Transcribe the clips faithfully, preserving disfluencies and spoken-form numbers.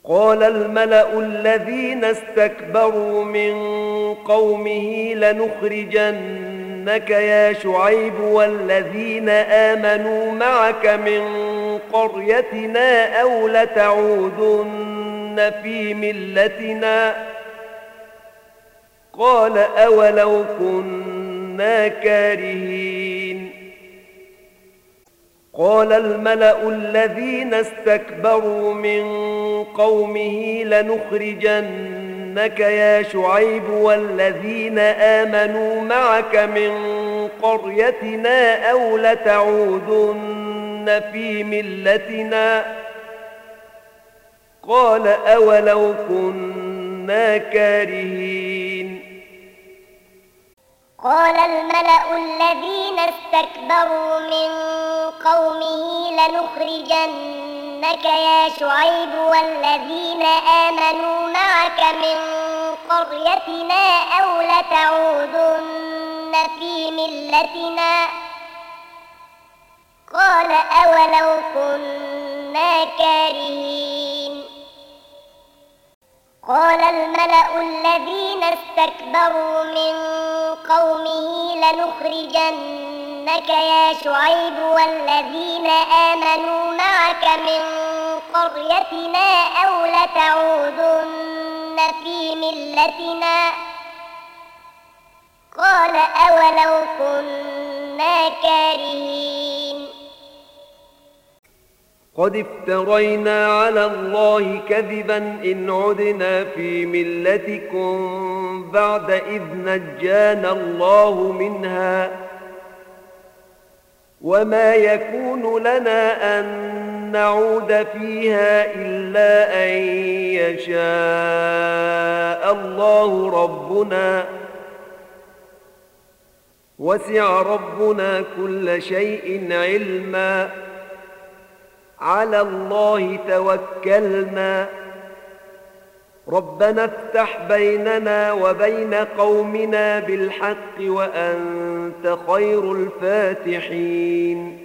قال الملأ الذين استكبروا من قومه لنخرجنك يا شعيب والذين آمنوا معك من قريتنا أو لتعودن في ملتنا قال أولو كنا كارهين قال الملأ الذين استكبروا من قومه لنخرجنك يا شعيب والذين آمنوا معك من قريتنا أو لتعودن في ملتنا قال أولو كنا كارهين قال الملأ الذين استكبروا من قومه لنخرجنك يا شعيب والذين آمنوا معك من قريتنا أو لتعودن في ملتنا قال أولو كنا كارهين قال الملأ الذين استكبروا من قومه لنخرجنك يا شعيب والذين آمنوا معك من قريتنا أو لتعودن في ملتنا قال أولو كنا كارهين قد افترينا على الله كذبا إن عدنا في ملتكم بعد إذ نجانا الله منها وما يكون لنا أن نعود فيها إلا أن يشاء الله ربنا وسع ربنا كل شيء علما على الله توكلنا ربنا افتح بيننا وبين قومنا بالحق وأنت خير الفاتحين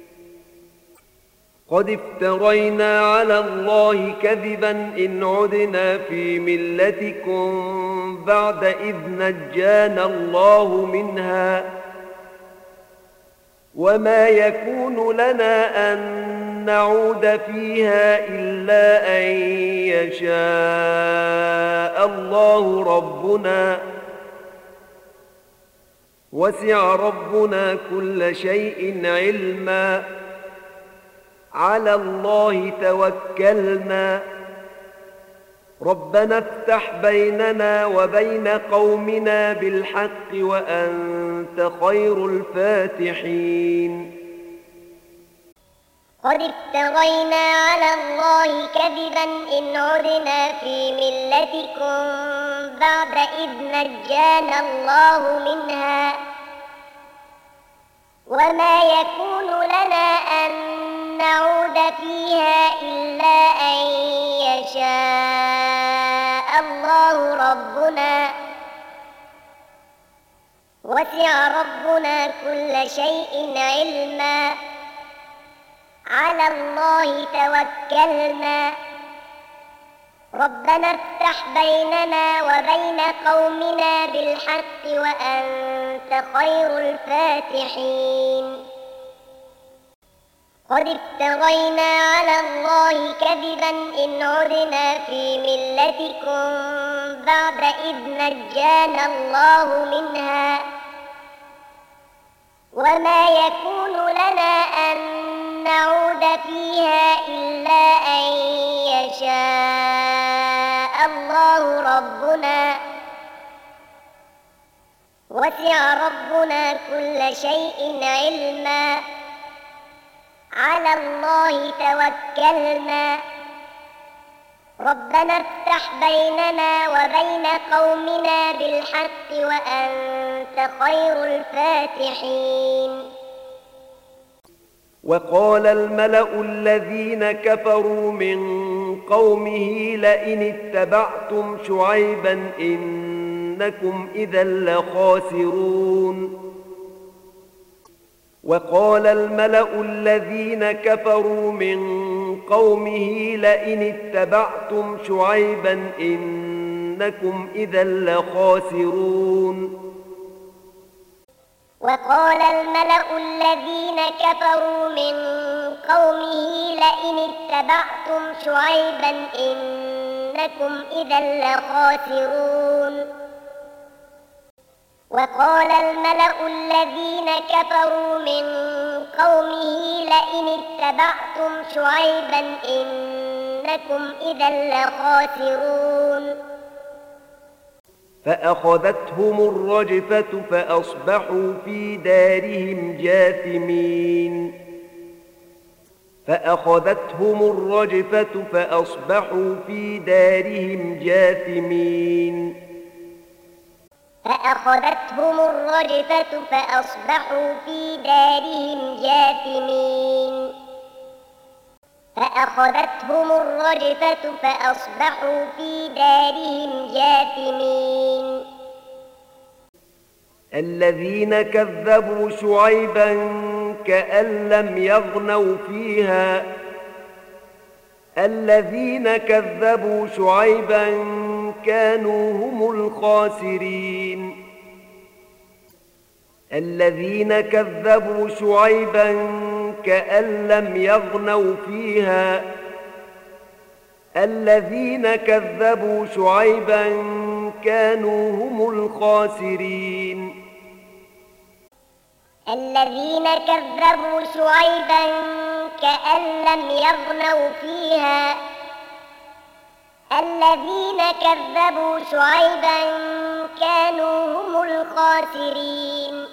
قد افترينا على الله كذبا إن عدنا في ملتكم بعد إذ نجانا الله منها وما يكون لنا أن نعود فيها إلا أن يشاء الله ربنا وسع ربنا كل شيء علما على الله توكلنا ربنا افتح بيننا وبين قومنا بالحق وأنت خير الفاتحين قد افترينا على الله كذبا إن عدنا في ملتكم بعد إذ نجانا الله منها وما يكون لنا أن نعود فيها إلا أن يشاء الله ربنا وسع ربنا كل شيء علما على الله توكلنا ربنا افتح بيننا وبين قومنا بالحق وأنت خير الفاتحين قد افترينا على الله كذبا إن عدنا في ملتكم بعد إذ نجانا الله منها وما يكون لنا أن نعود فيها إلا أن يشاء الله ربنا وسع ربنا كل شيء علما على الله توكلنا ربنا افتح بيننا وبين قومنا بالحق وأنت خير الفاتحين وقال الملأ الذين كفروا من قومه لئن اتبعتم شعيبا إنكم إذا لخاسرون وقال الملأ الذين كفروا من قومه لئن اتبعتم شعيبا إنكم إذا لخاسرون وقال الملأ الذين كفروا من قومه لئن اتبعتم شعيبا إنكم إذا لخاسرون وقال الملأ الذين كفروا من قومه لئن اتبعتم شعيبا إنكم إذا لخاسرون فأخذتهم الرجفة فأصبحوا في دارهم جاثمين فأخذتهم الرجفة فأصبحوا في دارهم جاثمين فأخذتهم الرجفة فأصبحوا في دارهم جاثمين فأخذتهم الرجفة فأصبحوا في دارهم جاثمين الذين كذبوا شعيبا كأن لم يغنوا فيها الذين كذبوا شعيبا كانوا هم الخاسرين الذين كذبوا شعيبا كأن لم يغنوا فيها الذين كذبوا شعيبا كانوا هم الخاسرين الذين كذبوا شعيبا كأن لم يغنوا فيها الذين كذبوا شعيبا كانوا هم الخاسرين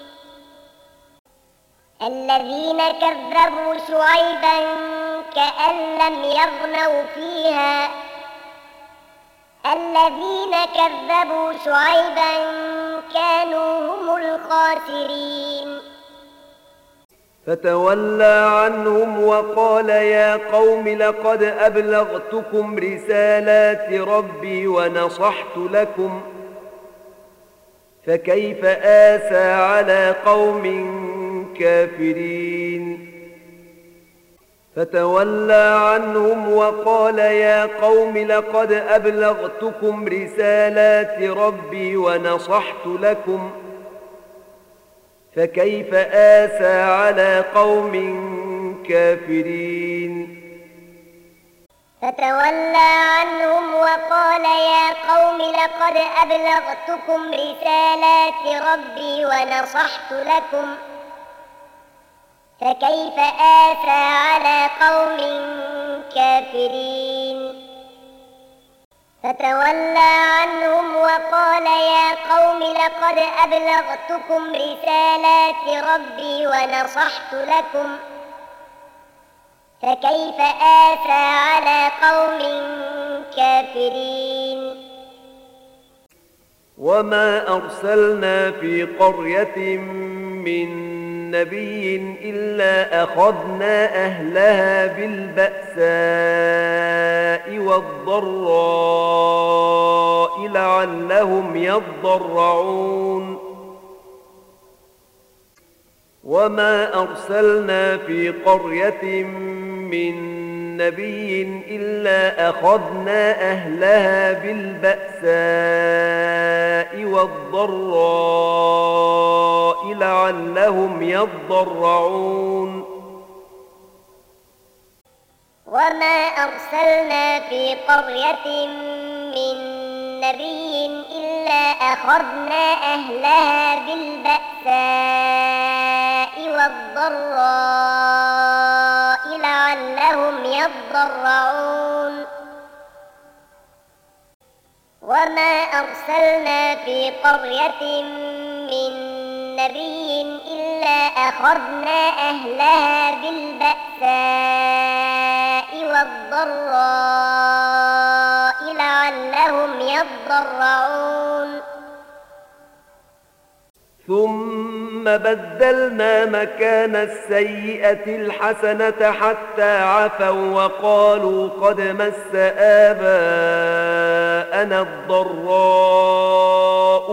الذين كذبوا شعيبا كأن لم يغنوا فيها الذين كذبوا شعيبا كانوا هم الخاسرين فتولى عنهم وقال يا قوم لقد أبلغتكم رسالات ربي ونصحت لكم فكيف آسى على قوم كافرين فتولى عنهم وقال يا قوم لقد أبلغتكم رسالات ربي ونصحت لكم فكيف آسى على قوم كافرين فتولى عنهم وقال يا قوم لقد أبلغتكم رسالات ربي ونصحت لكم فكيف آسى على قوم كافرين فتولى عنهم وقال يا قوم لقد أبلغتكم رسالات ربي ونصحت لكم فكيف آسى على قوم كافرين وما أرسلنا في قرية من نبي إلا أخذنا أهلها بالبأساء والضراء لعلهم يضرعون وما أرسلنا في قرية من نبي إلا أخذنا أهلها بالبأساء والضراء لعلهم يضرعون وما أرسلنا في قرية من نبي إلا أخذنا أهلها بالبأساء والضراء لعلهم يضرعون وما أرسلنا في قرية من نبي إلا أخذنا أهلها بالبأساء والضراء لعلهم يضرعون ثم بدلنا مكان السيئة الحسنة حتى عفوا وقالوا قد مس آباءنا الضراء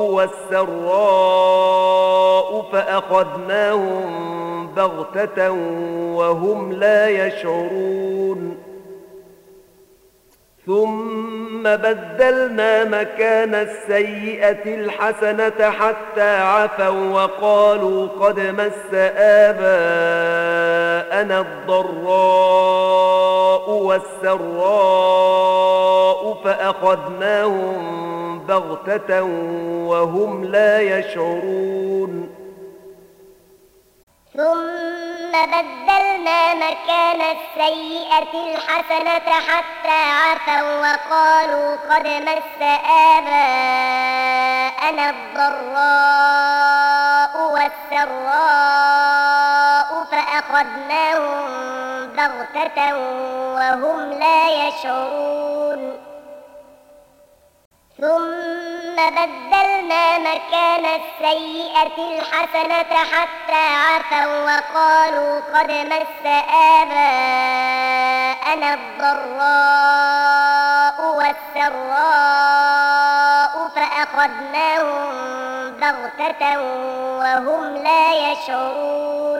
والسراء فأخذناهم بغتة وهم لا يشعرون ثم بدلنا مكان السيئة الحسنة حتى عفوا وقالوا قد مس آباءنا الضراء والسراء فأخذناهم بغتة وهم لا يشعرون ثم بدلنا مكان السيئة الحسنة حتى عفوا وقالوا قد مس آباءنا الضراء والسراء فأخذناهم بغتة وهم لا يشعرون ثم بدلنا مكان السيئة الحسنة حتى عفوا وقالوا قد مس آباءنا الضراء والسراء فأخذناهم بغتة وهم لا يشعرون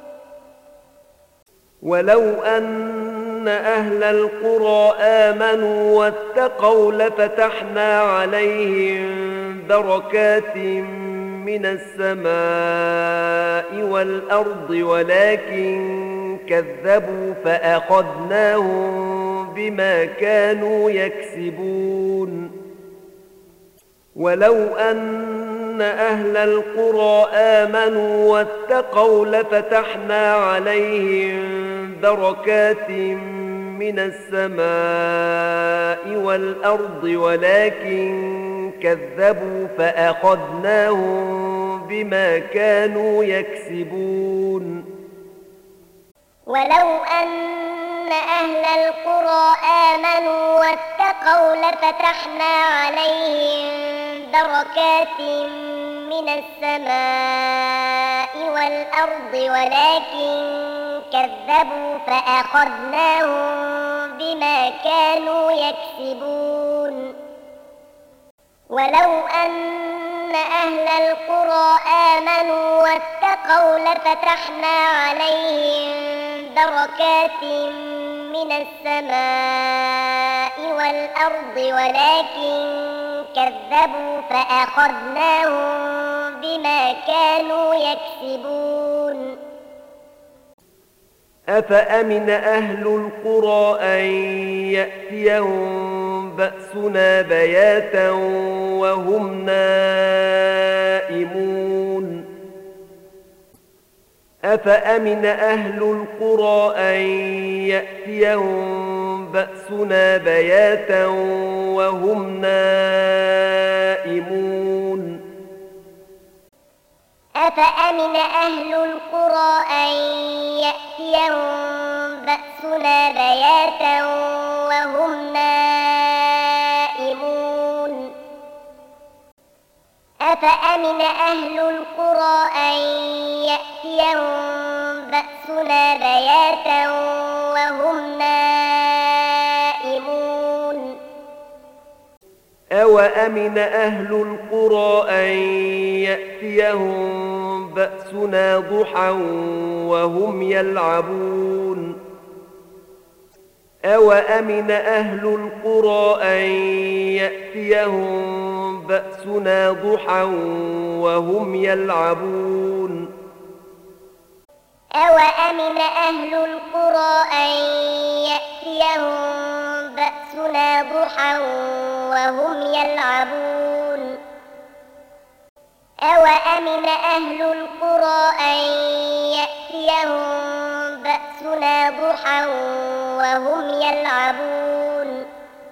ولو أن أهل القرى آمنوا واتقوا لفتحنا عليهم بركات من السماء والأرض ولكن كذبوا فأخذناهم بما كانوا يكسبون ولو أن أهل القرى آمنوا واتقوا لفتحنا عليهم بركات من السماء والأرض ولكن كذبوا فأخذناهم بما كانوا يكسبون ولو أن أهل القرى آمنوا واتقوا لفتحنا عليهم بركات من السماء والأرض ولكن كذبوا فأخذناهم بما كانوا يكسبون ولو أن أهل القرى آمنوا واتقوا لفتحنا عليهم بركات من السماء والأرض ولكن كذبوا فأخذناهم بما كانوا يكسبون أفأمن أهل القرى أن يأتيهم بأسنا بياتا وهم نائمون أفأمن أهل القرى أن يأتيهم بأسنا بياتا وهم نائمون أفأمن أهل القرى أن يأتيهم بأسنا بياتا وهم نائمون أفأمن أهل القرى أن يأتيهم بأسنا بياتا وهم نائمون أوأمن أهل القرى أن يأتيهم بأسنا ضحى وهم يلعبون أوأمن أهل القرى أن يأتيهم بأسنا ضحى وهم يلعبون أوأمن أهل القرى أن يأتيهم بأسنا ضحى وهم يلعبون أوأمن أهل القرى أن يأتيهم بأسنا ضحى وهم يلعبون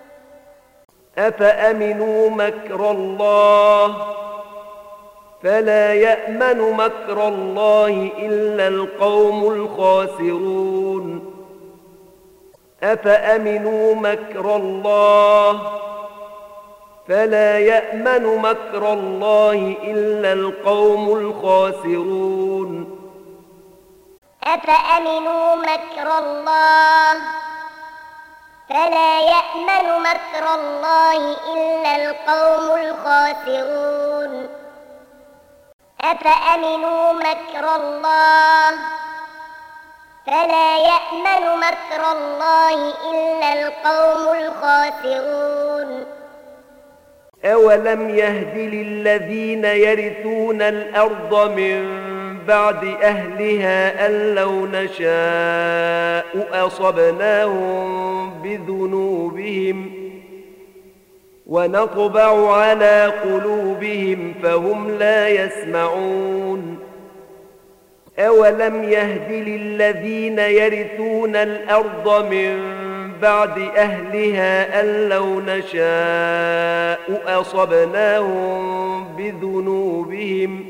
أفأمنوا مكر الله فلا يأمن مكر الله إلا القوم الخاسرون أفأمنوا مكر الله فلا يأمن مكر الله إلا القوم الخاسرون أفأمنوا مكر الله فلا يأمن مكر الله إلا القوم الخاسرون أفأمنوا مكر الله فلا يأمن مكر الله إلا القوم الخاسرون أولم يهد للذين يرثون الأرض من بعد أهلها أن لو نشاء أصبناهم بذنوبهم ونطبع على قلوبهم فهم لا يسمعون أولم يهد للذين يرثون الأرض من بعد أهلها أن لو نشاء أصبناهم بذنوبهم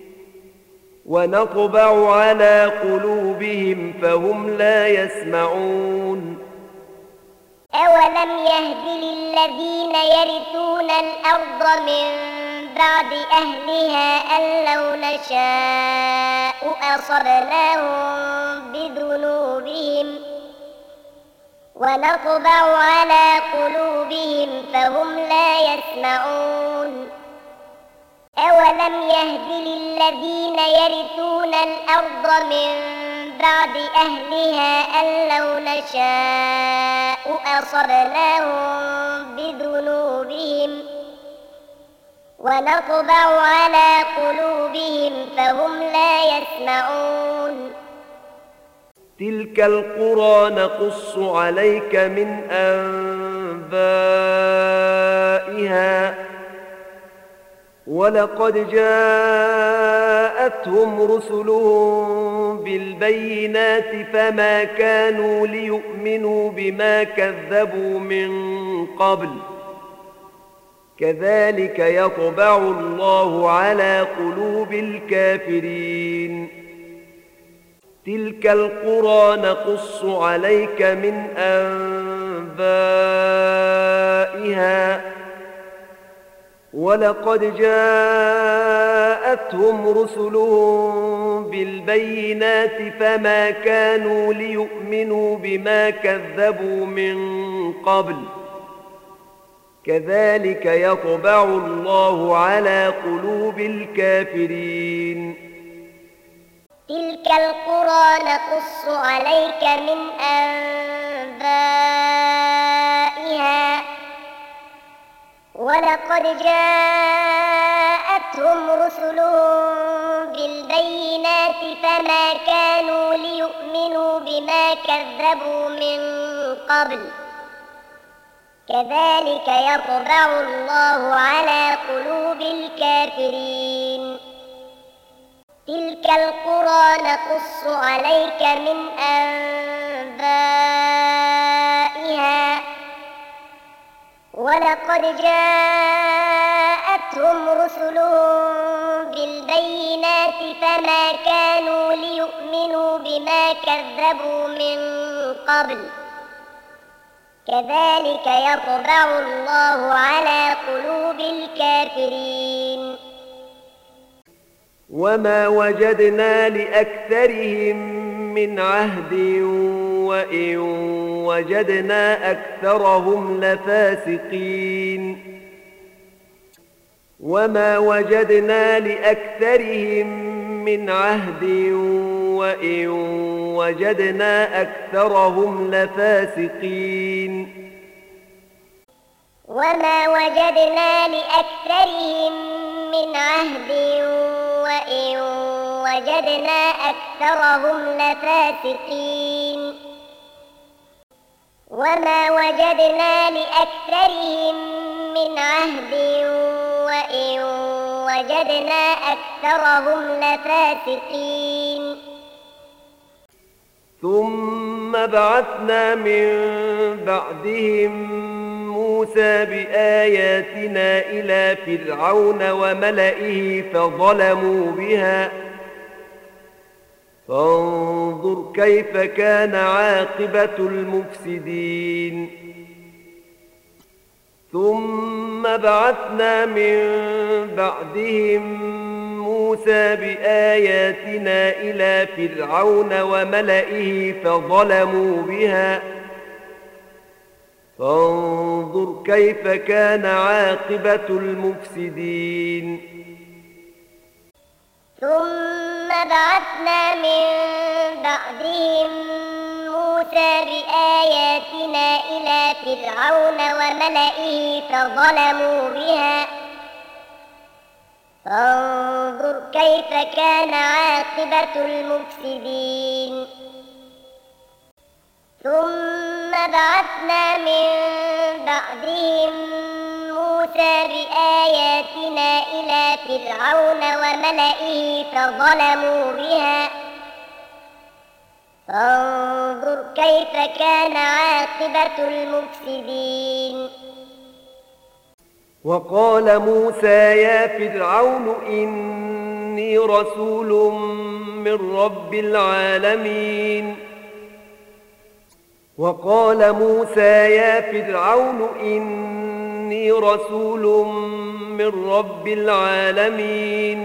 ونطبع على قلوبهم فهم لا يسمعون أولم يهد للذين يرثون الأرض من بعد أهلها أن لو نشاء أصبناهم بذنوبهم ونطبع على قلوبهم فهم لا يسمعون أولم يهد للذين يرثون الأرض من بعد أهلها أن لو نشاء أصبناهم بذنوبهم ونطبع على قلوبهم فهم لا يسمعون تلك القرى نقص عليك من أنبائها ولقد جاءتهم رسلهم بالبينات فما كانوا ليؤمنوا بما كذبوا من قبل كذلك يطبع الله على قلوب الكافرين تلك القرى نقص عليك من أنبائها ولقد جاءتهم رسلهم بالبينات فما كانوا ليؤمنوا بما كذبوا من قبل كذلك يطبع الله على قلوب الكافرين تلك القرى نقص عليك من أنبائها ولقد جاءتهم رسلهم بالبينات فما كانوا ليؤمنوا بما كذبوا من قبل كذلك يطبع الله على قلوب الكافرين تلك القرى نقص عليك من أنبائها ولقد جاءتهم رسلهم بالبينات فما كانوا ليؤمنوا بما كذبوا من قبل كذلك يطبع الله على قلوب الكافرين وما وجدنا لأكثرهم من عهد وإن وجدنا أكثرهم لفاسقين وما وجدنا لأكثرهم من عهد وإن وجدنا أكثرهم لفاسقين وما وجدنا لأكثرهم من عهد وإن وجدنا أكثرهم لفاسقين وما وجدنا لأكثرهم من عهد وإن وجدنا أكثرهم لفاسقين ثم بعثنا من بعدهم موسى بآياتنا إلى فرعون وملئه فظلموا بها فانظر كيف كان عاقبة المفسدين ثم بعثنا من بعدهم موسى بآياتنا إلى فرعون وملئه فظلموا بها فانظر كيف كان عاقبة المفسدين ثم بعثنا من بعدهم موسى بآياتنا إلى فرعون وملئه فظلموا بها فانظر كيف كان عاقبة المفسدين ثم بعثنا من بعدهم موسى بآياتنا إلى فرعون وملئه فظلموا بها فانظر كيف كان عاقبة المفسدين وقال موسى يا فرعون إني رسول من رب العالمين وقال موسى يا فرعون إني رسول من رب العالمين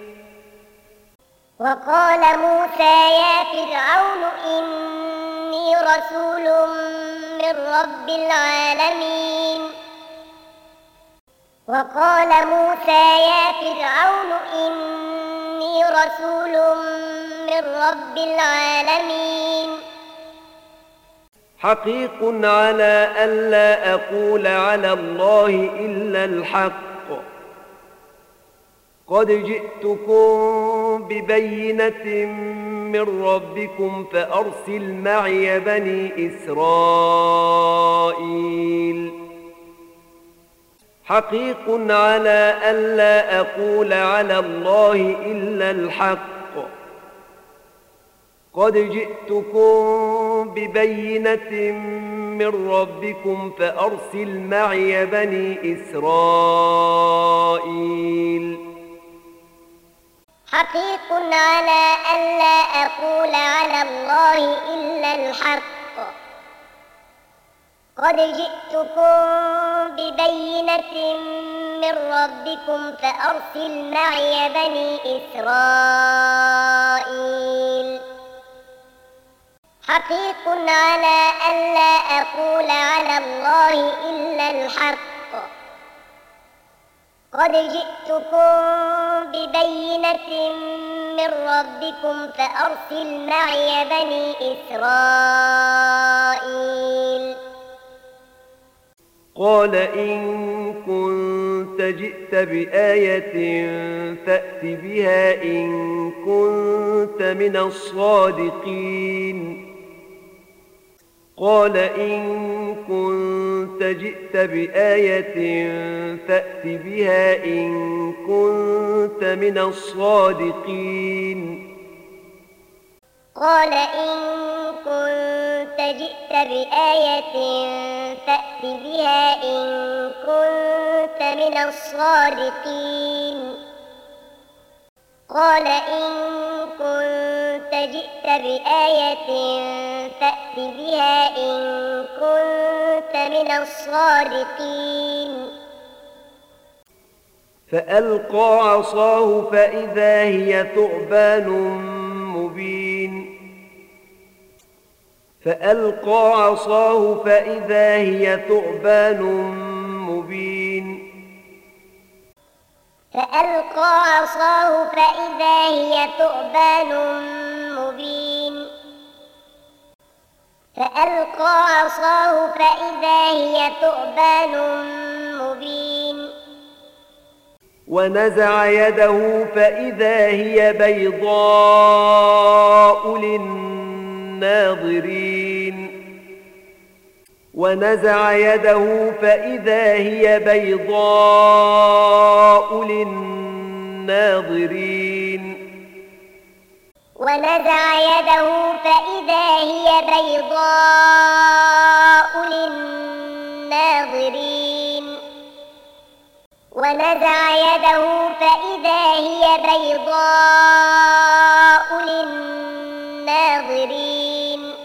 وقال موسى يا فرعون إني رسول من رب العالمين وقال موسى يا فرعون إني رسول من رب العالمين حقيق على ألا أقول على الله إلا الحق قد جئتكم ببينة من ربكم فأرسل معي بني إسرائيل حقيق على ألا أقول على الله إلا الحق قد جئتكم ببينة من ربكم فأرسل معي بني إسرائيل حقيق على ألا أقول على الله إلا الحق قد جئتكم ببينة من ربكم فأرسل معي بني إسرائيل حقيق على ألا أقول على الله إلا الحق قد جئتكم ببينة من ربكم فأرسل معي بني إسرائيل قال إن كنت جئت بآية فأت بها إن كنت من الصادقين قال إن كنت جئت بآية فأت بها إن كنت من الصادقين قال إن كنت جئت بآية فأت بها إن كنت من الصادقين قال إن كنت جئت بآية فأت بها إن كنت من الصادقين فألقى عصاه فإذا هي ثعبان مبين فألقى عصاه فإذا هي ثعبان مبين فألقى عصاه فإذا هي ثعبان مبين فألقى عصاه فإذا هي ثعبان مبين ونزع يده فإذا هي بيضاء للناظرين ونزع يده فإذا هي بيضاء للناظرين ونزع يده فإذا هي بيضاء للناظرين ونزع يده فإذا هي بيضاء للناظرين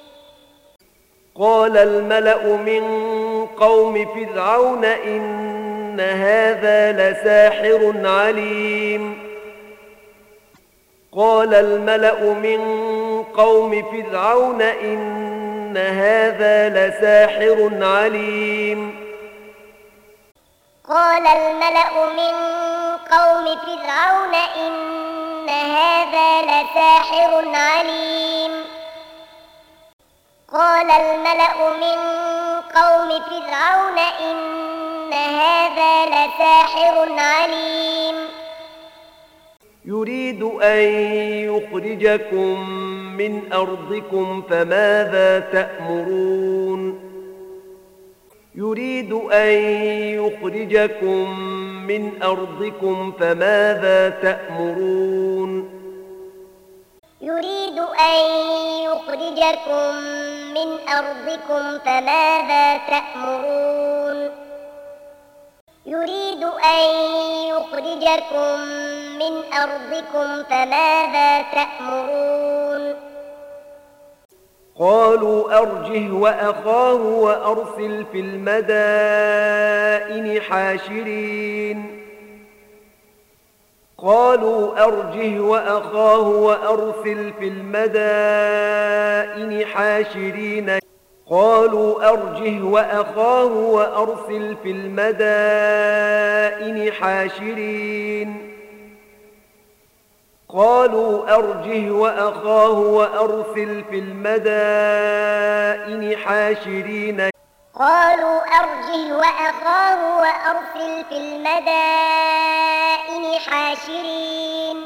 قال الملأ من قوم فرعون إن هذا لساحر عليم قال الملأ من قوم فرعون إن هذا لساحر عليم قال الملأ من قوم فرعون إن هذا لساحر عليم قال الملأ من قوم فرعون إن هذا لساحر عليم يريد أن يخرجكم من أرضكم فماذا تأمرون يريد أن يخرجكم من أرضكم فماذا تأمرون يريد أن يخرجكم من أرضكم فماذا تأمرون يريد أن يخرجكم من أرضكم فماذا تأمرون قالوا أرجه وأخاه وأرسل في المدائن حاشرين قالوا أرجه وأخاه وأرسل في المدائن حاشرين قالوا أرجه وأخاه وأرسل في المدائن حاشرين قالوا أرجه وأخاه وأرسل في المدائن حاشرين قالوا أرجه وأخاه وأرسل في المدائن حاشرين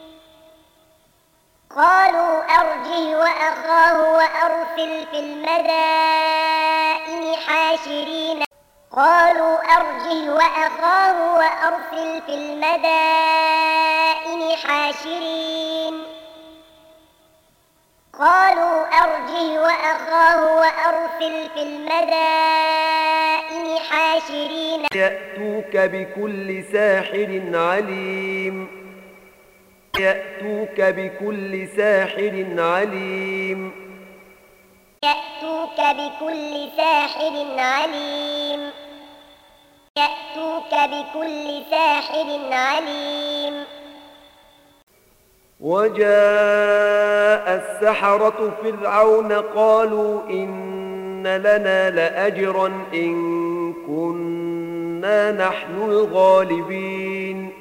قالوا أرجه وأخاه وأرسل في المدائن حاشرين قالوا أرجه وأخاه وأرسل في المدائن حاشرين قالوا أرجه وأخاه وأرسل في المدائن حاشرين يأتوك بكل ساحر عليم يأتوك بكل ساحر عليم يأتوك بكل ساحر عليم يأتوك بكل ساحر عليم وجاء السحرة فرعون قالوا إن لنا لأجرا إن كنا نحن الغالبين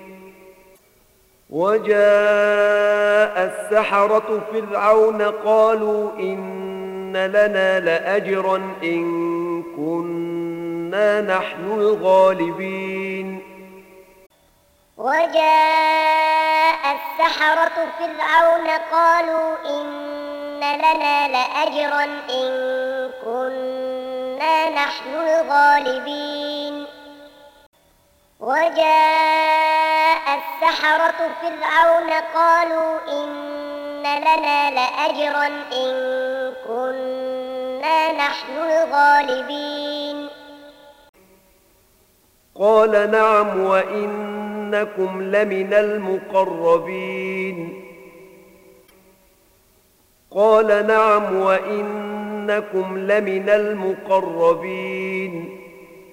وجاء السحرة فرعون قالوا إن لنا لأجرا إن كنا نحن الغالبين وجاء السحرة فرعون قالوا إن لنا لأجرا إن كنا نحن الغالبين وجاء السحرة فرعون قالوا إن لنا لأجرا إن كنا نحن الغالبين قال نعم وإنكم لمن المقربين قال نعم وإنكم لمن المقربين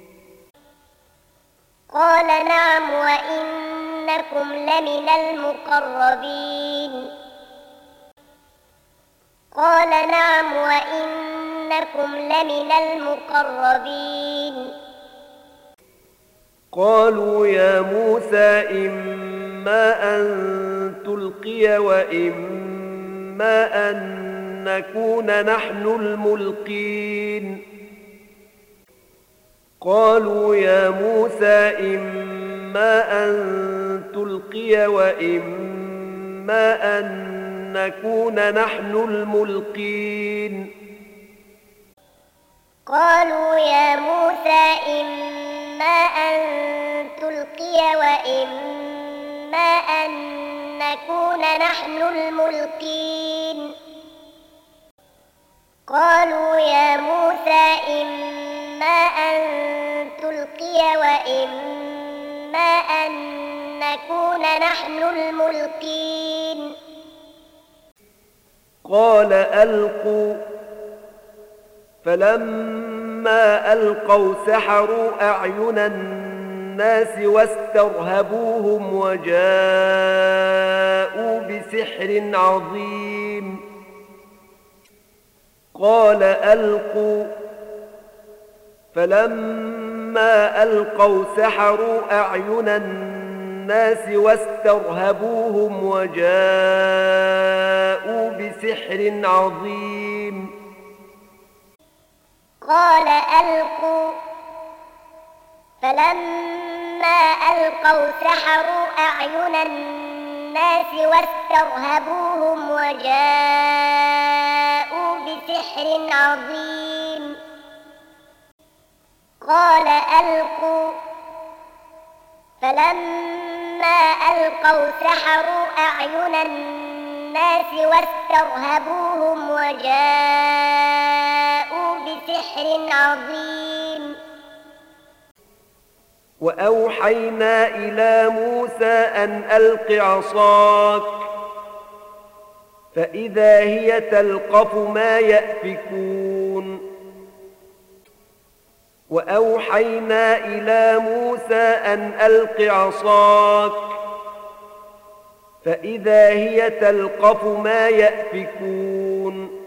قال نعم وإنكم لمن المقربين قال نعم وإنكم لمن المقربين قالوا يا موسى إما أن تلقي وإما أن نكون نحن الملقين قالوا يا موسى إما أن تلقي وإما أن نكون نحن الملقين قالوا يا موسى إما أن تلقي وإما أن نكون نحن الملقين قالوا يا موسى إما أن تلقي وإما أن نكون نحن الملقين قال ألقوا فلما ألقوا سحروا أعين الناس واسترهبوهم وجاءوا بسحر عظيم قال ألقوا فلما ألقوا سحروا أعين الناس الناس واسترهبوهم وجاءوا بسحر عظيم قال ألقوا فلما ألقوا سحروا أعين الناس واسترهبوهم وجاءوا بسحر عظيم قال ألقوا فلما ألقوا سحروا أعين الناس واسترهبوهم وجاءوا بسحر عظيم وأوحينا إلى موسى أن ألق عصاك فإذا هي تلقف ما يأفكون وأوحينا إلى موسى أن ألق عصاك فإذا هي تلقف ما يأفكون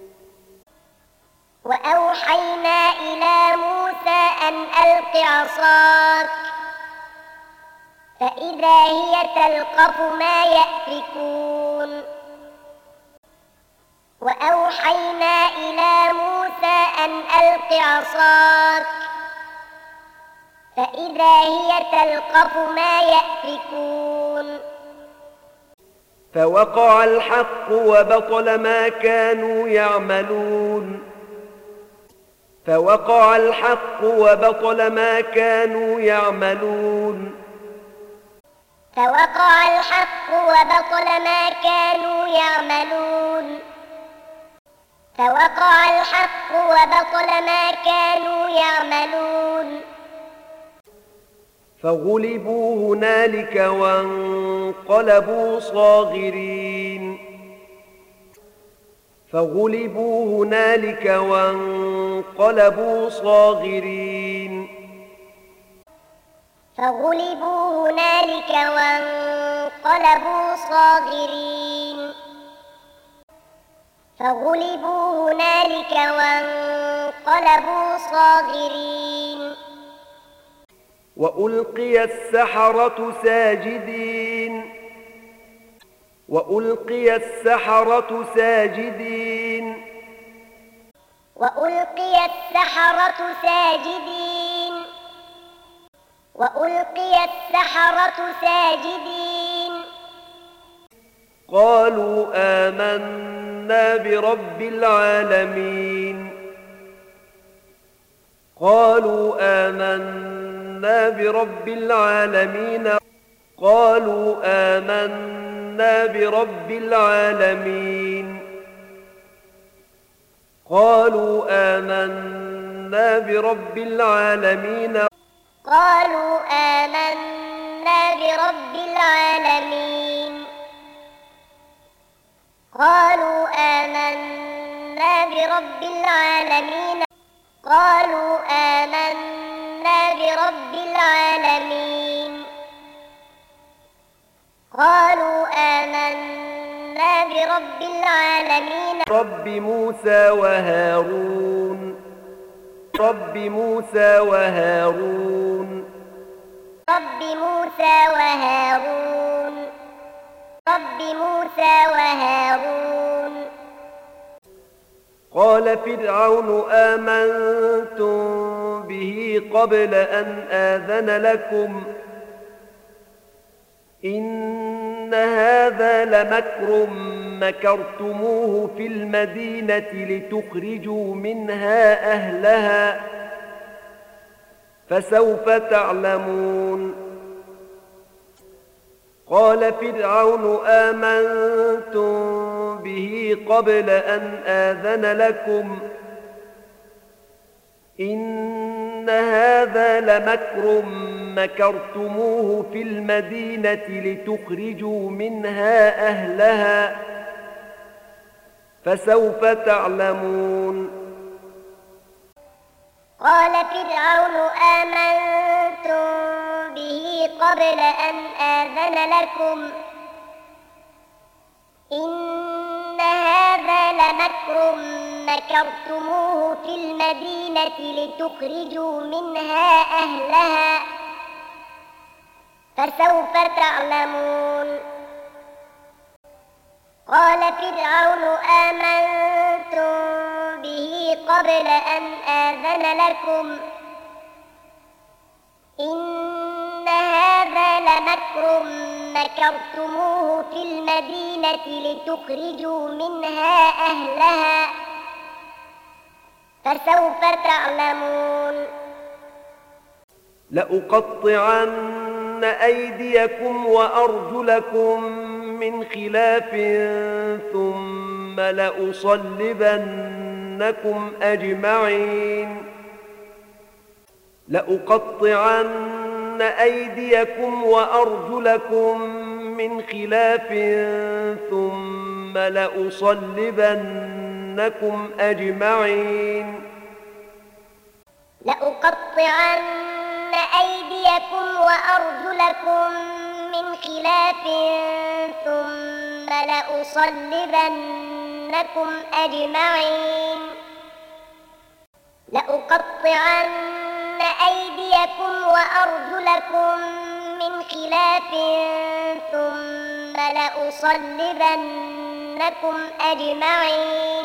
وأوحينا إلى موسى أن ألق عصاك فإذا هي تلقف ما يأفكون وأوحينا إلى موسى أن ألق عصاك فإذا هي تلقف ما يأفكون فوقع الحق وبطل ما كانوا يعملون فوقع الحق وبطل ما كانوا يعملون فوقع الحق وبطل ما كانوا يعملون فوقع الحق وبطل ما كانوا يعملون فغلبوا هنالك وانقلبوا صاغرين فغلبوا هنالك وانقلبوا صاغرين فغلبوا هنالك وانقلبوا صاغرين فغلبوا هنالك وانقلبوا صاغرين وألقي السحرة ساجدين وألقي السحرة ساجدين وألقي السحرة ساجدين وألقي السحرة ساجدين قالوا آمنا برب العالمين قالوا آمنا برب العالمين قالوا آمنا برب العالمين قالوا آمنا برب العالمين قالوا آمنا برب العالمين قالوا آمنا برب العالمين قالوا آمنا برب العالمين قالوا آمنا برب العالمين رب موسى وهارون رب موسى وهارون رب موسى وهارون رب موسى وهارون قال فرعون آمنتم به قبل أن آذن لكم إن هذا لمكر مكرتموه في المدينة لتخرجوا منها أهلها فسوف تعلمون قال فرعون آمنتم به قبل أن آذن لكم إن هذا لمكر مكرتموه في المدينة لتخرجوا منها أهلها فسوف تعلمون قال فرعون آمنتم به قبل أن آذن لكم إن هذا لمكر مكرتموه في المدينة لتخرجوا منها أهلها فسوف تعلمون. قال فرعون آمنتم به قبل أن آذن لكم إن هذا لمكر مكرتموه في المدينة لتخرجوا منها أهلها فسوف تعلمون. لأقطعن أيديكم وأرجلكم من خلاف ثم لأصلبنكم أجمعين لأقطعن أيديكم وأرجلكم من خلاف ثم لأصلبنكم أجمعين لأقطعن أيديكم وأرجلكم من خلاف ثم لأصلبنكم أجمعين لأقطعن أيديكم وأرجلكم من خلاف ثم لأصلبنكم أجمعين.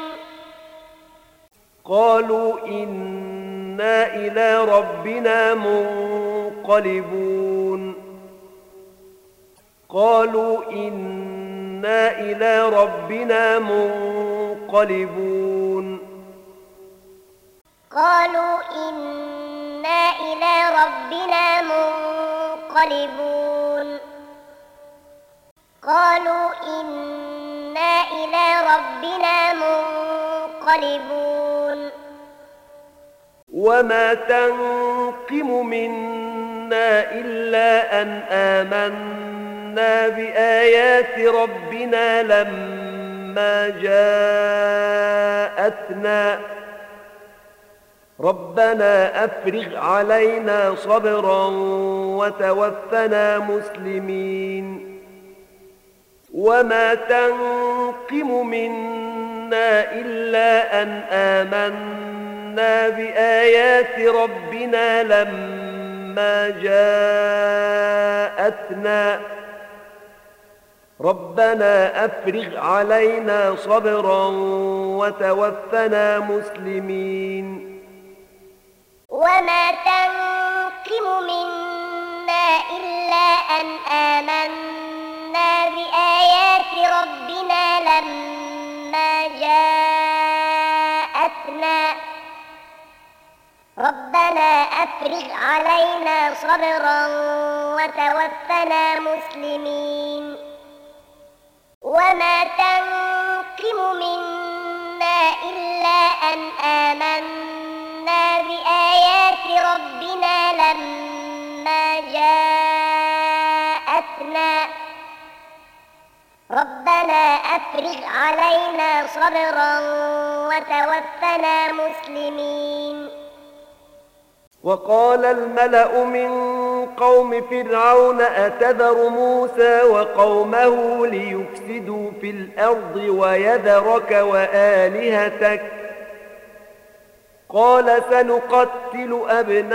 قالوا إنا إلى ربنا منقلبون قالوا إنا إلى ربنا منقلبون قالوا إنا إلى ربنا منقلبون قالوا إنا إلى ربنا منقلبون. وما تنقم منا إلا أن آمنا بآيات ربنا لما جاءتنا ربنا أفرغ علينا صبرا وتوفنا مسلمين. وما تنقم منا إلا أن آمنا بآيات ربنا لما جاءتنا ربنا أفرغ علينا صبرا وتوفنا مسلمين. وما تنقم منا إلا أن آمنا بآيات ربنا لما جاءتنا ربنا أفرغ علينا صبرا وتوفنا مسلمين. وما تنقم منا إلا أن آمنا بآيات ربنا لما جاءتنا ربنا أفرغ علينا صبرا وتوفنا مسلمين. وقال الملأ من قوم فرعون أتذر موسى وقومه ليفسدوا في الأرض ويذرك وآلهتك قال سنقتل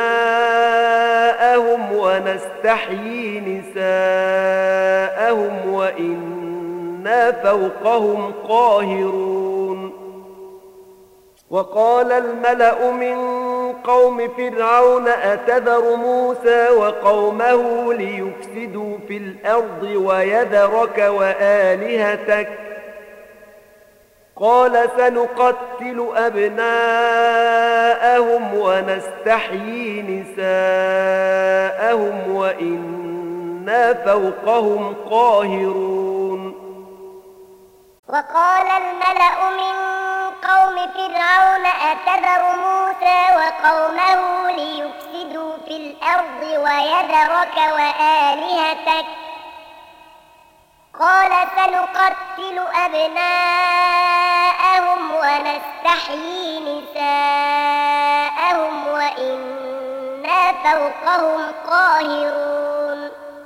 أبناءهم ونستحيي نساءهم وإنا فوقهم قاهرون. وقال الملأ من قوم فرعون أتذر موسى وقومه ليفسدوا في الأرض ويذرك وآلهتك قال سنقتل أبناءهم ونستحيي نساءهم وإنا فوقهم قاهرون. وقال الملأ من قوم فرعون أتذر موسى وقومه ليفسدوا في الأرض ويذرك وآلهتك قال سنقتل أبناءهم ونستحيي نساءهم وإنا فوقهم قاهرون.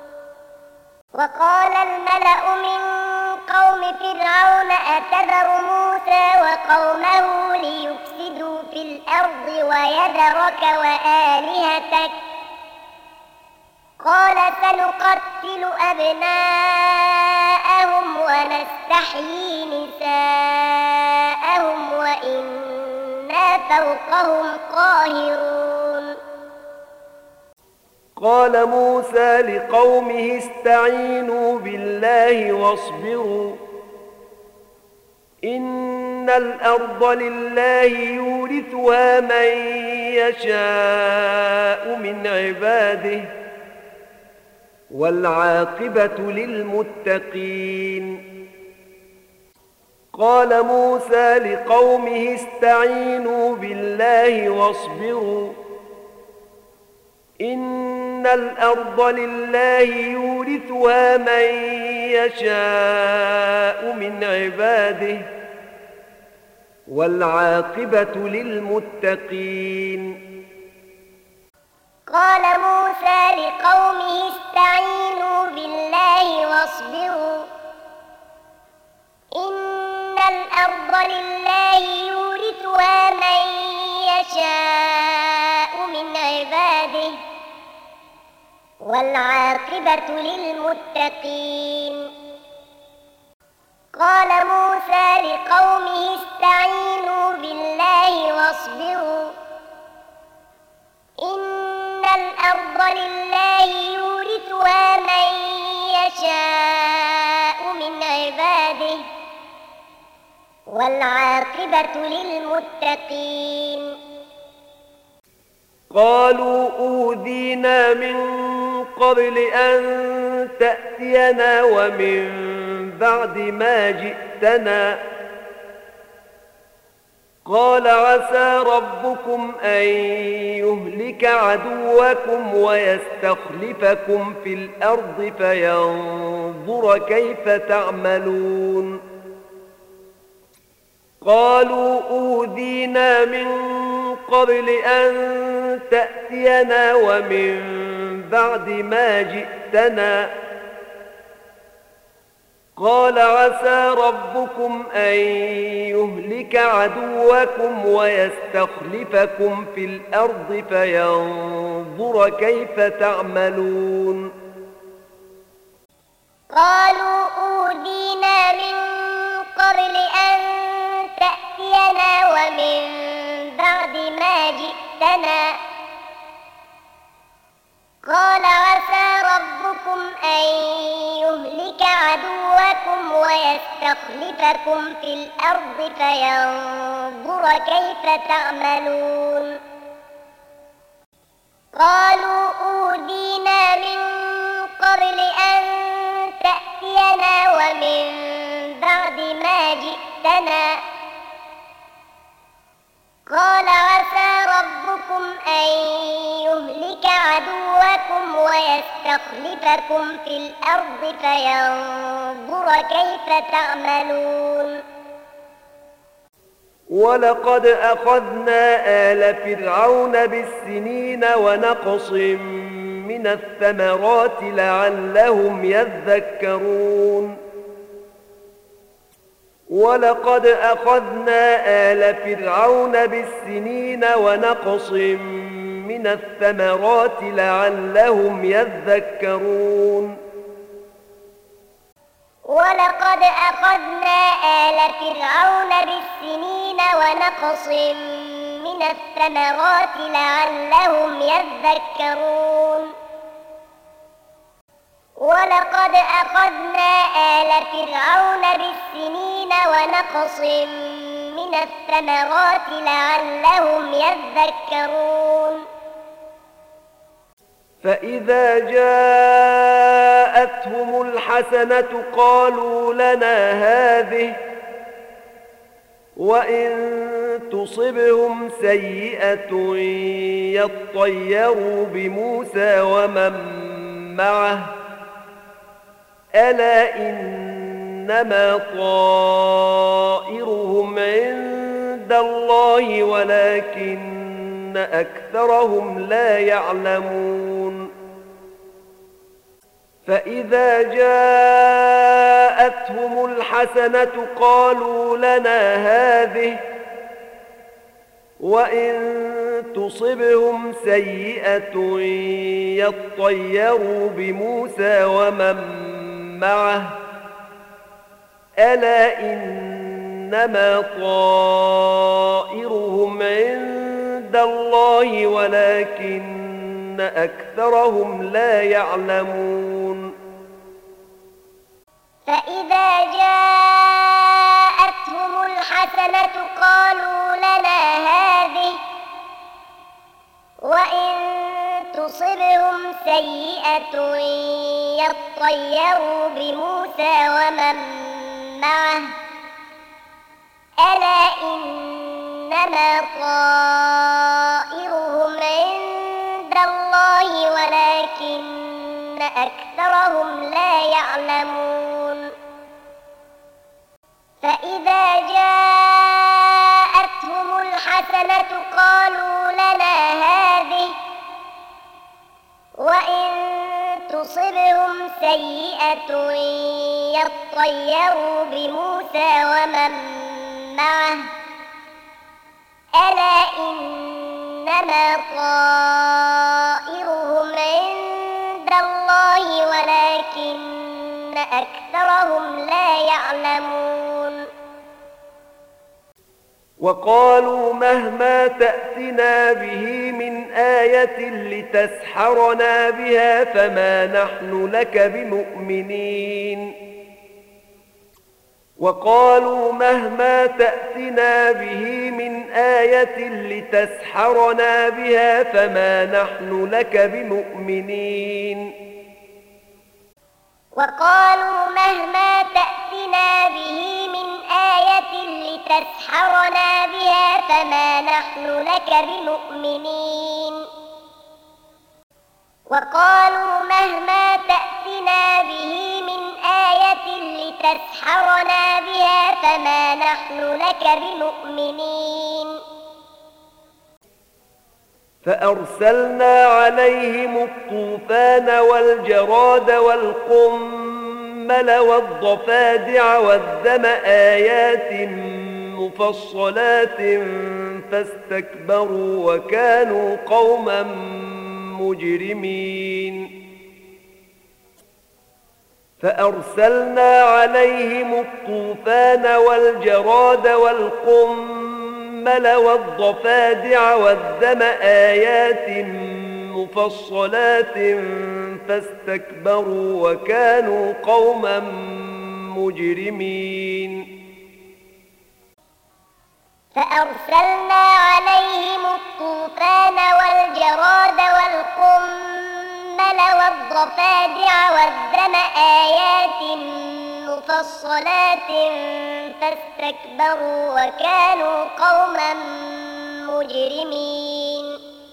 وقال الملأ من قوم فرعون أتذر موسى وقومه ليفسدوا في الأرض ويذرك وآلهتك قال سنقتل أبناءهم ونستحيي نساءهم وإنا فوقهم قاهرون قال موسى لقومه استعينوا بالله واصبروا إن الأرض لله يورثها من يشاء من عباده والعاقبة للمتقين قال موسى لقومه استعينوا بالله واصبروا إن الأرض لله يورثها من يشاء من عباده والعاقبة للمتقين قال موسى لقومه استعينوا بالله واصبروا إن الأرض لله يورثها من يشاء من عباده والعاقبة للمتقين قال موسى لقومه استعينوا بالله واصبروا إن الأرض لله يورثها من يشاء من عباده والعاقبة للمتقين قالوا أوذينا من قبل أن تأتينا ومن بعد ما جئتنا قال عسى ربكم أن يهلك عدوكم ويستخلفكم في الأرض فينظر كيف تعملون قالوا أوذينا من قبل أن تأتينا ومن بعد ما جئتنا قال عسى ربكم أن يهلك عدوكم ويستخلفكم في الأرض فينظر كيف تعملون قالوا أوذينا من قبل أن تأتينا ومن بعد ما جئتنا قال عسى ربكم أن يهلك عدوكم ويستخلفكم في الأرض فينظر كيف تعملون قالوا أوذينا من قبل أن تأتينا ومن بعد ما جئتنا قال عسى ربكم أن يهلك عدوكم ويستخلفكم في الأرض فينظر كيف تعملون ولقد أخذنا آل فرعون بالسنين ونقص من الثمرات لعلهم يذكرون ولقد أخذنا آل فرعون بالسنين ونقص من الثمرات لعلهم يذكرون ولقد أخذنا آل فرعون بالسنين ونقص من الثمرات لعلهم يذكرون ولقد أخذنا آل فرعون بالسنين ونقص من الثمرات لعلهم يذكرون فإذا جاءتهم الحسنة قالوا لنا هذه وإن تصبهم سيئة يطيروا بموسى ومن معه ألا إنما طائرهم عند الله ولكن أكثرهم لا يعلمون فإذا جاءتهم الحسنة قالوا لنا هذه وإن تصبهم سيئة يطيروا بموسى ومن معه ألا إنما طائرهم عند الله ولكن أكثرهم لا يعلمون فإذا جاءتهم الحسنة قالوا لنا هذه وإن تصبهم سيئة يطيروا بموسى ومن معه ألا إنما طائرهم عند الله ولكن أكثرهم لا يعلمون فإذا جاءتهم الحسنة قالوا لنا هذه وإن تصبهم سيئة يطيروا بموسى ومن معه ألا إنما طائرهم عند الله ولكن أكثرهم لا يعلمون وقالوا مهما تأتنا به من آية لتسحرنا بها فما نحن لك بمؤمنين وقالوا مهما تأتنا به من آية لتسحرنا بها فما نحن لك بمؤمنين وقالوا مهما تأتنا به من آية لتسحرنا بها فما نحن لك بمؤمنين وقالوا مهما تأتنا به من آية لتسحرنا بها فما نحن لك بمؤمنين فأرسلنا عليهم الطوفان والجراد والقمل والضفادع والدم آيات مفصلات فاستكبروا وكانوا قوما مجرمين فأرسلنا عليهم الطوفان والجراد والقمل والضفادع والدم آيات مفصلات فاستكبروا وكانوا قوما مجرمين فأرسلنا عليهم الطوفان والجراد والقمل والضفادع والدم آيات مفصلات فاستكبروا وكانوا قوما مجرمين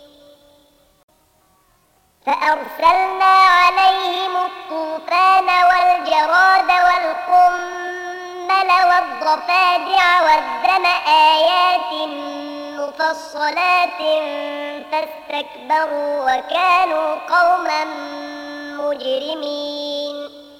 فأرسلنا عليهم الطوفان والجراد والقمل والضفادع والدم آيات مفصلات فاستكبروا وكانوا قوما مجرمين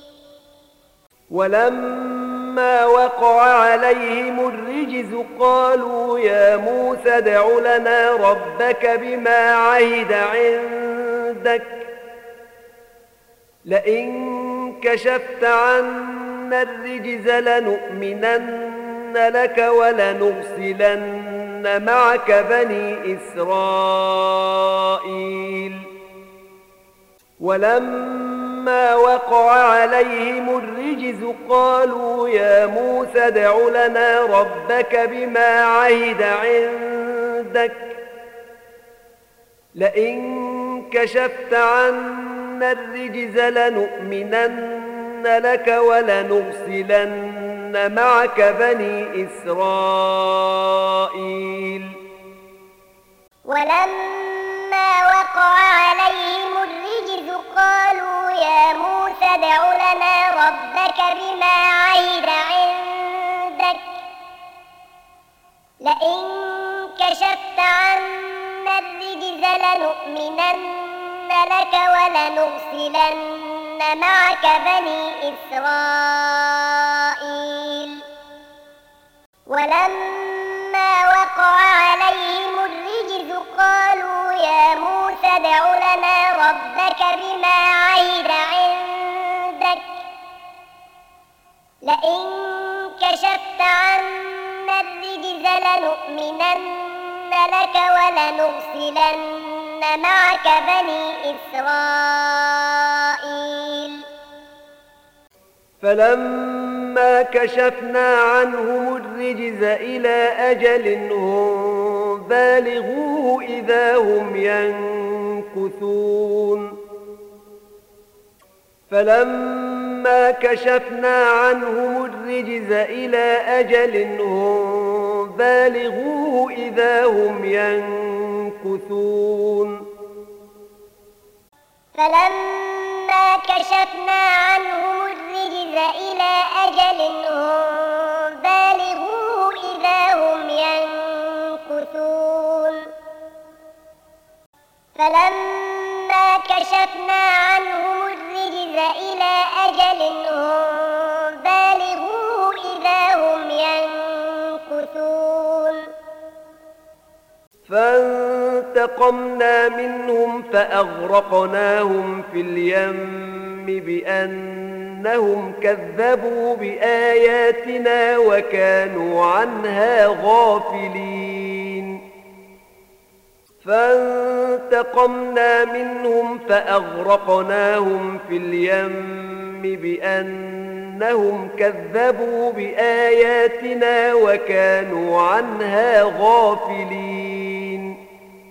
ولما وقع عليهم الرجز قالوا يا موسى ادع لنا ربك بما عهد عندك لئن كشفت عنا الرجز لنؤمنن لك ولنرسلن معك بني إسرائيل ولما وقع عليهم الرجز قالوا يا موسى ادع لنا ربك بما عهد عندك لئن كشفت عنا الرجز لنؤمنن لك ولنرسلن معك بني إسرائيل ولما وقع عليهم الرجز قالوا يا موسى ادع لنا ربك بما عهد عندك لئن كشفت عنا الرجز لنؤمنن لك ولنرسلن معك بني إسرائيل ولما وقع عليهم الرجز قالوا يا موسى ادع لنا ربك بما عهد عندك لئن كشفت عنا الرجز لنؤمنن لك ولنرسلن معك بني إسرائيل فلما كشفنا عنهم الرجز إلى أجل هم بالغوه إذا هم ينكثون فلما كشفنا عنهم الرجز إلى أجل هم بالغوه إذا هم ينكثون فلما كشفنا عنهم الرجز إلى أجل هم بالغوه إذا هم ينكثون فلما كشفنا عنهم الرجز إلى أجل هم بالغوه إذا هم ينكثون فانتقمنا منهم فأغرقناهم في اليم بأنهم كذبوا بآياتنا وكانوا عنها غافلين فانتقمنا منهم فأغرقناهم في اليم بأنهم كذبوا بآياتنا وكانوا عنها غافلين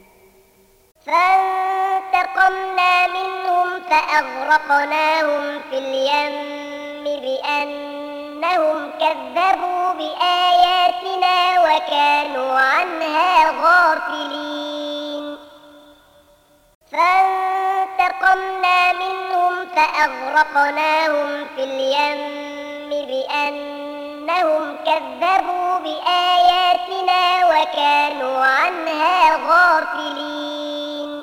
فانتقمنا منهم فأغرقناهم في اليم بأنهم كذبوا بآياتنا وكانوا عنها غافلين فانتقمنا منهم فأغرقناهم في اليم بأنهم كذبوا بآياتنا وكانوا عنها غافلين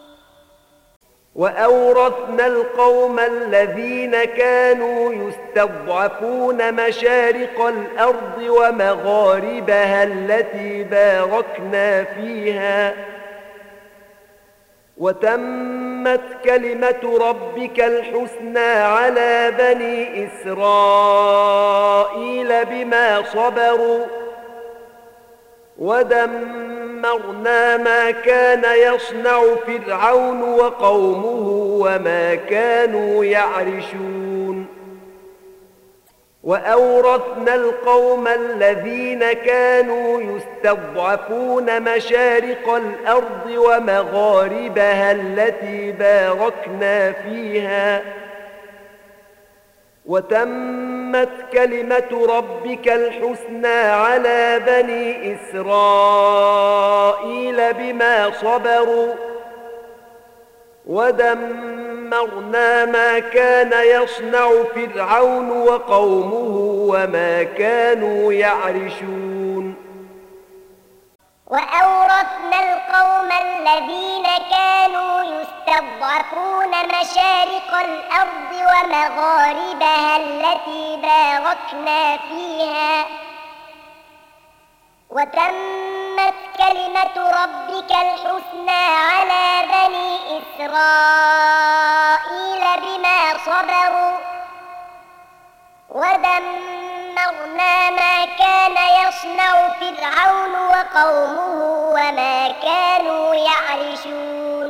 وأورثنا القوم الذين كانوا يستضعفون مشارق الأرض ومغاربها التي باركنا فيها وتمت كلمة ربك الحسنى على بني إسرائيل بما صبروا ودمرنا ما كان يصنع فرعون وقومه وما كانوا يعرشون وأورثنا القوم الذين كانوا يستضعفون مشارق الأرض ومغاربها التي باركنا فيها وتمت كلمة ربك الحسنى على بني إسرائيل بما صبروا ودمرنا ما كان يصنع فرعون وقومه وما كانوا يعرشون وأورثنا القوم الذين كانوا يستضعفون مشارق الأرض ومغاربها التي باركنا فيها وتمت كلمة ربك الحسنى على بني إسرائيل بما صبروا ودمرنا ما كان يصنع فرعون وقومه وما كانوا يعرشون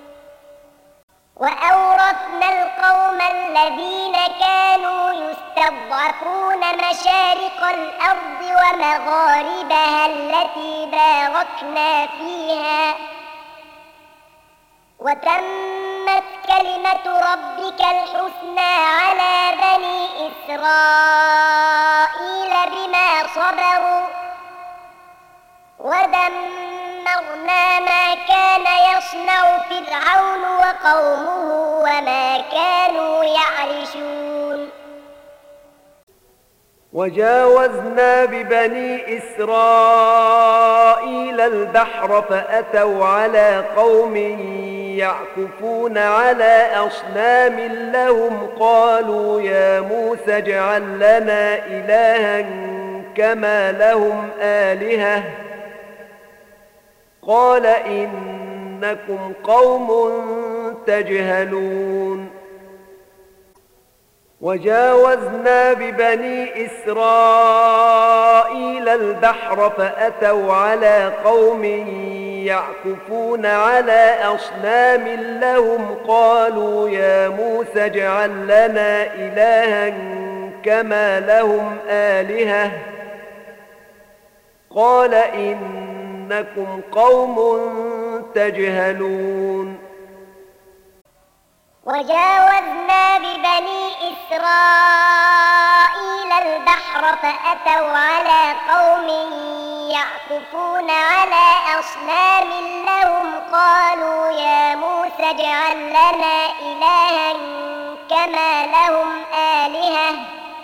وأورثنا القوم الذين كانوا يستضعفون مشارق الأرض ومغاربها التي باركنا فيها وتمت كلمة ربك الحسنى على بني إسرائيل بما صبروا ودمرنا ما كان يصنع فرعون وقومه وما كانوا يعرشون وجاوزنا ببني إسرائيل البحر فأتوا على قوم يعكفون على أصنام لهم قالوا يا موسى اجعل لنا إلها كما لهم آلهة قال إنكم قوم تجهلون وجاوزنا ببني إسرائيل البحر فأتوا على قوم يعكفون على أصنام لهم قالوا يا موسى اجعل لنا إلها كما لهم آلهة قال إنكم قوم تجهلون وجاوزنا ببني إسرائيل البحر فأتوا على قوم يعكفون على أصنام لهم قالوا يا موسى اجعل لنا إلها كما لهم آلهة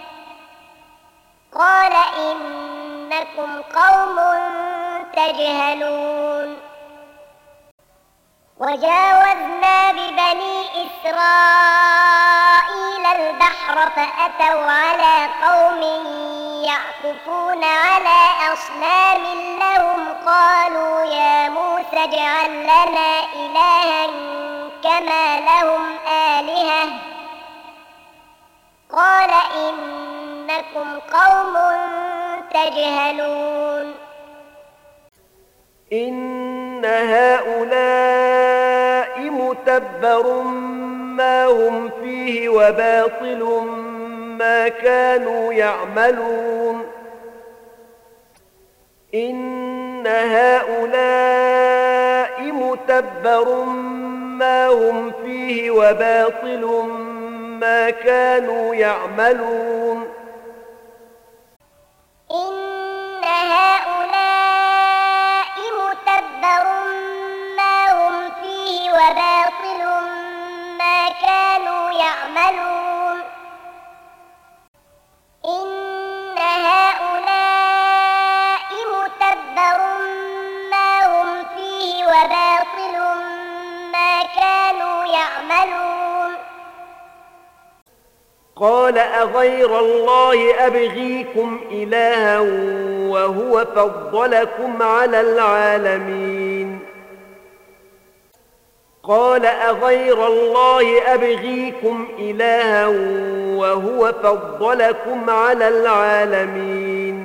قال إنكم قوم تجهلون وجاوزنا ببني إسرائيل البحر فأتوا على قوم يعكفون على أصنام لهم قالوا يا موسى اجعل لنا إلها كما لهم آلهة قال إنكم قوم تجهلون إن هؤلاء متبر ما هم فيه وباطل ما كانوا يعملون إن هؤلاء متبر ما هم فيه وباطل ما كانوا يعملون إن هؤلاء متبر ما هم فيه وباطل ما كانوا يعملون إن هؤلاء متبر ما هم فيه وباطل ما كانوا يعملون قال أغير الله أبغيكم إلها وهو فضلكم على العالمين قال أغير الله أبغيكم إلها وهو فضلكم على العالمين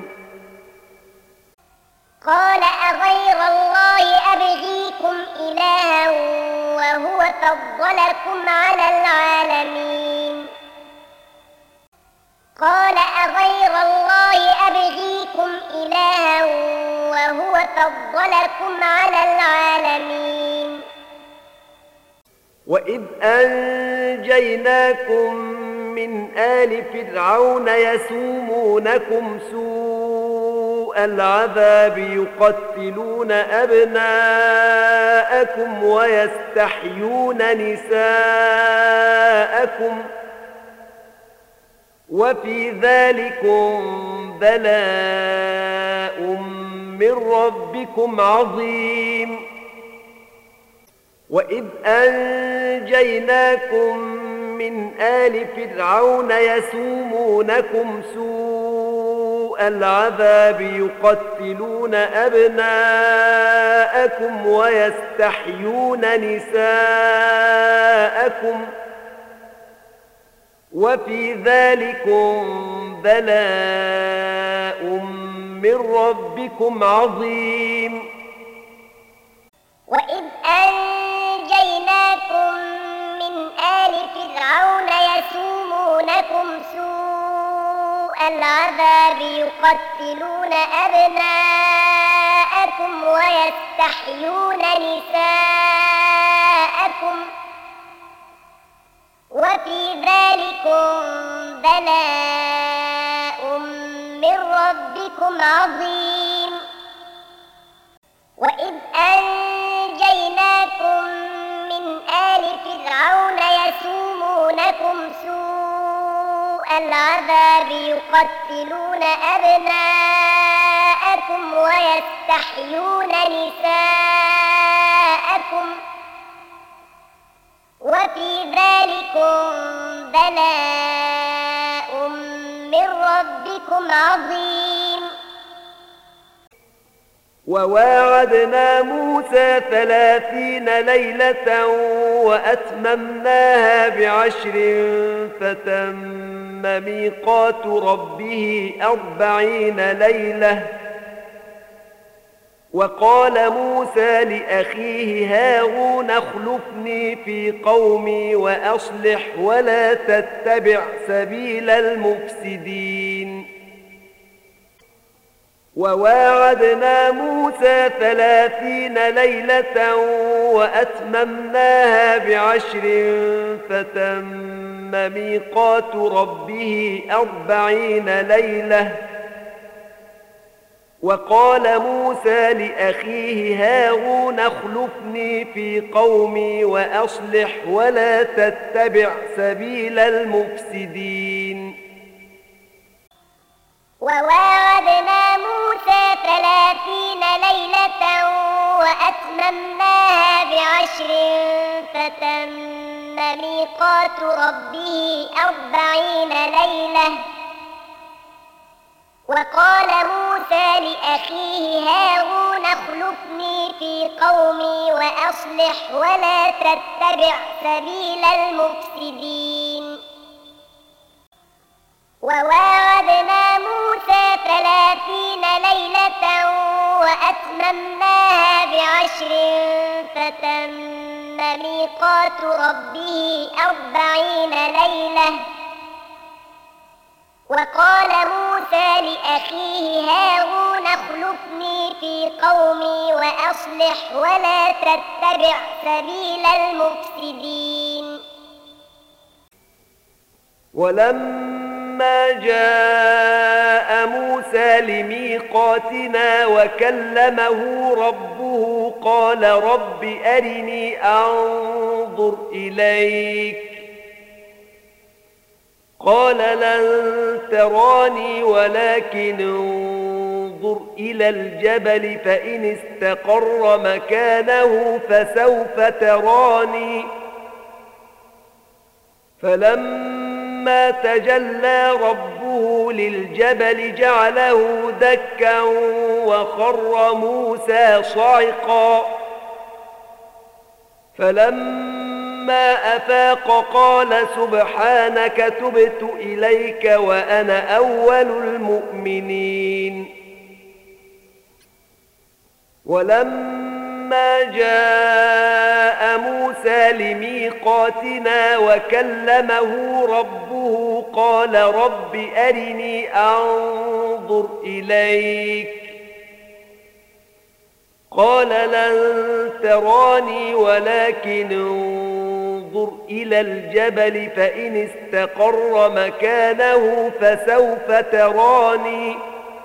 قال أغير الله أبغيكم إلها وهو فضلكم على العالمين قال أغير الله أبغيكم إلها وهو فضلكم على العالمين وإذ أنجيناكم من آل فرعون يسومونكم سوء العذاب يقتلون أبناءكم ويستحيون نساءكم وفي ذلكم بلاء من ربكم عظيم وإذ أنجيناكم من آل فرعون يسومونكم سوء العذاب يقتلون أبناءكم ويستحيون نساءكم وفي ذلكم بلاء من ربكم عظيم وإذ أنجيناكم من آل فرعون يسومونكم سوء العذاب يقتلون أبناءكم ويستحيون نساءكم وفي ذلكم بلاء من ربكم عظيم وإذ أنجيناكم من آل فرعون يسومونكم سوء العذاب يقتلون أبناءكم ويستحيون نساءكم وفي ذلكم بلاء من ربكم عظيم وواعدنا موسى ثلاثين ليلة وأتممناها بعشر فتم ميقات ربه أربعين ليلة وقال موسى لأخيه هارون اخلفني في قومي وأصلح ولا تتبع سبيل المفسدين وواعدنا موسى ثلاثين ليلة وأتممناها بعشر فتم ميقات ربه أربعين ليلة وقال موسى لأخيه هارون اخلفني في قومي وأصلح ولا تتبع سبيل المفسدين وواعدنا موسى ثلاثين ليلة وأتممناها بعشر فتم ميقات ربه أربعين ليلة وقال موسى لأخيه هارون اخلفني في قومي وأصلح ولا تتبع سبيل المفسدين وواعدنا موسى ثلاثين ليلة وأتممناها بعشر فتم ميقات ربه أربعين ليلة وقال موسى لأخيه هارون اخلفني في قومي وأصلح ولا تتبع سبيل المفسدين ولما جاء موسى لميقاتنا وكلمه ربه قال رب أرني أنظر إليك قال لن تراني ولكن انظر إلى الجبل فإن استقر مكانه فسوف تراني فلما تجلى ربه للجبل جعله دكا وخر موسى صعقا فلما أفاق قال سبحانك تبت إليك وأنا أول المؤمنين ولما جاء موسى لميقاتنا وكلمه ربه قال رب أرني أنظر إليك قال لن تراني ولكن انظر إلى الجبل فإن استقر مكانه فسوف تراني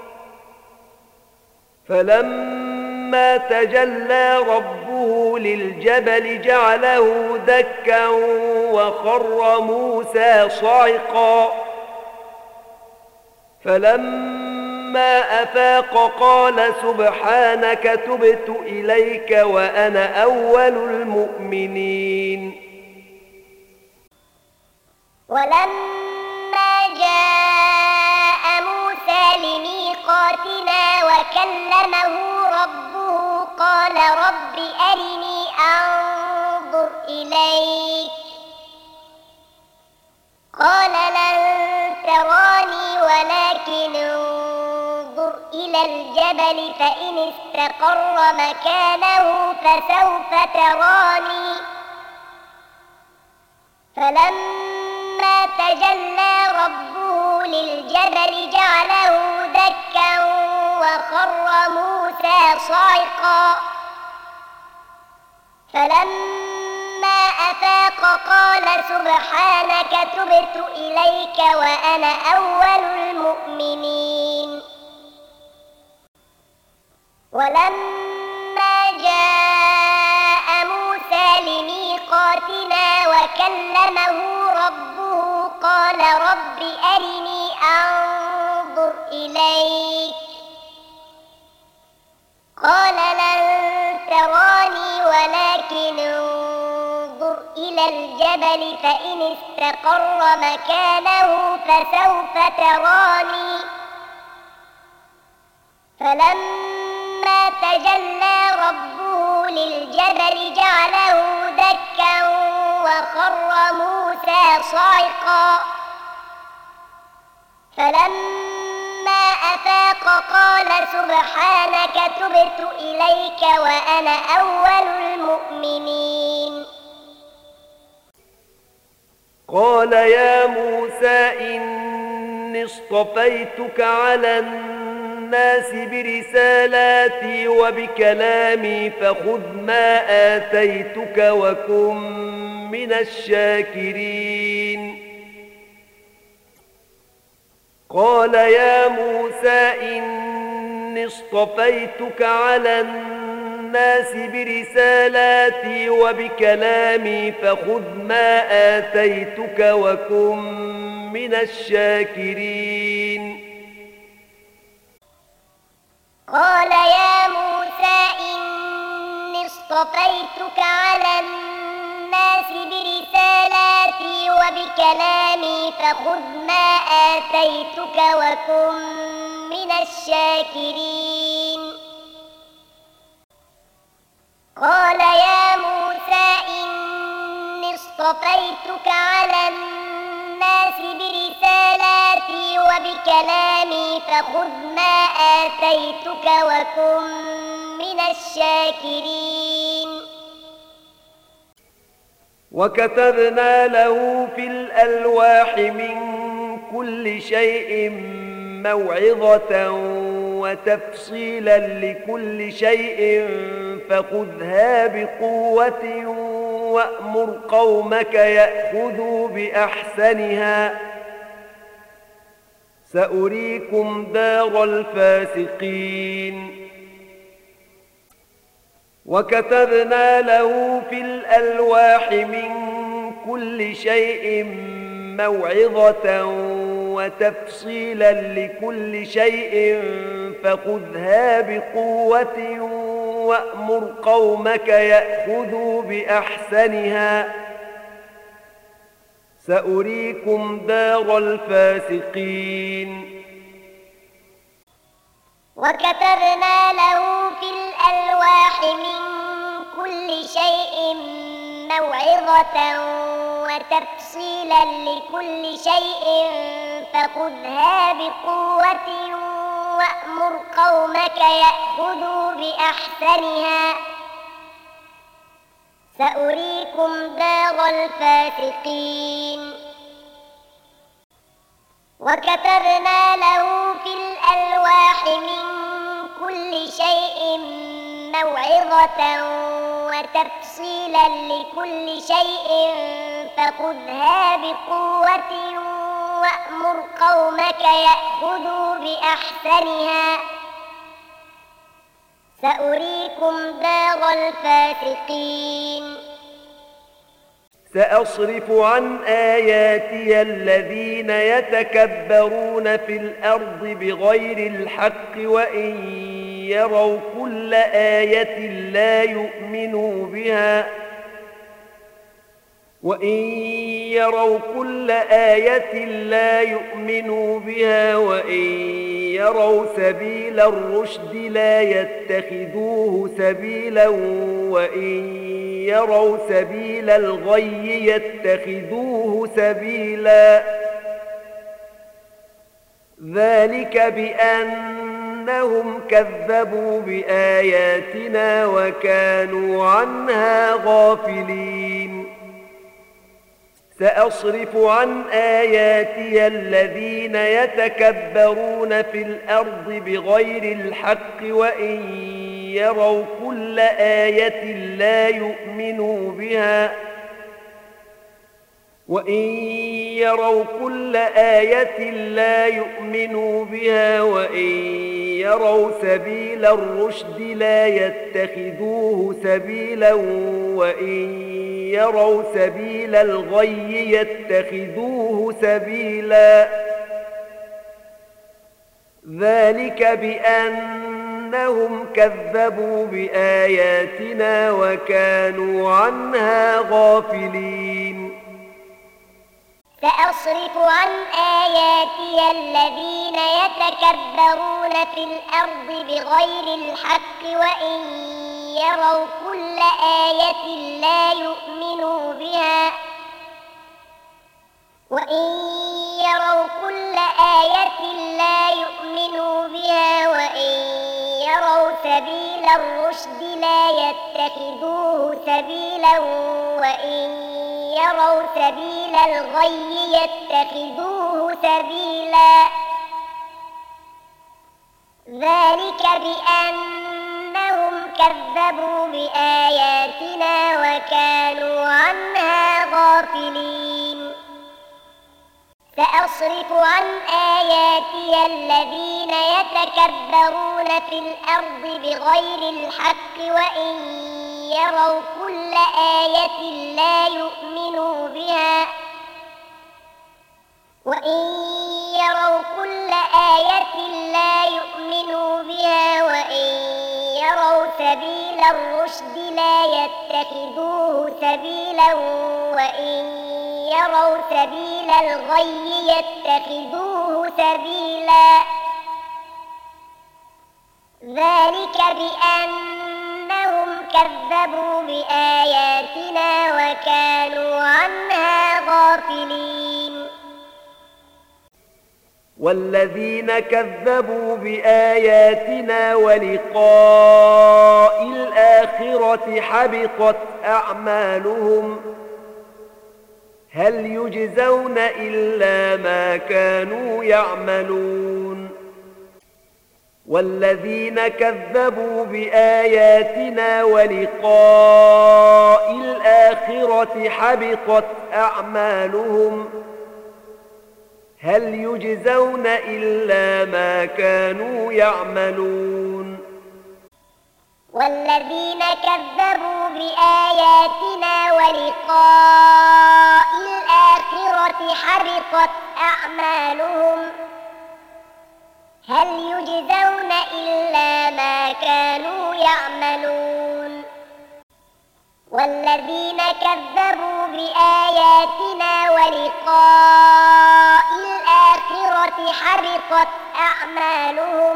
فلما تجلى ربه للجبل جعله دكا وخر موسى صعقا فلما أفاق قال سبحانك تبت إليك وأنا أول المؤمنين ولما جاء موسى لميقاتنا وكلمه ربه قال رب أرني أنظر إليك قال لن تراني ولكن انظر إلى الجبل فإن استقر مكانه فسوف تراني فلما تجلى ربه للجبل جعله دكا وخر موسى صعقا فلما أفاق قال سبحانك تبت إليك وأنا أول المؤمنين ولما جاء موسى لميقاتنا وكلمه ربه قال رب أرني أنظر إليك قال لن تراني ولكن انظر إلى الجبل فإن استقر مكانه فسوف تراني فلما فلما تجلى ربه للجبل جعله دكا وخر موسى صعقا فلما أفاق قال سبحانك تبت إليك وأنا أول المؤمنين. قال يا موسى إني اصطفيتك على الناس برسالاتي وبكلامي فخذ ما آتيتك وكن من الشاكرين. قال يا موسى إني اصطفيتك على الناس برسالاتي وبكلامي فخذ ما آتيتك وكن من الشاكرين. قال يا موسى إني اصطفيتك على الناس برسالاتي وبكلامي فخذ ما آتيتك وكن من الشاكرين. قال يا موسى إني اصطفيتك على الناس برسالاتي وبكلامي فخذ ما آتيتك وكن من الشاكرين. وكتبنا له في الألواح من كل شيء موعظة وتفصيلا لكل شيء فخذها بقوة وأمر قومك يأخذوا بأحسنها سأريكم دار الفاسقين. وكتبنا له في الألواح من كل شيء موعظة وتفصيلا لكل شيء فخذها بقوة وأمر قومك يأخذوا بأحسنها سأريكم دار الفاسقين. وكتبنا له في الألواح من كل شيء موعظة وتفصيلا لكل شيء فخذها بقوة وأمر قومك يأخذوا بأحسنها سأريكم دار الفاسقين. وكتبنا له في الألواح من كل شيء موعظة وتفصيلا لكل شيء فخذها بقوة وأمر قومك يأخذوا بأحسنها سأريكم دار الفاسقين. سأصرف عن آياتي الذين يتكبرون في الأرض بغير الحق وإن يروا كل آية لا يؤمنوا بها وإن يروا كل آية لا يؤمنوا بها وإن يروا سبيل الرشد لا يتخذوه سبيلا وإن يروا سبيل الغي يتخذوه سبيلا ذلك بأنهم كذبوا بآياتنا وكانوا عنها غافلين. سأصرف عن آياتي الذين يتكبرون في الأرض بغير الحق وإن يروا كل آية لا يؤمنوا بها وإن يروا كل آية لا يؤمنوا بها وإن يروا سبيل الرشد لا يتخذوه سبيلا وإن يروا سبيل الغي يتخذوه سبيلا ذلك بأنهم كذبوا بآياتنا وكانوا عنها غافلين. سأصرف عن آياتي الذين يتكبرون في الأرض بغير الحق وإن يروا كل آية لا يؤمنوا بها وإن يروا كل آية لا يؤمنوا بها وإن يروا سبيل الرشد لا يتخذوه سبيلا وإن يروا سبيل الغي يتخذوه سبيلا ذلك بأنهم كذبوا بآياتنا وكانوا عنها غافلين سأصرف عن آياتي الذين يتكبرون في الأرض بغير الحق وإن يروا كل آية لا يؤمنوا بها وإن يروا كل آية لا يؤمنوا بها وإن يروا سبيل الرشد لا يتخذوه سبيلا وإن يروا سبيل الغي يتخذوه سبيلا ذلك بأنهم كذبوا بآياتنا وكانوا عنها غافلين والذين كذبوا بآياتنا ولقاء الآخرة حبطت أعمالهم هل يجزون إلا ما كانوا يعملون والذين كذبوا بآياتنا ولقاء الآخرة حبطت أعمالهم هل يجزون إلا ما كانوا يعملون والذين كذبوا بآياتنا ولقاء الآخرة حبطت أعمالهم هل يجزون إلا ما كانوا يعملون والذين كذبوا بآياتنا ولقاء الآخرة حبطت أعمالهم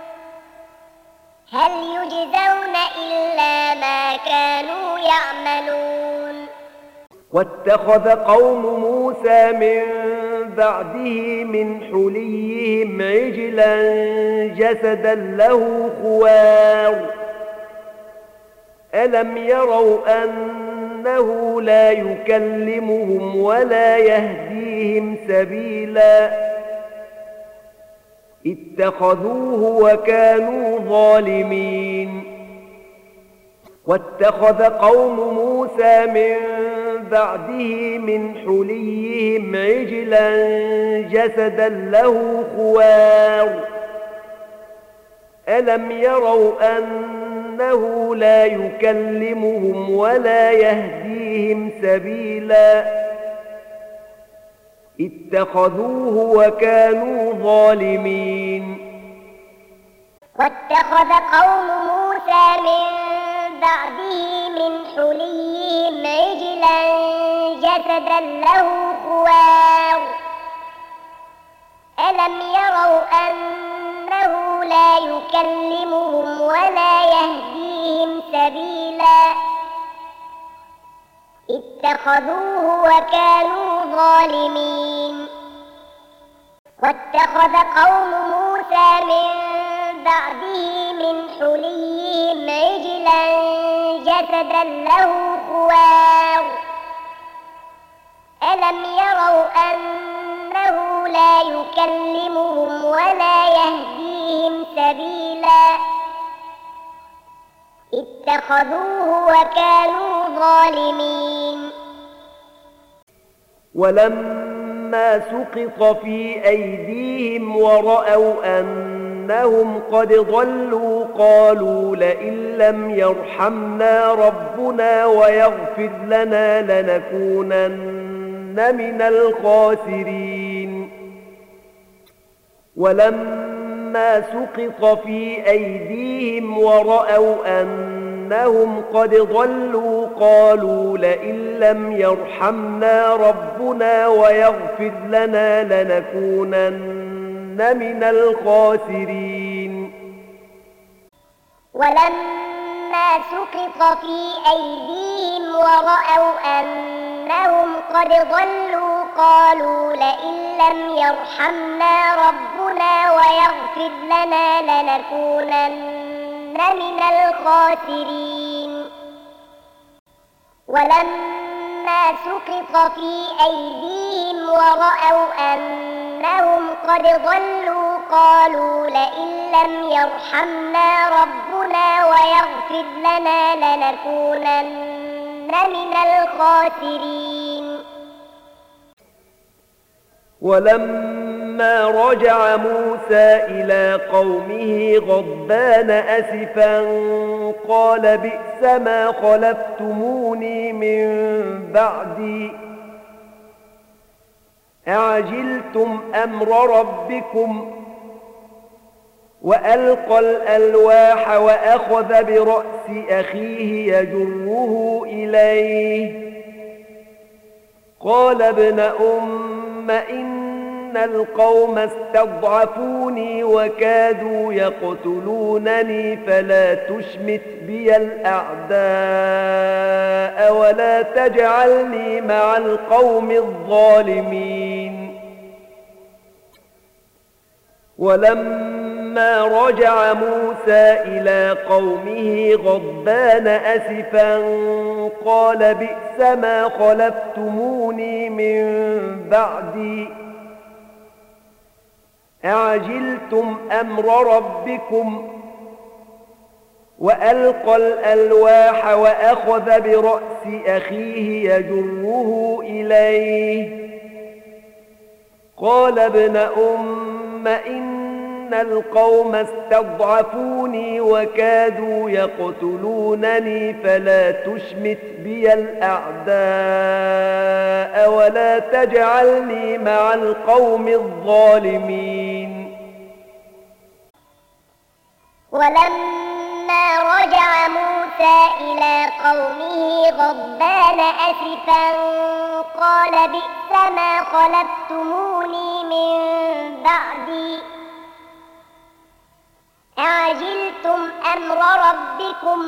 هل يجزون إلا ما كانوا يعملون واتخذ قوم موسى من بعده من حليهم عجلا جسدا له خوار ألم يروا أنه لا يكلمهم ولا يهديهم سبيلا اتخذوه وكانوا ظالمين واتخذ قوم موسى من بعده من حليهم عجلا جسدا له خوار ألم يروا أنه لا يكلمهم ولا يهديهم سبيلا اتخذوه وكانوا ظالمين واتخذ قوم موسى من بعده من حليهم عجلا جسدا له خوار ألم يروا أنه لا يكلمهم ولا يهديهم سبيلا اتخذوه وكانوا ظالمين واتخذ قوم موسى من بعده من حليهم عجلا جسدا له خوار ألم يروا أنه لا يكلمهم ولا يهديهم سبيلا اتخذوه وكانوا ظالمين ولما سقط في أيديهم ورأوا أنهم قد ضلوا قالوا لئن لم يرحمنا ربنا ويغفر لنا لنكونن من الخاسرين ولما سقط في أيديهم ورأوا أن أنهم قد ضلوا قالوا لئن لم يرحمنا ربنا ويغفر لنا لنكونن من الخاسرين. ولما سقط في أيديهم ورأوا أنهم قد ضلوا قالوا لئن لم يرحمنا ربنا ويغفر لنا لنكونن من الخاسرين. ولما سقط في أيديهم ورأوا أنهم قد ضلوا قالوا لئن لم يرحمنا ربنا ويغفر لنا لنكونن من الخاسرين. ولما رجع موسى إلى قومه غضبان أسفا قال بئس ما خلفتموني من بعدي أعجلتم أمر ربكم وألقى الألواح وأخذ برأس أخيه يجره إليه قال ابن أم إن القوم استضعفوني وكادوا يقتلونني فلا تشمت بي الأعداء ولا تجعلني مع القوم الظالمين. ولما رجع موسى إلى قومه غضبان أسفا قال بئس ما خلفتموني من بعدي أعجلتم أمر ربكم وألقى الألواح وأخذ برأس أخيه يجره إليه قال ابن أم إن القوم استضعفوني وكادوا يقتلونني فلا تشمت بي الأعداء ولا تجعلني مع القوم الظالمين. ولما رجع موسى إلى قومه غضبان أسفا قال بئس ما خلفتموني من بعدي أعجلتم أمر ربكم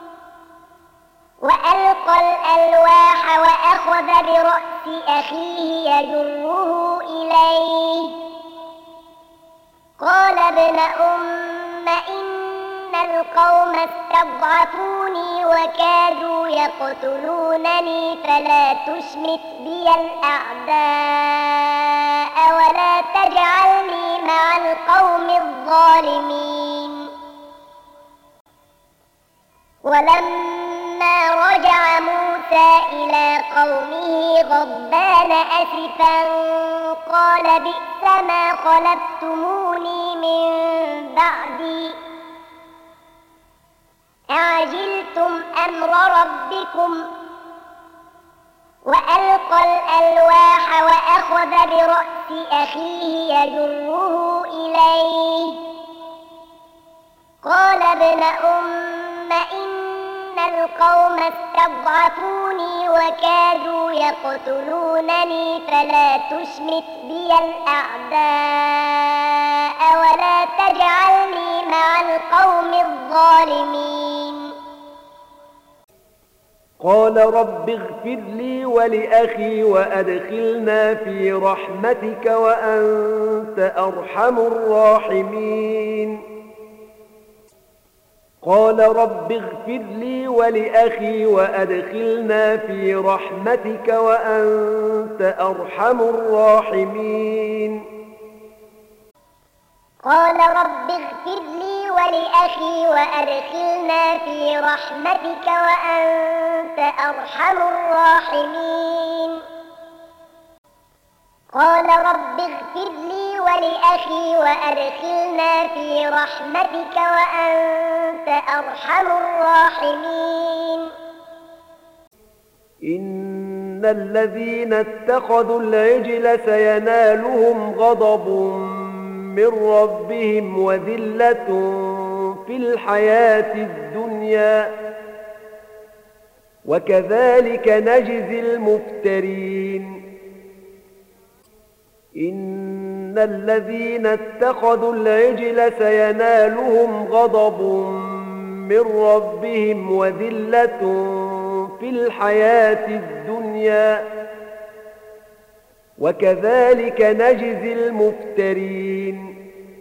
وألقى الألواح وأخذ برأس أخيه يجره إليه قال ابن أم إن القوم استضعفوني وكادوا يقتلونني فلا تشمت بي الأعداء ولا تجعلني مع القوم الظالمين. ولما رجع موسى إلى قومه غضبان أسفا قال بئس ما خلفتموني من بعدي أعجلتم أمر ربكم وألقى الألواح وأخذ برأس أخيه يجره إليه قال ابن أم إن القوم استضعفوني وكادوا يقتلونني فلا تشمت بي الأعداء ولا تجعلني مع القوم الظالمين. قال رب اغفر لي ولأخي وأدخلنا في رحمتك وأنت أرحم الراحمين. قال رب اغفر لي ولأخي وأدخلنا في رحمتك وأنت أرحم الراحمين. قال رب اغفر لي ولأخي وأدخلنا في رحمتك وأنت أرحم الراحمين. قال رب اغفر لي ولأخي وأدخلنا في رحمتك وأنت أرحم الراحمين. إن الذين اتخذوا العجل سينالهم غضب من ربهم وذلة في الحياة الدنيا وكذلك نجزي المفترين إن الذين اتخذوا العجل سينالهم غضب من ربهم وذلة في الحياة الدنيا وكذلك نجزي المفترين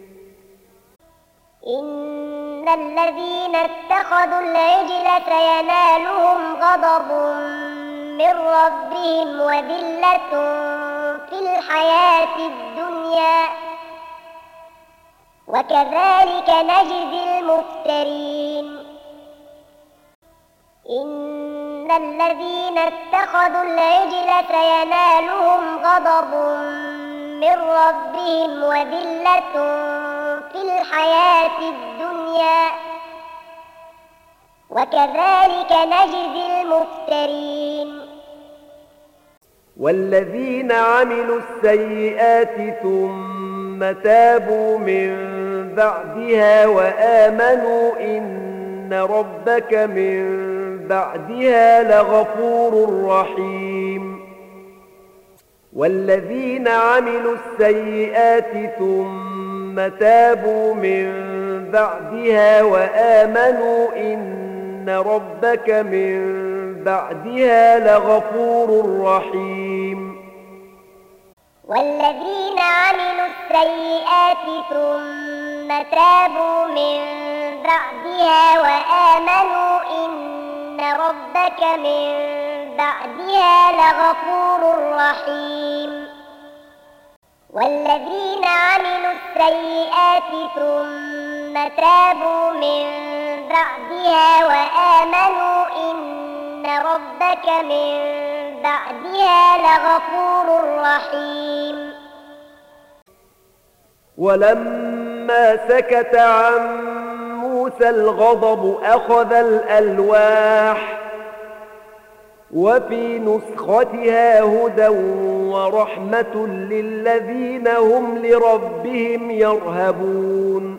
إن الذين اتخذوا العجل سينالهم غضب من ربهم وذلة في الحياة الدنيا وكذلك نجزي المفترين إن الذين اتخذوا العجل سينالهم غضب من ربهم وذلة في الحياة الدنيا وكذلك نجزي المفترين والذين عملوا السيئات ثم تابوا من بعدها وآمنوا إن ربك من بعدها لغفور رحيم والذين عملوا السيئات ثم تابوا من بعدها وآمنوا إن ربك من بعدها لغفور رحيم والذين عملوا السيئات ثم تابوا من بعدها وآمنوا إن ربك من بعدها لغفور رحيم والذين عملوا السيئات ثم تابوا من بعدها وآمنوا إن ربك من بعدها لغفور رحيم ولما سكت عن موسى الغضب أخذ الألواح وفي نسختها هدى ورحمة للذين هم لربهم يرهبون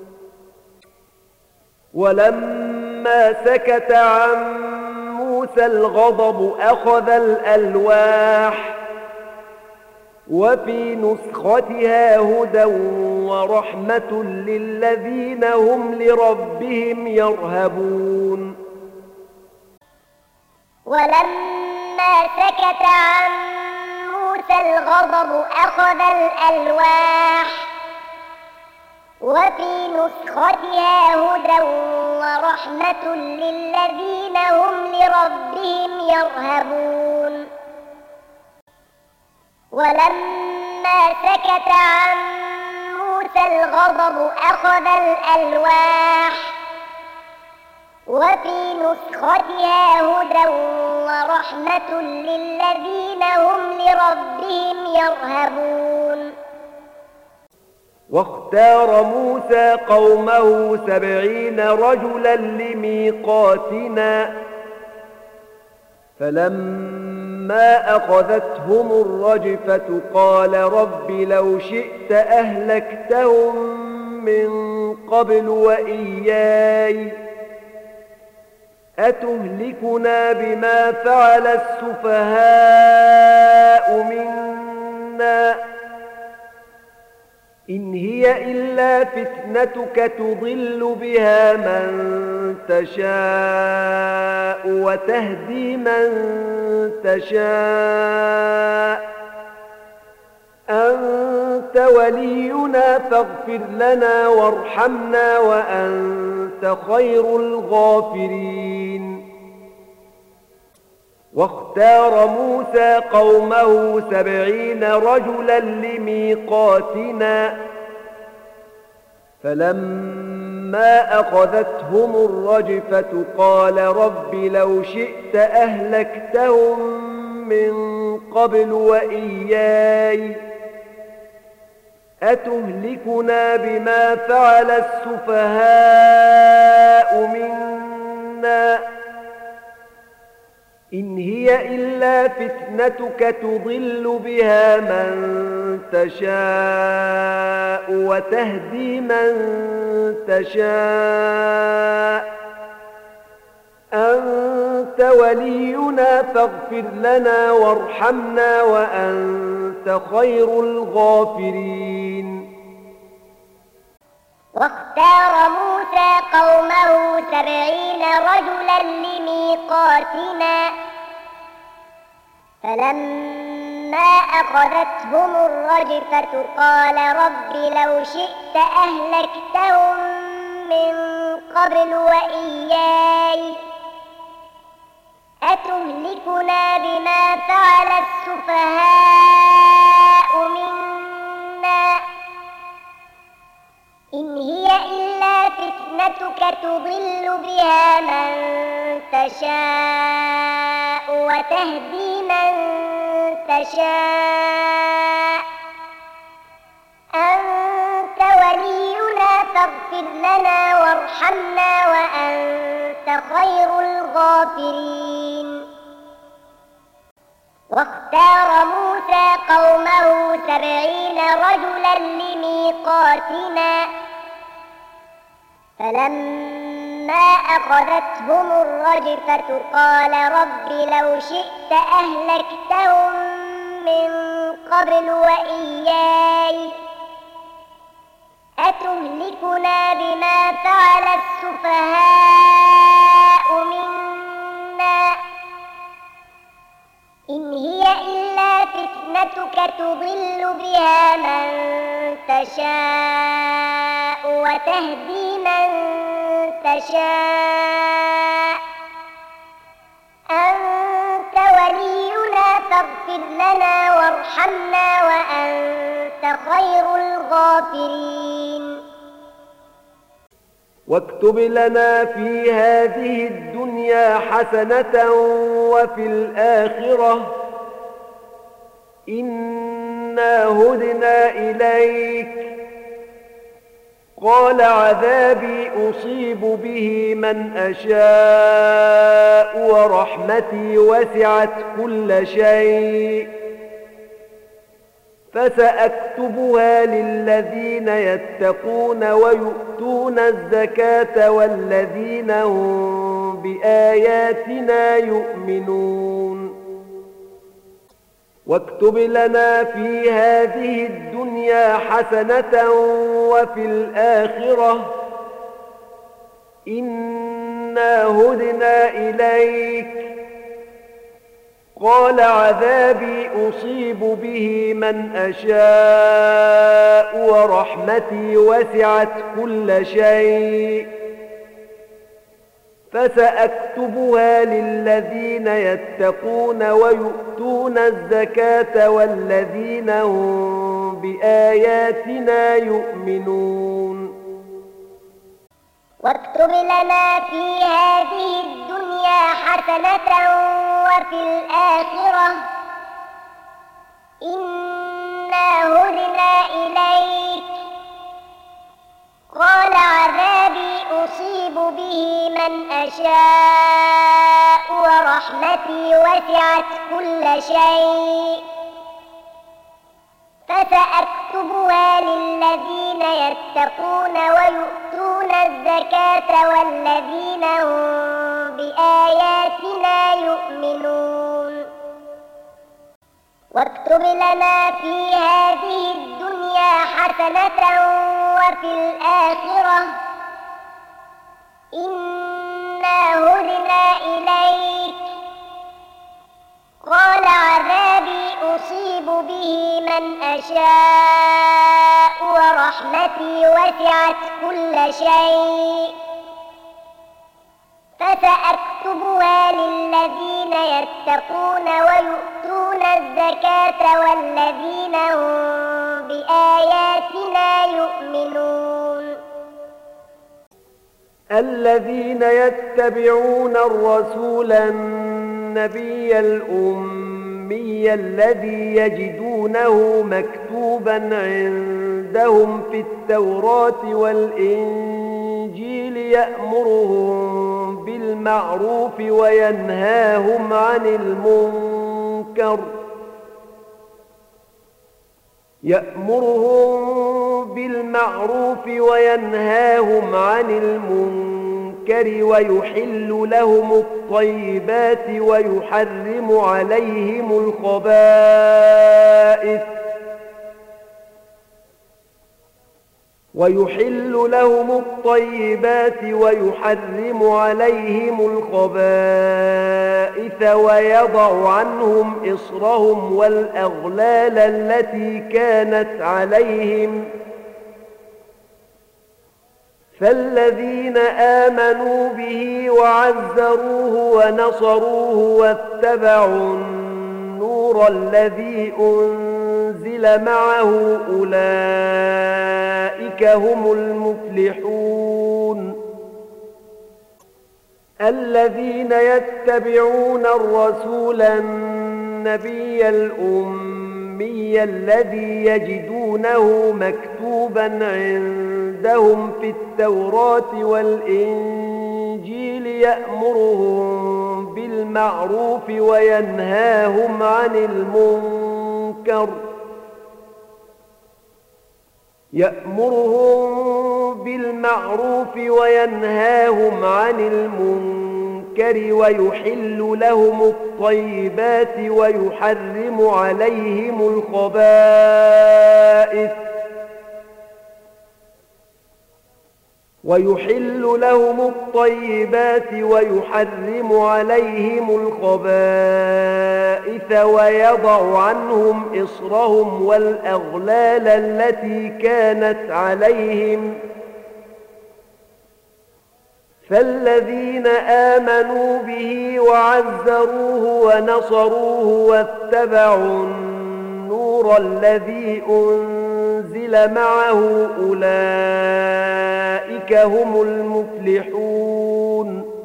ولما سكت عن موسى الغضب أخذ الألواح وفي نسختها هدى ورحمة للذين هم لربهم يرهبون ولما سكت عن موسى الغضب أخذ الألواح وفي نسختها هدى ورحمة للذين هم لربهم يرهبون ولما سكت عن موسى الغضب أخذ الألواح وفي نسختها هدى ورحمة للذين هم لربهم يرهبون واختار موسى قومه سبعين رجلا لميقاتنا فلما أخذتهم الرجفة قال رب لو شئت أهلكتهم من قبل وإياي أتهلكنا بما فعل السفهاء منا إن هي إلا فتنتك تضل بها من تشاء وتهدي من تشاء أنت ولينا فاغفر لنا وارحمنا وأنت خير الغافرين واختار موسى قومه سبعين رجلا لميقاتنا فلما أخذتهم الرجفة قال رب لو شئت أهلكتهم من قبل وإياي أتهلكنا بما فعل السفهاء منا إن هي إلا فتنتك تضل بها من تشاء وتهدي من تشاء أنت ولينا فاغفر لنا وارحمنا وأنت خير الغافرين. واختار موسى قومه سبعين رجلا لميقاتنا فلما أخذتهم الرجفة قال رب لو شئت أهلكتهم من قبل وإياي أتهلكنا بما فعل السفهاء منا إن هي إلا فتنتك تضل بها من تشاء وتهدي من تشاء أنت ولينا فاغفر لنا وارحمنا وأنت خير الغافرين. واختار موسى قومه سبعين رجلا لميقاتنا فلما أخذتهم الرجفة قال رب لو شئت أهلكتهم من قبل وإياي أتهلكنا بما فعل السفهاء منا إن هي إلا فتنتك تضل بها من تشاء وتهدي من تشاء أنت ولينا فاغفر لنا وارحمنا وأنت خير الغافرين. واكتب لنا في هذه الدنيا حسنة وفي الآخرة إنا هدنا إليك قال عذابي أصيب به من أشاء ورحمتي وسعت كل شيء فسأكتبها للذين يتقون ويؤتون الزكاة والذين هم بآياتنا يؤمنون. واكتب لنا في هذه الدنيا حسنة وفي الآخرة إنا هدنا إليك قال عذابي أصيب به من أشاء ورحمتي وسعت كل شيء فسأكتبها للذين يتقون ويؤتون الزكاة والذين هم بآياتنا يؤمنون. واكتب لنا في هذه الدنيا حسنة وفي الآخرة إنا هدنا إليك قال عذابي أصيب به من أشاء ورحمتي وسعت كل شيء فسأكتبها للذين يتقون ويؤتون الزكاة والذين هم بآياتنا يؤمنون. واكتب لنا في هذه الدنيا حسنة وفي الآخرة إنا هدنا إليك قال عذابي أصيب به من أشاء ورحمتي وسعت كل شيء فسأكتبها للذين يتقون ويؤتون الزكاة والذين هم بآياتنا يؤمنون. الذين يتبعون الرسول النبي الأمي الذي يجدونه مكتوبا عندهم في التوراة والإنجيل يأمرهم بالمعروف وينهاهم عن المنكر يأمرهم بالمعروف وينهاهم عن المنكر ويحل لهم الطيبات ويحرم عليهم الخبائث ويحل لهم الطيبات ويحرم عليهم الخبائث ويضع عنهم إصرهم والأغلال التي كانت عليهم فالذين آمنوا به وعزروه ونصروه واتبعوا النور الذي أنزل معه أولئك هم المفلحون الذين يتبعون الرسول النبي الأمي الذي يجدونه مكتوبا عندهم في التوراة والإنجيل يأمرهم بالمعروف وينهاهم عن المنكر يأمرهم بالمعروف وينهاهم عن المنكر ويحل لهم الطيبات ويحرم عليهم الخبائث ويحل لهم الطيبات ويحرم عليهم الخبائث ويضع عنهم إصرهم والأغلال التي كانت عليهم فالذين آمنوا به وعزروه ونصروه واتبعوا النور الذي أنزل معه أولئك هم المفلحون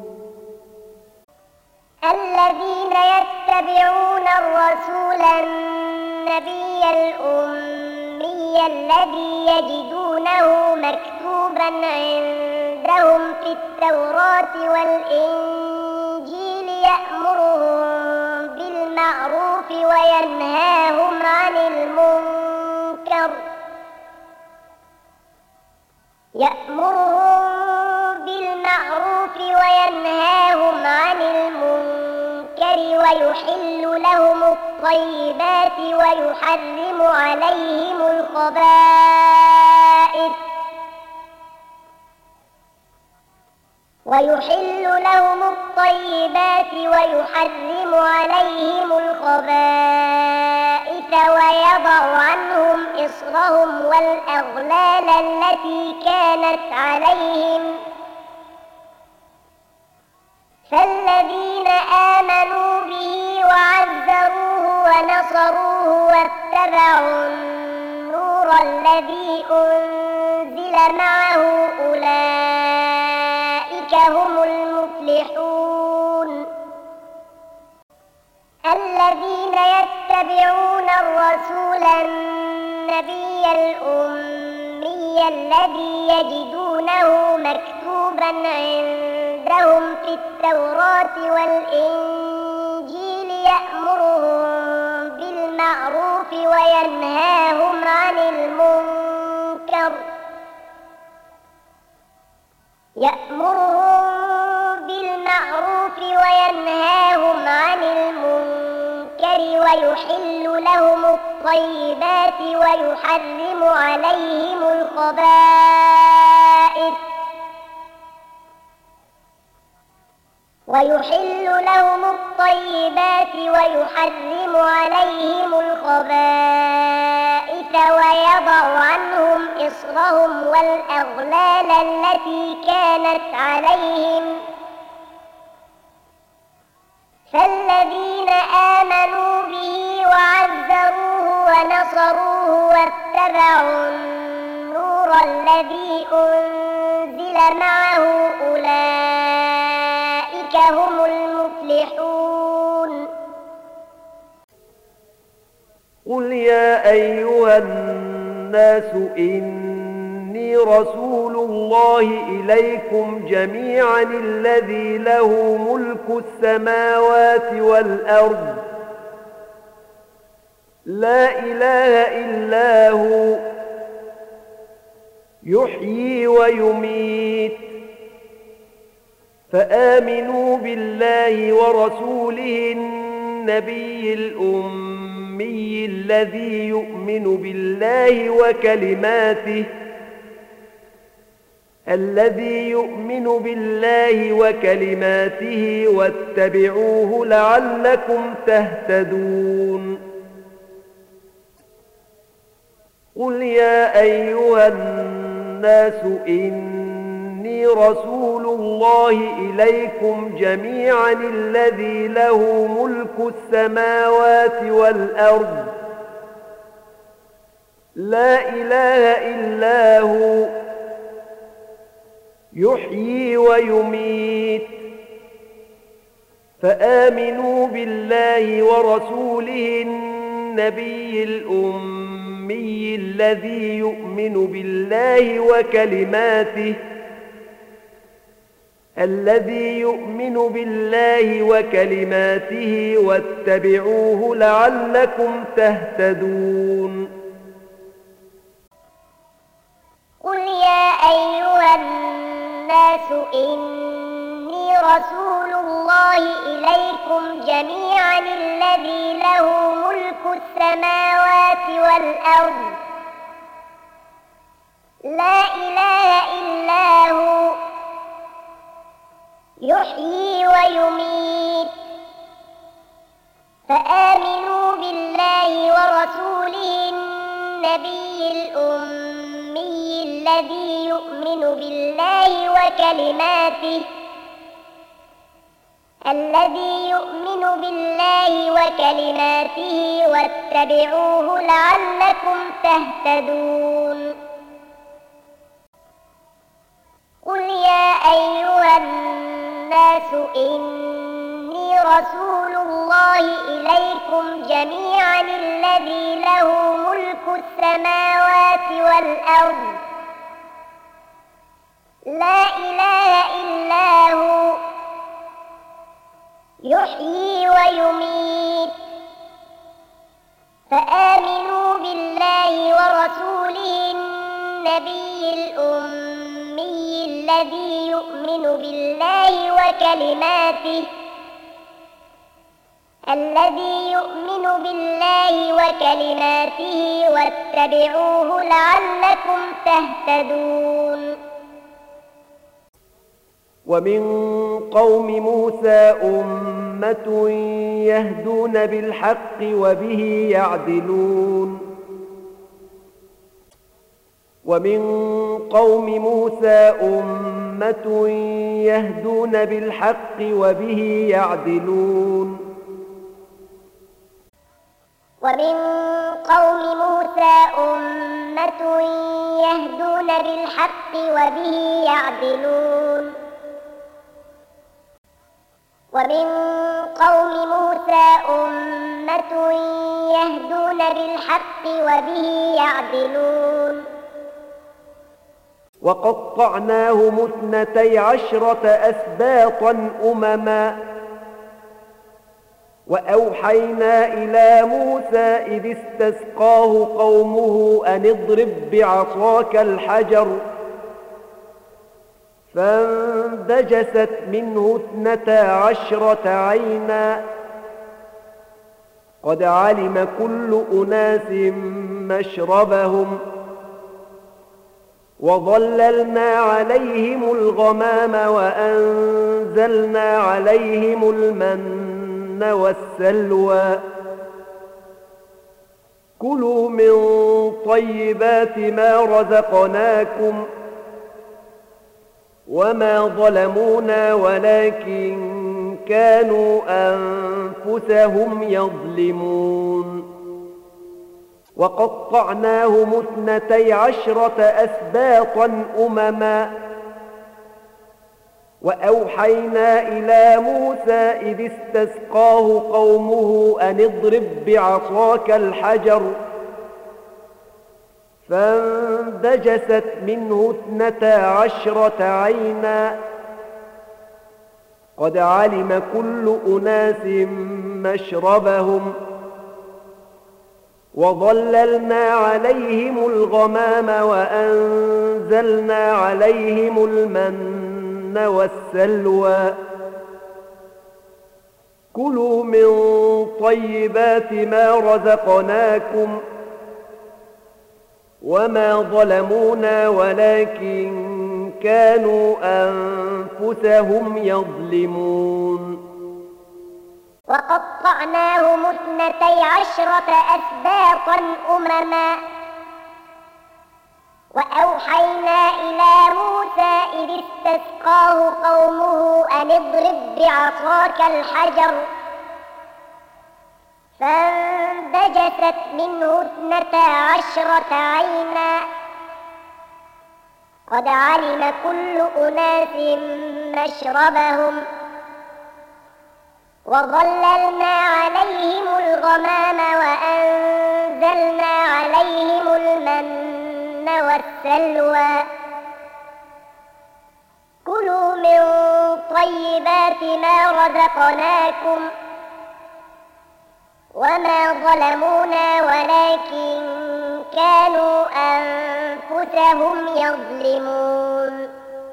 الذين يتبعون الرسول النبي الأمي الذي يجدونه مكتوبا عندهم في التوراة والإنجيل يأمرهم بالمعروف وينهاهم عن المنكر يأمرهم بالمعروف وينهاهم عن المنكر ويحل لهم الطيبات ويحرم عليهم الخبائث ويحل لهم الطيبات ويحرم عليهم الخبائث ويضع عنهم إصرهم والأغلال التي كانت عليهم فالذين آمنوا به وعزروه ونصروه واتبعوا النور الذي أنزل معه أولئك هم المفلحون الذين يتبعون الرسول النبي الأمي الذي يجدونه مكتوبا عندهم في التوراة والإنجيل يأمرهم بالمعروف وينهاهم عن المنكر يأمرهم بالمعروف وينهاهم عن المنكر ويحل لهم الطيبات ويحرم عليهم الخبائث ويحل لهم الطيبات ويحرم عليهم الخبائث ويضع عنهم إصرهم والأغلال التي كانت عليهم فالذين آمنوا به وعزروه ونصروه واتبعوا النور الذي أنزل معه أولئك هم المفلحون قل يا أيها الناس إني رسول الله إليكم جميعا الذي له ملك السماوات والأرض لا إله إلا هو يحيي ويميت فآمنوا بالله ورسوله النبي الأمي الذي يؤمن بالله وكلماته الذي يؤمن بالله وكلماته واتبعوه لعلكم تهتدون. قل يا أيها الناس إني رسول الله إليكم جميعا الذي له ملك السماوات والأرض لا إله إلا هو يحيي ويميت. فآمنوا بالله ورسوله النبي الأمي الذي يؤمن بالله وكلماته الذي يؤمن بالله وكلماته واتبعوه لعلكم تهتدون. قل يا أيها الناس إني رسول الله إليكم جميعا الذي له ملك السماوات والأرض لا إله إلا هو يحيي ويميت. فآمنوا بالله ورسوله النبي الأمي الذي يؤمن بالله وكلماته الذي يؤمن بالله وكلماته واتبعوه لعلكم تهتدون. قل يا أيها الناس إني رسول الله إليكم جميعا الذي له ملك السماوات والأرض لا إله إلا هو يحيي ويميت. فآمنوا بالله ورسوله النبي الأمي الذي يؤمن بالله وكلماته الذي يؤمن بالله وكلماته واتبعوه لعلكم تهتدون. ومن قوم موسى أمة يهدون بالحق وبه يعدلون. ومن قوم موسى أمة يهدون بالحق وبه يعدلون. ومن قوم موسى أمة يهدون بالحق وبه يعدلون. ومن قوم موسى أمة يهدون بالحق وبه يعدلون. وقطعناهم اثنتي عشرة أسباطا أمما وأوحينا إلى موسى إذ استسقاه قومه أن اضرب بعصاك الحجر فانبجست منه اثنتا عشرة عينا قد علم كل أناس مشربهم وظللنا عليهم الغمام وأنزلنا عليهم المن والسلوى كلوا من طيبات ما رزقناكم وما ظلمونا ولكن كانوا أنفسهم يظلمون. وقطعناهم اثنتي عشرة أسباطا أمما وأوحينا إلى موسى إذ استسقاه قومه أن اضرب بعصاك الحجر فانبجست منه اثنتا عشرة عينا قد علم كل أناس مشربهم وظللنا عليهم الغمام وأنزلنا عليهم المن والسلوى كلوا من طيبات ما رزقناكم وما ظلمونا ولكن كانوا أنفسهم يظلمون وقطعناهم اثنتي عشرة أسباطا أمما وأوحينا إلى موسى إذ استسقاه قومه أن اضرب بعصاك الحجر فانبجست منه اثنتا عشرة عينا قد علم كل أناس مشربهم وظللنا عليهم الغمام وأنزلنا عليهم المن والسلوى كلوا من طيبات ما رزقناكم وما ظلمونا ولكن كانوا أنفسهم يظلمون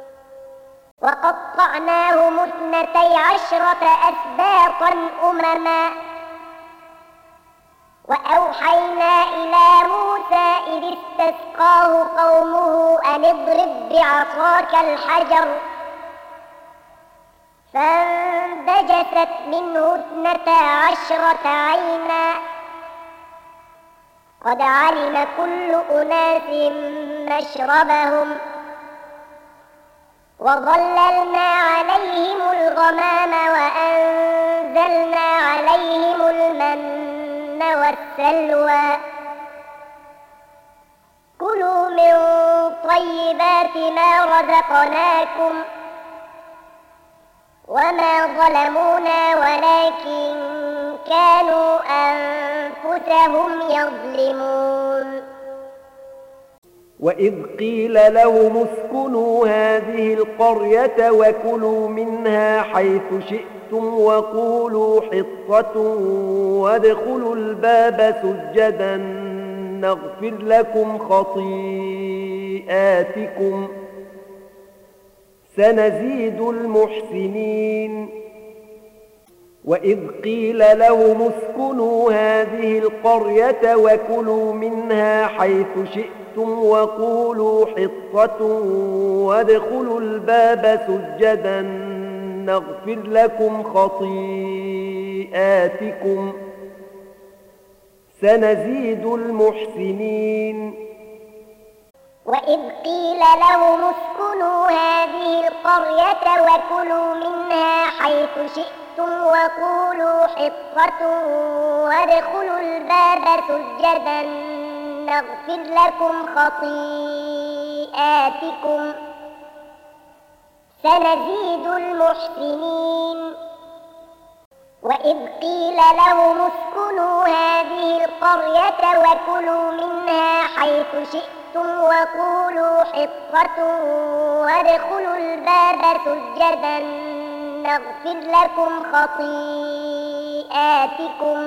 وقطعناهم اثنتي عشرة أسباطا أمما وأوحينا إلى موسى إذ استسقاه قومه أن اضرب بعصاك الحجر فانبجست منه اثنتا عشرة عينا قد علم كل أناس مشربهم وظللنا عليهم الغمام وأنزلنا عليهم المن والسلوى كلوا من طيبات ما رزقناكم وما ظلمونا ولكن كانوا أنفسهم يظلمون وإذ قيل لهم اسكنوا هذه القرية وكلوا منها حيث شئتم وقولوا حطة وادخلوا الباب سجدا نغفر لكم خطيئاتكم سنزيد المحسنين وإذ قيل لهم اسكنوا هذه القرية وكلوا منها حيث شئتم وقولوا حطة وادخلوا الباب سجدا نغفر لكم خطيئاتكم سنزيد المحسنين وإذ قيل لهم اسكنوا هذه القرية وكلوا منها حيث شئتم وقولوا حطة وادخلوا الباب سجدا نغفر لكم خطيئاتكم سنزيد المحسنين وإذ قيل لهم اسكنوا هذه القرية وكلوا منها حيث شئتم وقولوا حطة وادخلوا الباب سجدا نغفر لكم خطيئاتكم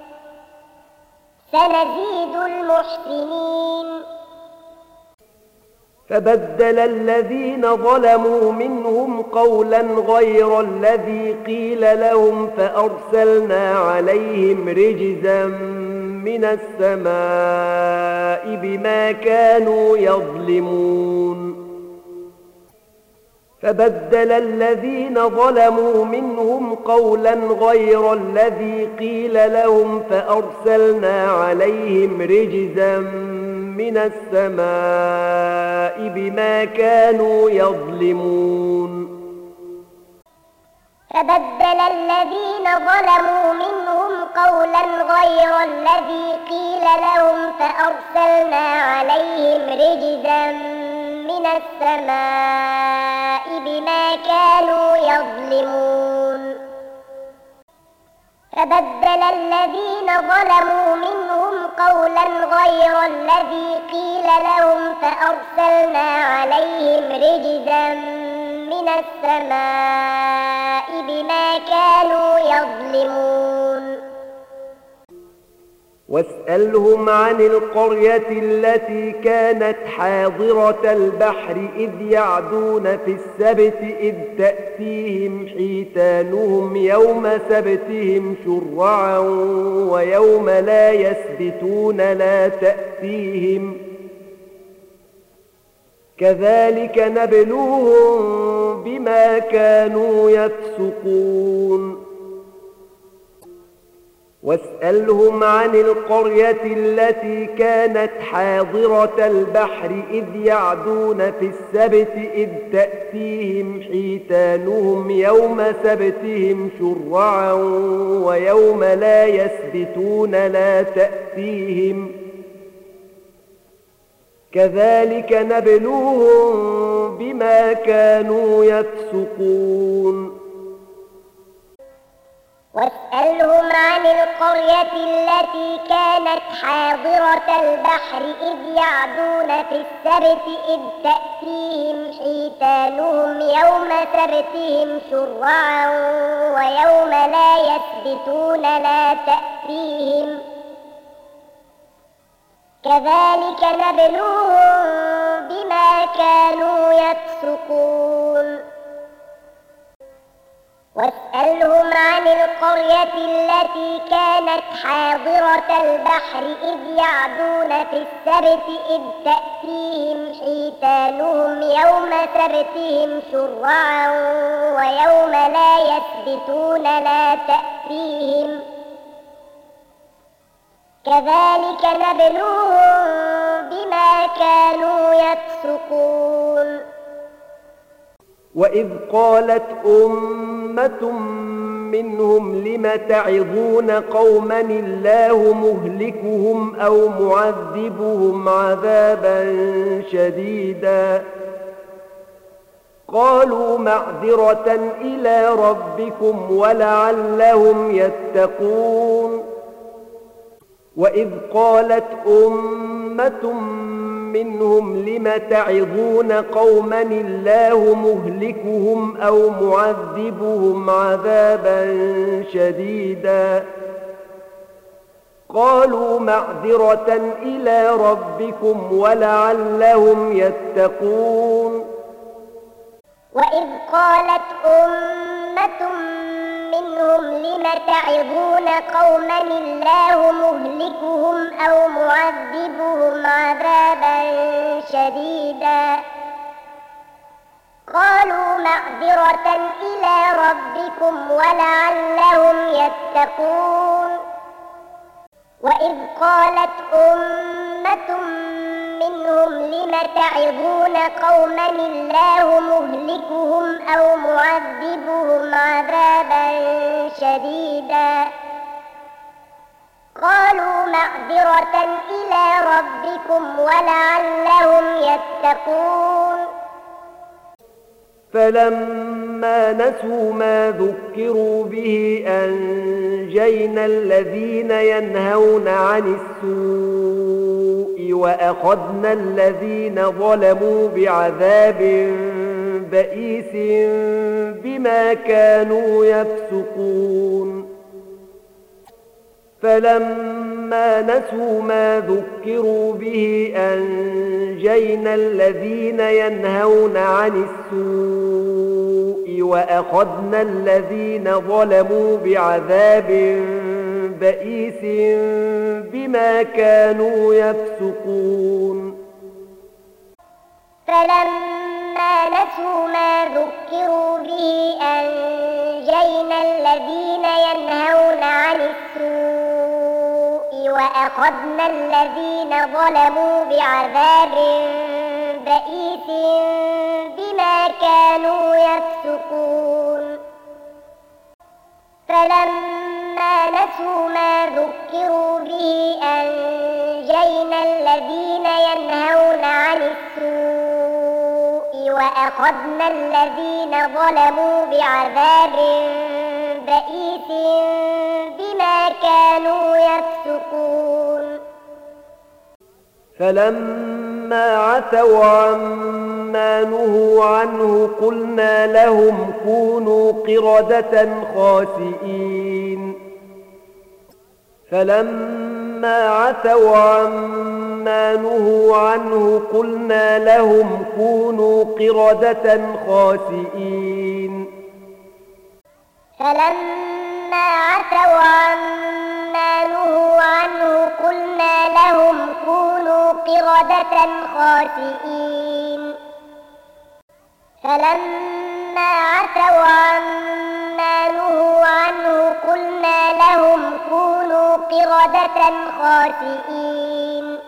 سنزيد المحسنين فبدل الذين ظلموا منهم قولا غير الذي قيل لهم فأرسلنا عليهم رجزا من السماء بما كانوا يظلمون فبدل الذين ظلموا منهم قولا غير الذي قيل لهم فأرسلنا عليهم رجزا من السماء بما كانوا يظلمون فبدل الذين ظلموا منهم قولا غير الذي قيل لهم فأرسلنا عليهم رجزا من السماء بما كانوا يظلمون فبدل الذين ظلموا منهم قولا غير الذي قيل لهم فأرسلنا عليهم رجزا من السماء بما كانوا يظلمون واسألهم عن القرية التي كانت حاضرة البحر إذ يعدون في السبت إذ تأتيهم حيتانهم يوم سبتهم شرعا ويوم لا يسبتون لا تأتيهم كذلك نبلوهم بما كانوا يفسقون واسألهم عن القرية التي كانت حاضرة البحر إذ يعدون في السبت إذ تأتيهم حيتانهم يوم سبتهم شرعا ويوم لا يسبتون لا تأتيهم كذلك نبلوهم بما كانوا يفسقون واسألهم عن القرية التي كانت حاضرة البحر إذ يعدون في السبت إذ تأتيهم حيتانهم يوم سبتهم شرعا ويوم لا يسبتون لا تأتيهم كذلك نبلوهم بما كانوا يفسقون واسألهم عن القرية التي كانت حاضرة البحر إذ يعدون في السبت إذ تأتيهم حيتانهم يوم سبتهم شرعا ويوم لا يسبتون لا تأتيهم كذلك نبلوهم بما كانوا يفسقون وإذ قالت أمة منهم لم تعظون قوما الله مهلكهم أو معذبهم عذابا شديدا قالوا معذرة إلى ربكم ولعلهم يتقون وإذ قالت أمة منهم لم تعظون قوما الله مهلكهم أو معذبهم عذابا شديدا قالوا معذرة إلى ربكم ولعلهم يتقون وإذ قالت أمة منهم لم تعظون قوما الله مهلكهم أو معذبهم عذابا شديدا قالوا معذرة إلى ربكم ولعلهم يتقون وإذ قالت أمة منهم لم تعظون قوما الله مهلكهم أو معذبهم عذابا شديدا قالوا معذرة إلى ربكم ولعلهم يتقون فلما نسوا ما ذكروا به أنجينا الذين ينهون عن السوء وأخذنا الذين ظلموا بعذاب بئيس بما كانوا يفسقون فلما نسوا ما ذكروا به أنجينا الذين ينهون عن السوء وأخذنا الذين ظلموا بعذاب بئيس بما كانوا يفسقون فلما نسوا ما ذكروا به أنجينا الذين ينهون عن السوء وأخذنا الذين ظلموا بعذاب بئيس بما كانوا يفسقون فلما نسوا ما ذكروا به أنجينا الذين ينهون عن السوء وأخذنا الذين ظلموا بعذاب بئيس بما كانوا يفسقون فلما عتوا عما نهوا عنه قلنا لهم كونوا قردة خاسئين فلما فلما عتوا عما نهوا عنه قلنا لهم كونوا قردة خاسئين فلما عتوا عما نهوا عنه قلنا لهم كونوا قردة خاسئين فلما عتوا عما نهوا عنه قلنا لهم كونوا قردة خاسئين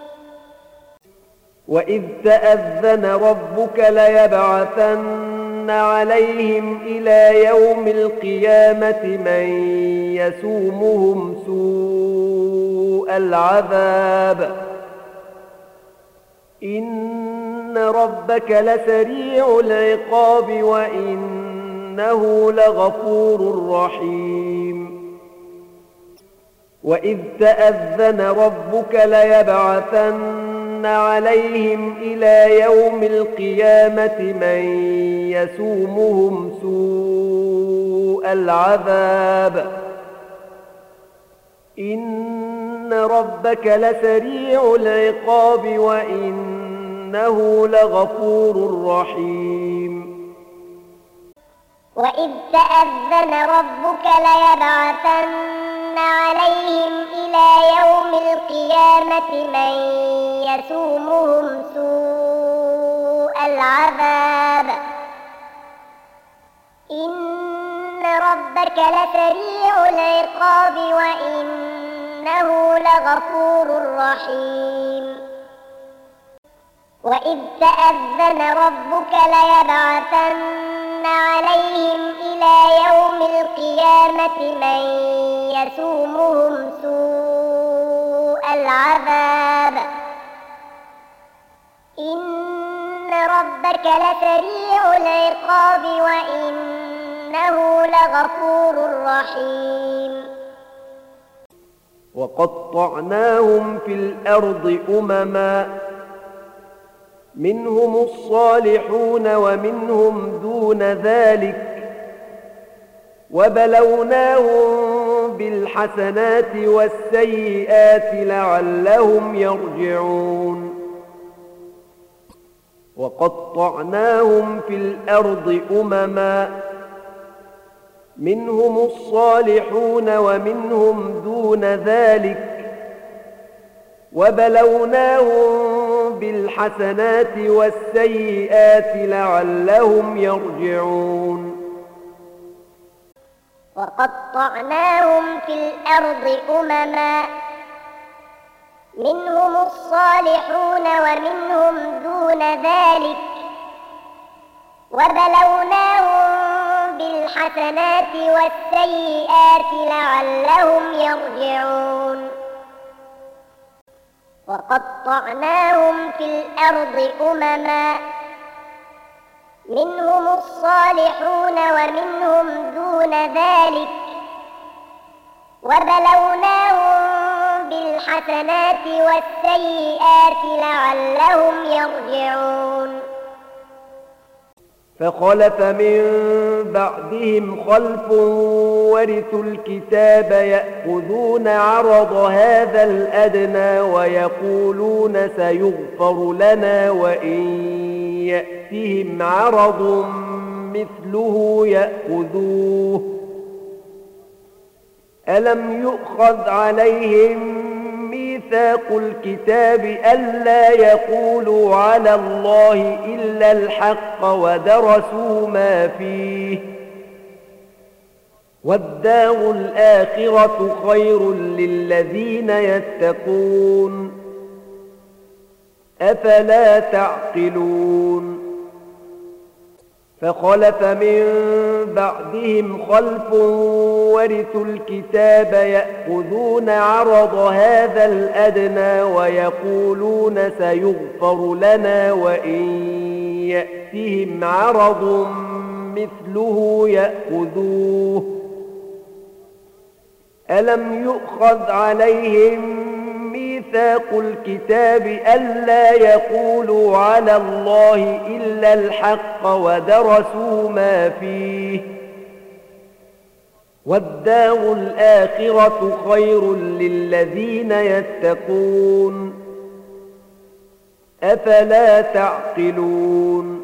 وإذ تأذن ربك ليبعثن عليهم إلى يوم القيامة من يسومهم سوء العذاب إن ربك لسريع العقاب وإنه لغفور رحيم وإذ تأذن ربك ليبعثن عليهم إلى يوم القيامة من يسومهم سوء العذاب إن ربك لسريع العقاب وإنه لغفور رحيم وإذ تأذن ربك ليبعثن عليهم إلى يوم القيامة من يسومهم سوء العذاب إن ربك لسريع العقاب وإنه لغفور رحيم وإذ تأذن ربك ليبعثن عليهم إلى يوم القيامة من يسومهم سوء العذاب إن ربك لسريع العقاب وإنه لغفور رحيم وقطعناهم في الأرض أمما منهم الصالحون ومنهم دون ذلك وبلوناهم بالحسنات والسيئات لعلهم يرجعون وقطعناهم في الأرض أمما منهم الصالحون ومنهم دون ذلك وبلوناهم بالحسنات والسيئات لعلهم يرجعون وقطعناهم في الأرض أمما منهم الصالحون ومنهم دون ذلك وبلوناهم بالحسنات والسيئات لعلهم يرجعون وقطعناهم في الأرض أمما منهم الصالحون ومنهم دون ذلك وبلوناهم بالحسنات والسيئات لعلهم يرجعون فخلف من بعدهم خلف ورثوا الكتاب يأخذون عرض هذا الأدنى ويقولون سيغفر لنا وإن يأتهم عرض مثله يأخذوه ألم يؤخذ عليهم ميثاق الكتاب ألا يقولوا على الله إلا الحق ودرسوا ما فيه والدار الآخرة خير للذين يتقون أفلا تعقلون فخلف من بعدهم خلف ورثوا الكتاب يأخذون عرض هذا الأدنى ويقولون سيغفر لنا وإن يأتهم عرض مثله يأخذوه ألم يؤخذ عليهم ميثاق الكتاب ألا يقولوا على الله إلا الحق ودرسوا ما فيه والدار الآخرة خير للذين يتقون أفلا تعقلون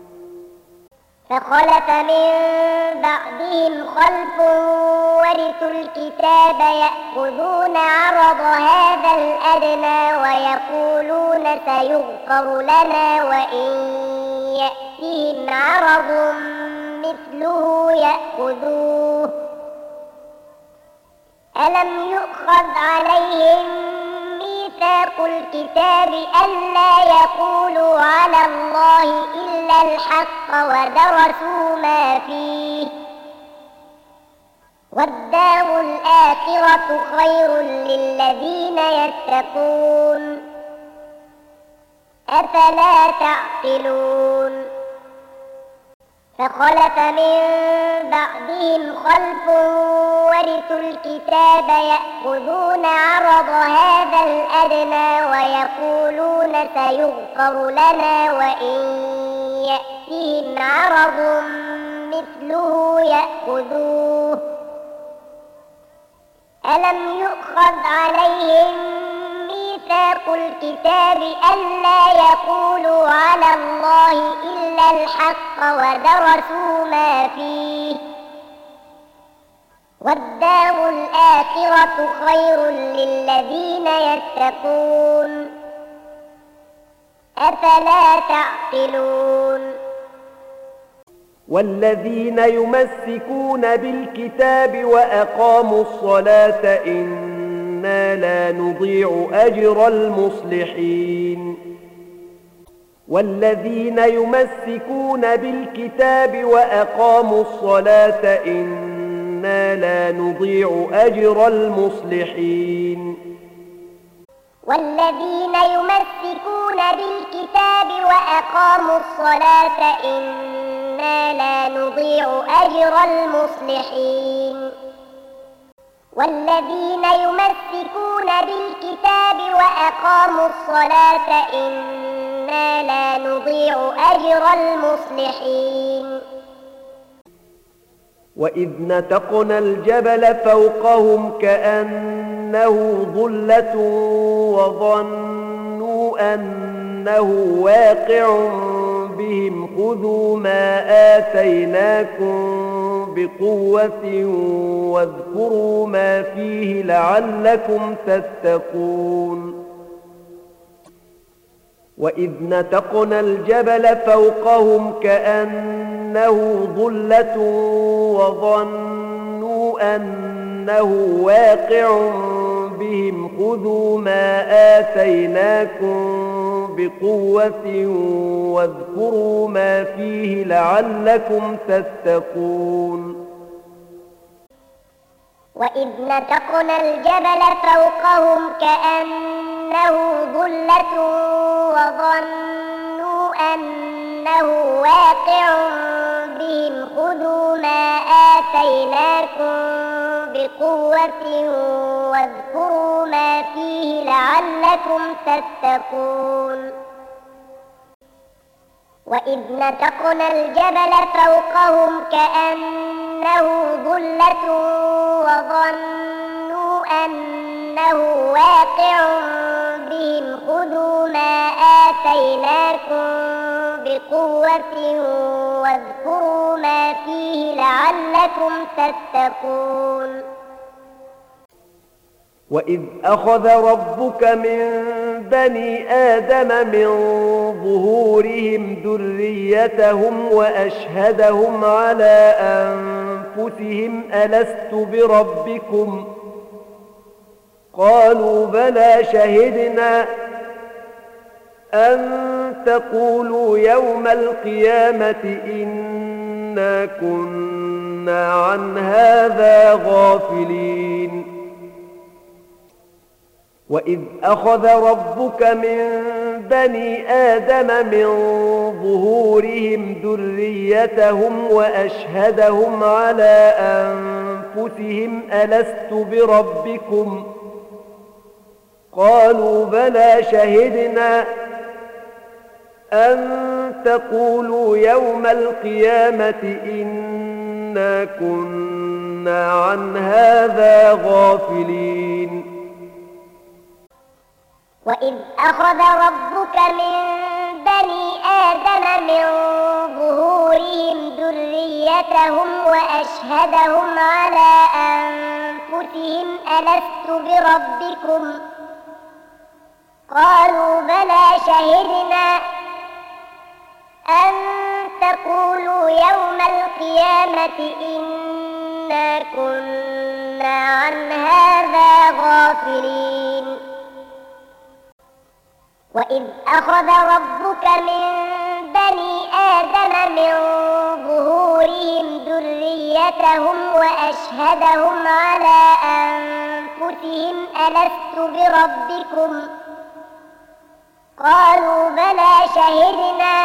فخلف من بعدهم خلف ورثوا الكتاب يأخذون عرض هذا الأدنى ويقولون سيغفر لنا وإن يأتهم عرض مثله يأخذوه ألم يؤخذ عليهم ميثاق الكتاب ألا يقولوا على الله إلا الحق ودرسوا ما فيه والدار الآخرة خير للذين يتقون أفلا تعقلون فخلف من بعدهم خلف ورثوا الكتاب يأخذون عرض هذا الأدنى ويقولون سيغفر لنا وإن يأتهم عرض مثله يأخذوه ألم يؤخذ عليهم ميثاق الكتاب ألا يقولوا على الله إلا الحق ودرسوا ما فيه والدار الآخرة خير للذين يتقون أفلا تعقلون والذين يمسكون بالكتاب وأقاموا الصلاة إنا لا نضيع أجر المصلحين والذين يمسكون بالكتاب وأقاموا الصلاة إنا لا نضيع أجر المصلحين والذين يمسكون بالكتاب وأقاموا الصلاة إنا لا نضيع أجر المصلحين والذين يمسكون بالكتاب وأقاموا الصلاة إنا لا نضيع أجر المصلحين وإذ نتقنا الجبل فوقهم كأنه ظلة وظنوا أنه واقع بهم خذوا ما آتيناكم بقوة واذكروا ما فيه لعلكم تتقون وإذ نتقنا الجبل فوقهم كأنه ظلة وظنوا أنه واقع بهم خذوا ما آتيناكم بقوة واذكروا ما فيه لعلكم تتقون وإذ نتقنا الجبل فوقهم كأنه ظلة وظنوا أنه واقع بهم خذوا ما آتيناكم بقوة واذكروا ما فيه لعلكم تتقون وإذ نتقنا الجبل فوقهم كأنه ظلة وظنوا أنه واقع بهم خذوا ما آتيناكم بقوة واذكروا ما فيه لعلكم تتقون وإذ أخذ ربك من بني آدم من ظهورهم ذريتهم وأشهدهم على أنفسهم ألست بربكم قالوا بلى شهدنا أن تقولوا يوم القيامة إنا كنا عن هذا غافلين وإذ أخذ ربك من بني آدم من ظهورهم ذريتهم وأشهدهم على أنفسهم ألست بربكم قالوا بلى شهدنا أن تقولوا يوم القيامة إنا كنا كنا عن هذا غافلين وإذ أخذ ربك من بني آدم من ظهورهم ذريتهم وأشهدهم على أنفسهم ألست بربكم قالوا بلى شهدنا أن تقولوا يوم القيامة إنا كنا عن هذا غافلين وإذ أخذ ربك من بني آدم من ظهورهم ذريتهم وأشهدهم على أنفسهم ألست بربكم قالوا بلى شهدنا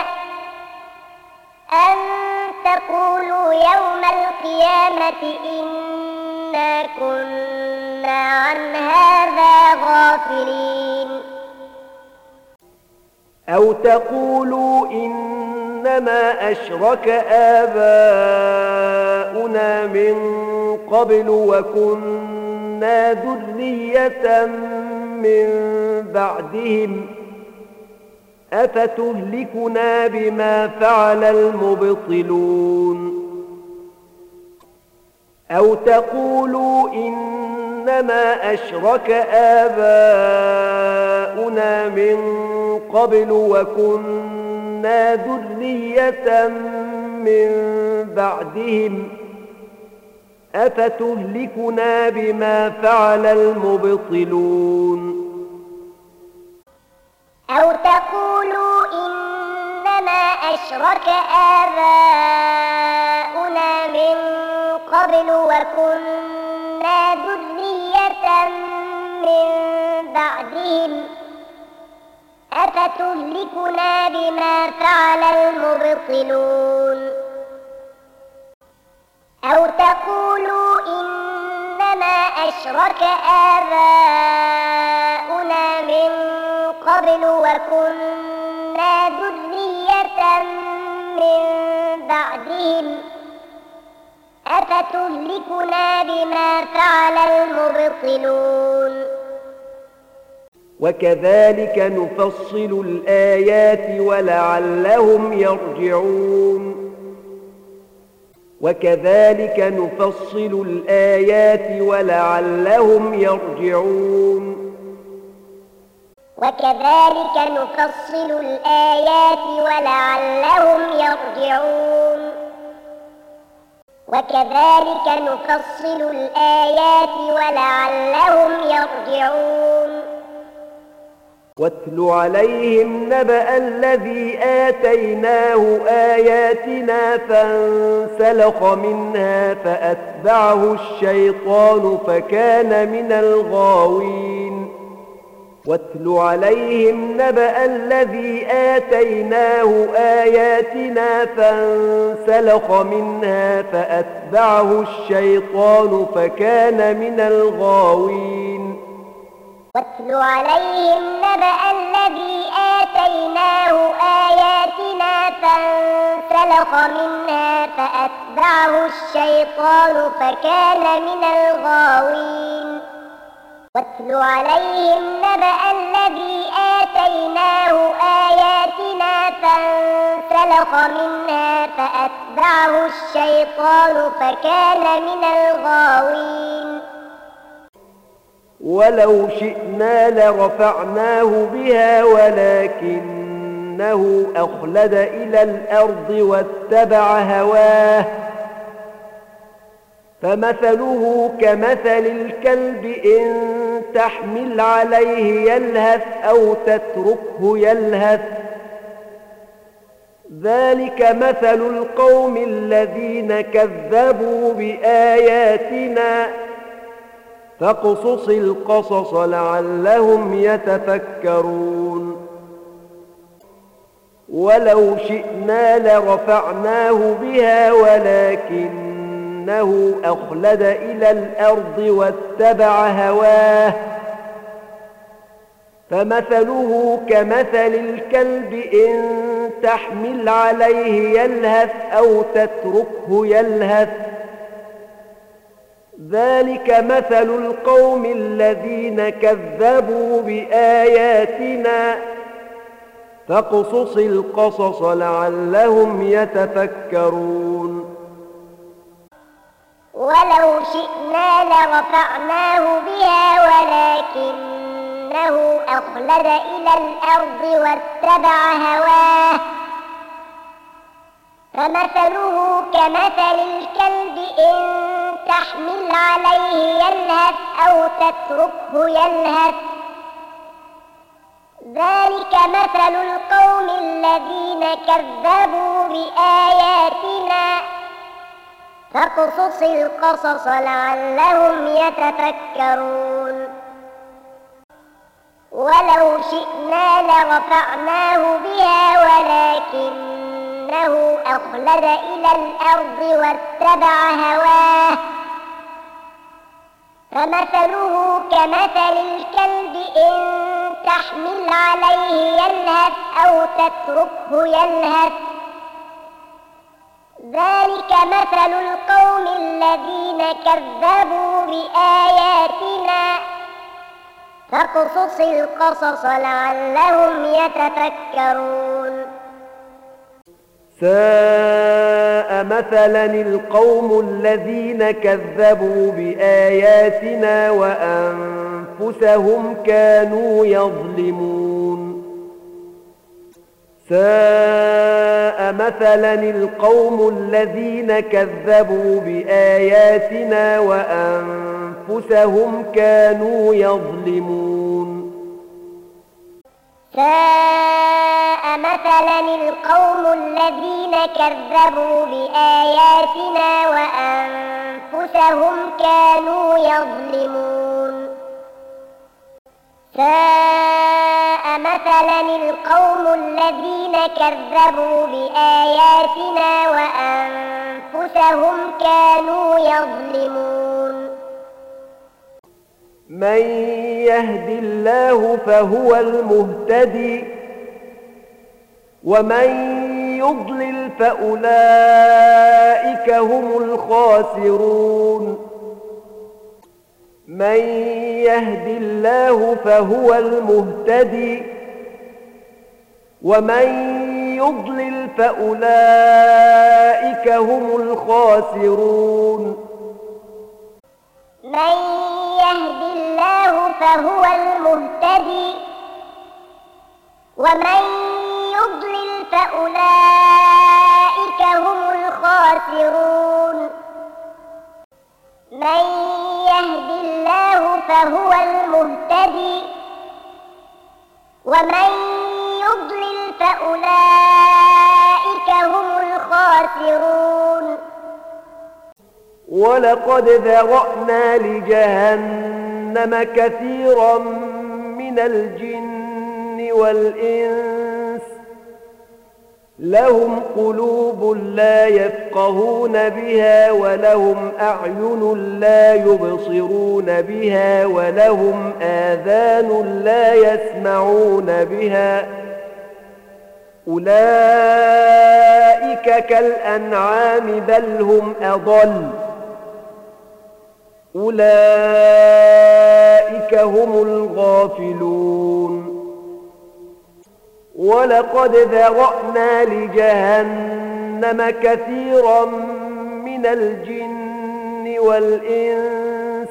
أن تقولوا يوم القيامة إنا كنا عن هذا غافلين أو تقولوا إنما أشرك آباؤنا من قبل وكنا ذرية من بعدهم أفتهلكنا بما فعل المبطلون أو تقولوا إنما أشرك آباؤنا من قبل وكنا ذرية من بعدهم أفتهلكنا بما فعل المبطلون أو تقولوا إنما أشرك آباؤنا من قبل وكنا ذرية من بعدهم أفتهلكنا بما فعل المبطلون أو تقولوا إنما أشرك آباؤنا من قبل وكنا ذرية من بعدهم أفتهلكنا بما فعل المبطلون وكذلك نفصل الآيات ولعلهم يرجعون وكذلك نفصل الآيات ولعلهم يرجعون وكذلك نفصل الآيات ولعلهم يرجعون وكذلك نفصل الآيات ولعلهم يرجعون واتل عليهم نبأ الذي آتيناه آياتنا فانسلخ منها فأتبعه الشيطان فكان من الغاوين واتل عليهم نبأ الذي آتيناه آياتنا فانسلخ منها فأتبعه الشيطان فكان من الغاوين واتل عليهم نبأ الذي آتيناه آياتنا فانسلخ منها فأتبعه الشيطان فكان من الغاوين واتل عليهم نبأ الذي آتيناه آياتنا فانسلخ منها فأتبعه الشيطان فكان من الغاوين ولو شئنا لرفعناه بها ولكنه أخلد إلى الأرض واتبع هواه فمثله كمثل الكلب إن تحمل عليه يلهث أو تتركه يلهث ذلك مثل القوم الذين كذبوا بآياتنا فاقصص القصص لعلهم يتفكرون ولو شئنا لرفعناه بها ولكنه أخلد إلى الأرض واتبع هواه فمثله كمثل الكلب إن تحمل عليه يلهث أو تتركه يلهث ذلك مثل القوم الذين كذبوا بآياتنا فاقصص القصص لعلهم يتفكرون ولو شئنا لرفعناه بها ولكنه أخلد إلى الأرض واتبع هواه فمثله كمثل الكلب إن تحمل عليه يلهث أو تتركه يلهث ذلك مثل القوم الذين كذبوا بآياتنا فاقصص القصص لعلهم يتفكرون ولو شئنا لرفعناه بها ولكنه أخلد إلى الأرض واتبع هواه فمثله كمثل الكلب إن تحمل عليه يلهث أو تتركه يلهث ذلك مثل القوم الذين كذبوا بآياتنا فاقصص القصص لعلهم يتفكرون ساء مثلا القوم الذين كذبوا بآياتنا وأنفسهم كانوا يظلمون ساء مثلا القوم الذين كذبوا بآياتنا وأنفسهم كانوا يظلمون ساء مثلا القوم الذين كذبوا بآياتنا وأنفسهم كانوا يظلمون ساء مثلا القوم الذين كذبوا بآياتنا وأنفسهم كانوا يظلمون من يهد الله فهو المهتدي ومن يضلل فأولئك هم الخاسرون من يهد الله فهو المهتدي ومن يضلل فأولئك هم الخاسرون من يهد الله فهو المهتدي ومن يضلل فأولئك هم الخاسرون من يهد الله فهو المهتدي ومن يضلل فأولئك هم الخاسرون ولقد ذرأنا لجهنم كثيرا من الجن والإنس لهم قلوب لا يفقهون بها ولهم أعين لا يبصرون بها ولهم آذان لا يسمعون بها أولئك كالأنعام بل هم أضل أولئك هم الغافلون ولقد ذرأنا لجهنم كثيرا من الجن والإنس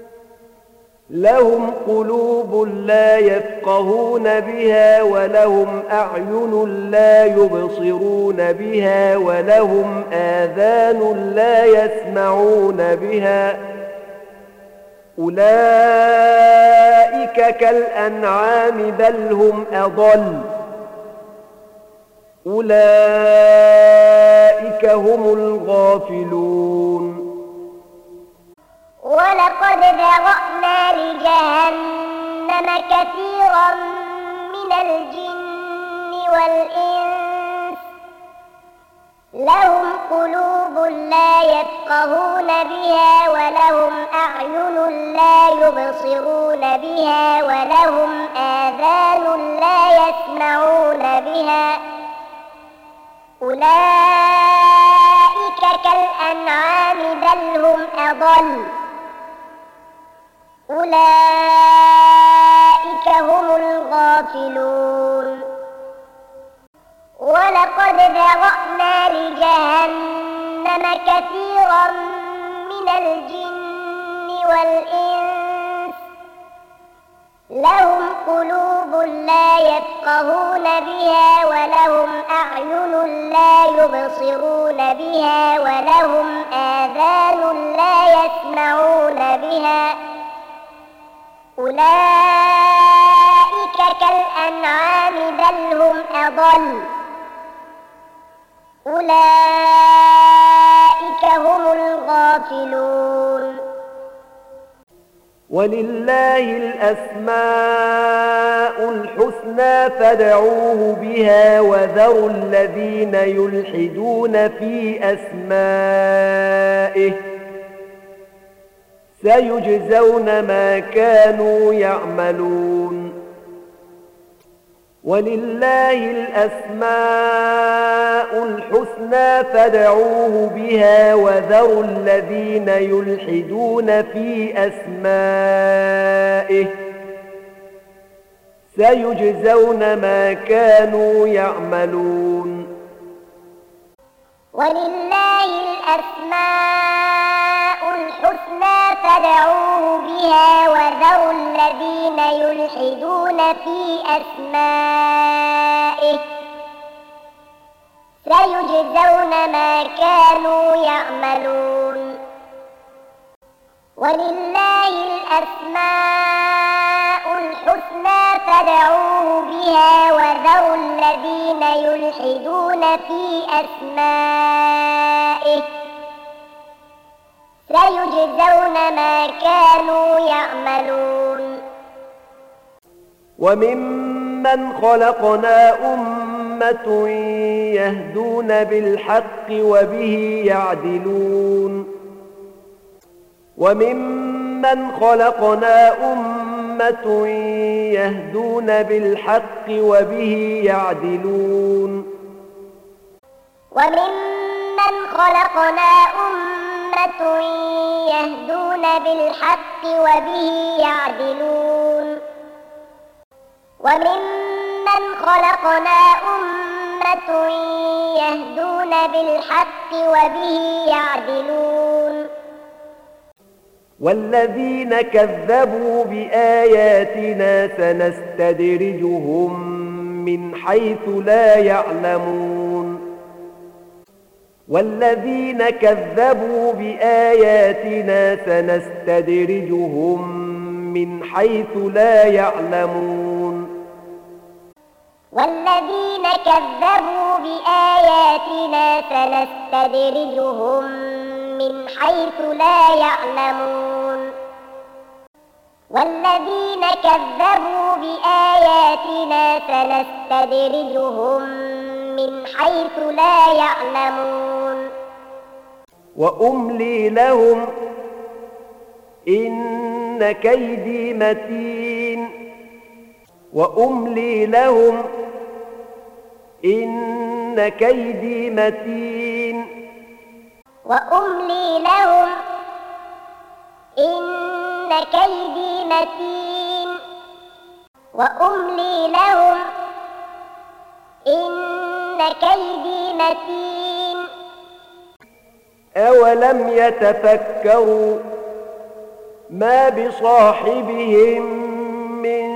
لهم قلوب لا يفقهون بها ولهم أعين لا يبصرون بها ولهم آذان لا يسمعون بها أولئك كالأنعام بل هم أضل أولئك هم الغافلون ولقد ذرأنا لجهنم كثيرا من الجن والإنس لهم قلوب لا يفقهون بها ولهم أعين لا يبصرون بها ولهم آذان لا يسمعون بها أولئك كالأنعام بل هم أضل أولئك هم الغافلون ولقد ذرأنا لجهنم كثيرا من الجن والإنس لهم قلوب لا يفقهون بها ولهم أعين لا يبصرون بها ولهم آذان لا يسمعون بها أولئك كالأنعام بل هم أضل أولئك هم الغافلون ولله الأسماء الحسنى فادعوه بها وذروا الذين يلحدون في أسمائه سيجزون ما كانوا يعملون ولله الأسماء الحسنى فادعوه بها وذروا الذين يلحدون في أسمائه سيجزون ما كانوا يعملون ولله الأسماء الحسنى فادعوه بها وذروا الذين يلحدون في أسمائه سيجزون ما كانوا يعملون ولله الأسماء الحسنى فادعوه بها وذروا الذين يلحدون في أسمائه سيجزون ما كانوا يعملون وممن خلقنا أمة يهدون بالحق وبه يعدلون وممن خلقنا أمة يهدون بالحق وبه يعدلون وممن خلقنا أمة يهدون بالحق وبه يعدلون وممن خلقنا أمة يهدون بالحق وبه يعدلون والذين كذبوا بآياتنا سنستدرجهم من حيث لا يعلمون والذين كذبوا بآياتنا سنستدرجهم من حيث لا يعلمون والذين كذبوا بآياتنا سنستدرجهم من حيث لا يعلمون والذين كذبوا بآياتنا سنستدرجهم من حيث لا يعلمون وأملي لهم إن كيدي متين وأملي لهم إن كيدي متين وأملي لهم إن كيدي متين وأملي لهم إن كيدي متين أولم يتفكروا ما بصاحبهم من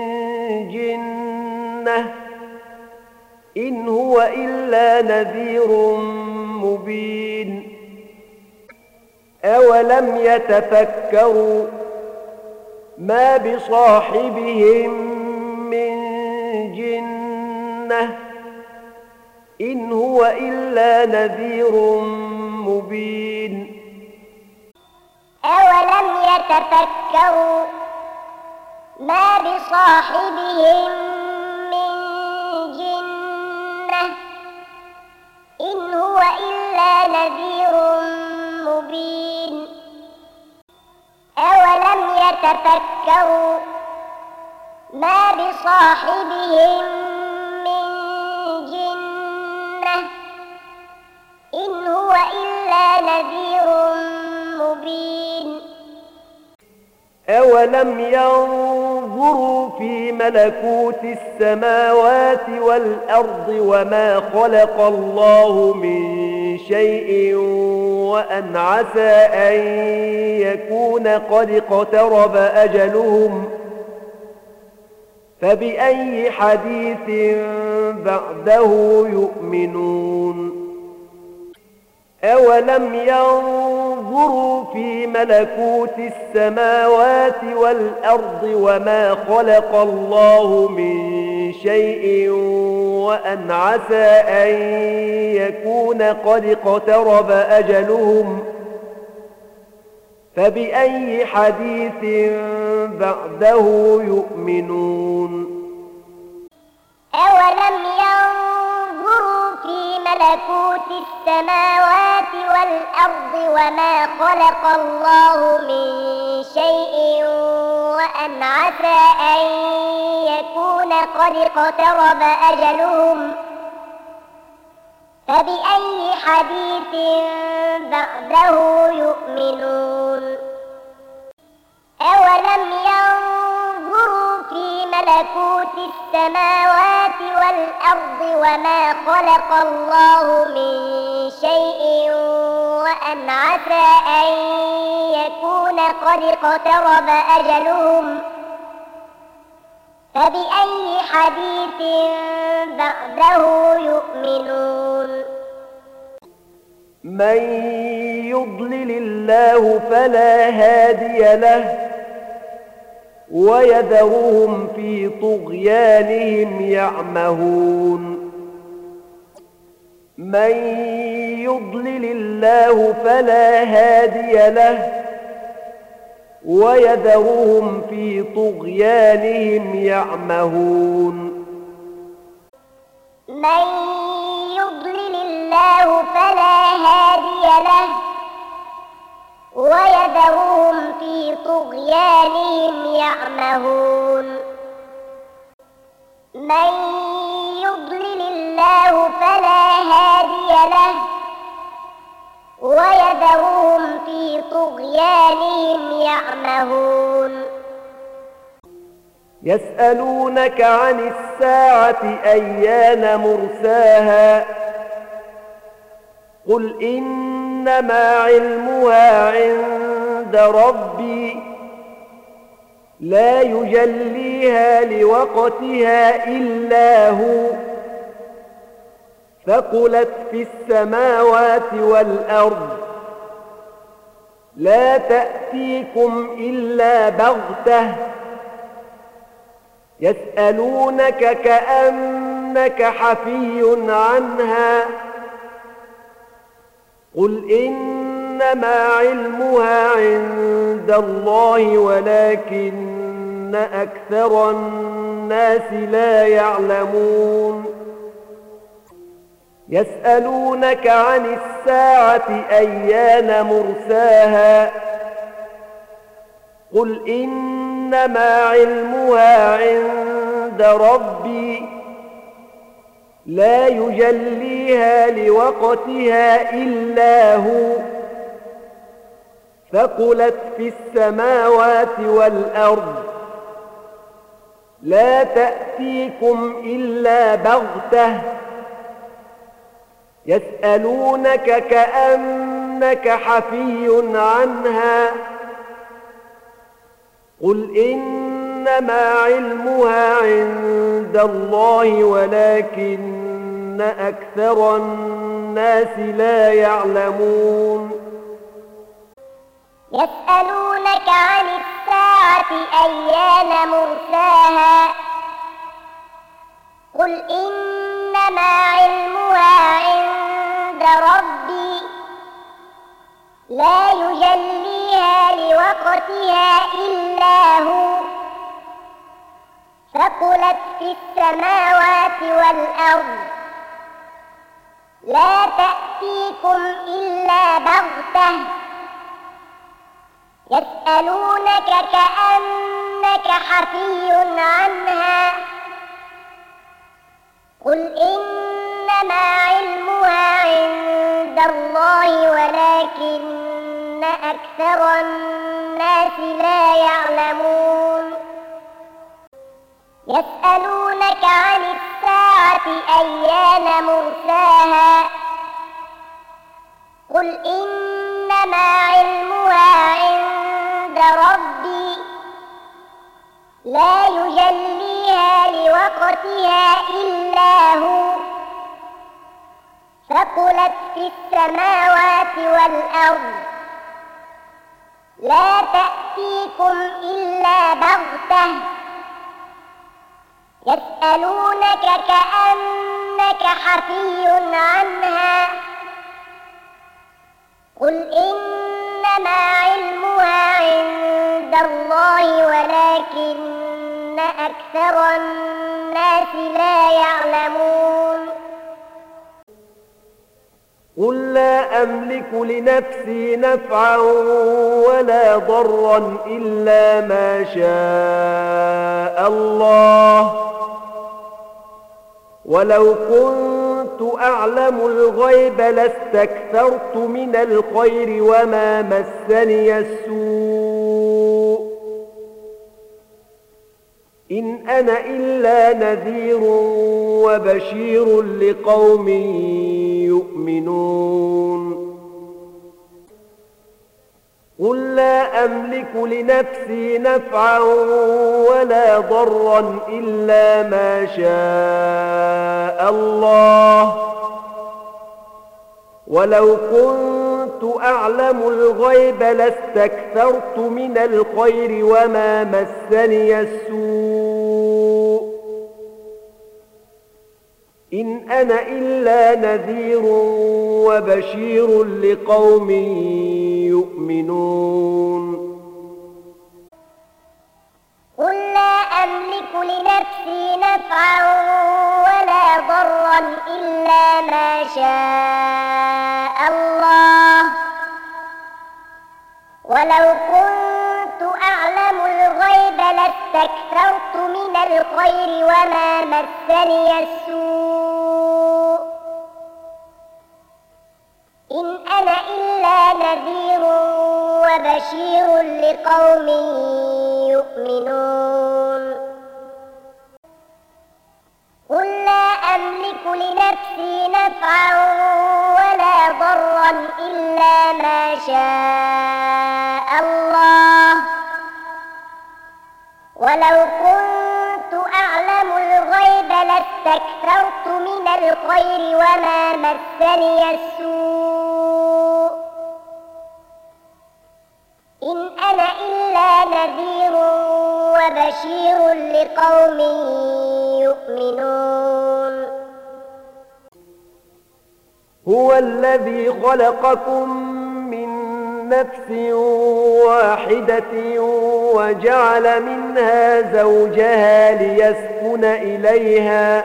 جنة إن هو إلا نذير مبين أولم يتفكروا ما بصاحبهم من جنة إن هو إلا نذير مبين أولم يتفكروا ما بصاحبهم من جنة إن هو إلا نذير مبين أولم يتفكروا ما بصاحبهم من جنة إن هو إلا نذير مبين أولم ينظروا في ملكوت السماوات والأرض وما خلق الله من شيء وأن عسى أن يكون قد اقترب أجلهم فبأي حديث بعده يؤمنون أولم ينظروا في ملكوت السماوات والأرض وما خلق الله من شيء وأن عسى أن يكون قد اقترب أجلهم فبأي حديث بعده يؤمنون أولم ينظروا في ملكوت السماوات والأرض وما خلق الله من شيء وأن عسى أن يكون قد اقترب أجلهم فبأي حديث بعده يؤمنون أولم ينظروا في ملكوت السماوات والأرض وما خلق الله من شيء وأن عسى أن يكون قد اقترب أجلهم فبأي حديث بعده يؤمنون من يضلل الله فلا هادي له ويذرهم في طغيانهم يعمهون من يضلل الله فلا هادي له ويذرهم في طغيانهم يعمهون من يضلل الله فلا هادي له ويذرهم في طغيانهم يعمهون من يضلل الله فلا هادي له ويذرهم في طغيانهم يعمهون يسألونك عن الساعة أيان مرساها قل إنما علمها عند ربي لا يجليها لوقتها إلا هو ثقلت في السماوات والأرض لا تأتيكم إلا بغتة يسألونك كأنك حفي عنها قل إنما علمها عند الله ولكن أكثر الناس لا يعلمون يسألونك عن الساعة أيان مرساها قل إنما علمها عند ربي لا يجليها لوقتها إلا هو ثقلت في السماوات والأرض لا تأتيكم إلا بغتة يسألونك كأنك حفي عنها قل إنما علمها عند الله ولكن أكثر الناس لا يعلمون يسألونك عن الساعة أيان مرساها قل إنما علمها عند ربي لا يجليها لوقتها إلا هو ثقلت في السماوات والأرض لا تأتيكم إلا بغتة يسألونك كأنك حفي عنها قل إنما علمها عند الله ولكن أكثر الناس لا يعلمون يسألونك عن الساعة أيان مرساها قل إنما علمها عند ربي لا يجليها لوقتها إلا هو ثقلت في السماوات والأرض لا تأتيكم إلا بغتة يسألونك كأنك حفي عنها قل إنما علمها عند الله ولكن أكثر الناس لا يعلمون قل لا أملك لنفسي نفعا ولا ضرا إلا ما شاء الله ولو كنت أعلم الغيب لاستكثرت من الخير وما مسني السوء إن أنا إلا نذير وبشير لقوم يؤمنون قل لا أملك لنفسي نفعا ولا ضرا إلا ما شاء الله ولو كنت أعلم الغيب لاستكثرت من الخير وما مسني السوء إن أنا إلا نذير وبشير لقوم يؤمنون قل لا أملك لنفسي نفعا ولا ضرا إلا ما شاء الله ولو كنت أعلم الغيب لاستكثرت من الخير وما مسني السوء إن أنا إلا نذير وبشير لقوم يؤمنون قل لا أملك لنفسي نفعا ولا ضرا إلا ما شاء الله ولو كنت أعلم الغيب لاستكثرت من الخير وما مسني السوء إن أنا إلا نذير وبشير لقوم يؤمنون هو الذي خلقكم من نفس واحدة وجعل منها زوجها ليسكن إليها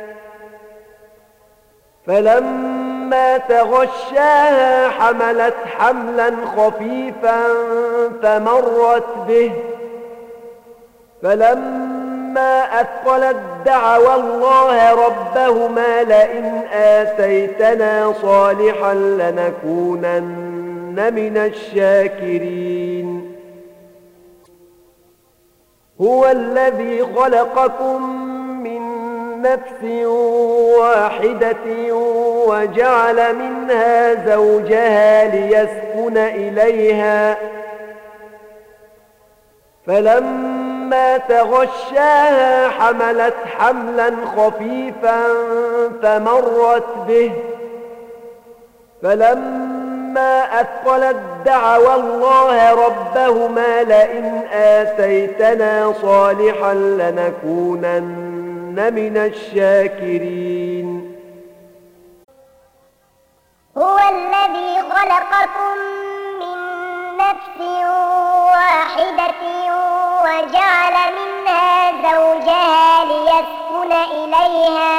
فلما تغشاها حملت حملا خفيفا فمرت به فلما أثقلت دعوا الله ربهما لئن آتيتنا صالحا لنكونن من الشاكرين هو الذي خلقكم من نفس واحدة وجعل منها زوجها ليسكن إليها فلما تغشاها حملت حملا خفيفا فمرت به فلما أثقلت دعوا الله ربهما لئن آتيتنا صالحا لنكونن من الشاكرين هو الذي خلقكم من نفس واحدة وجعل منها زوجها ليسكن إليها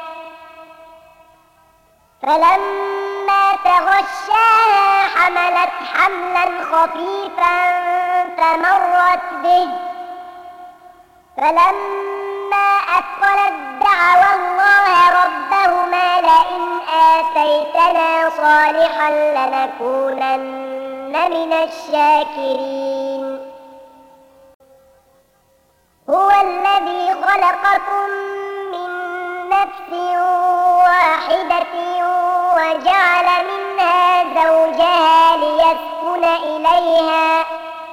فلما تغشاها حملت حملا خفيفا فمرت به فلما أثقلت دعوا الله ربهما ربهما لئن آتيتنا صالحا لنكونن من الشاكرين هو الذي خلقكم من نفس واحدة وجعل منها زوجها ليسكن إليها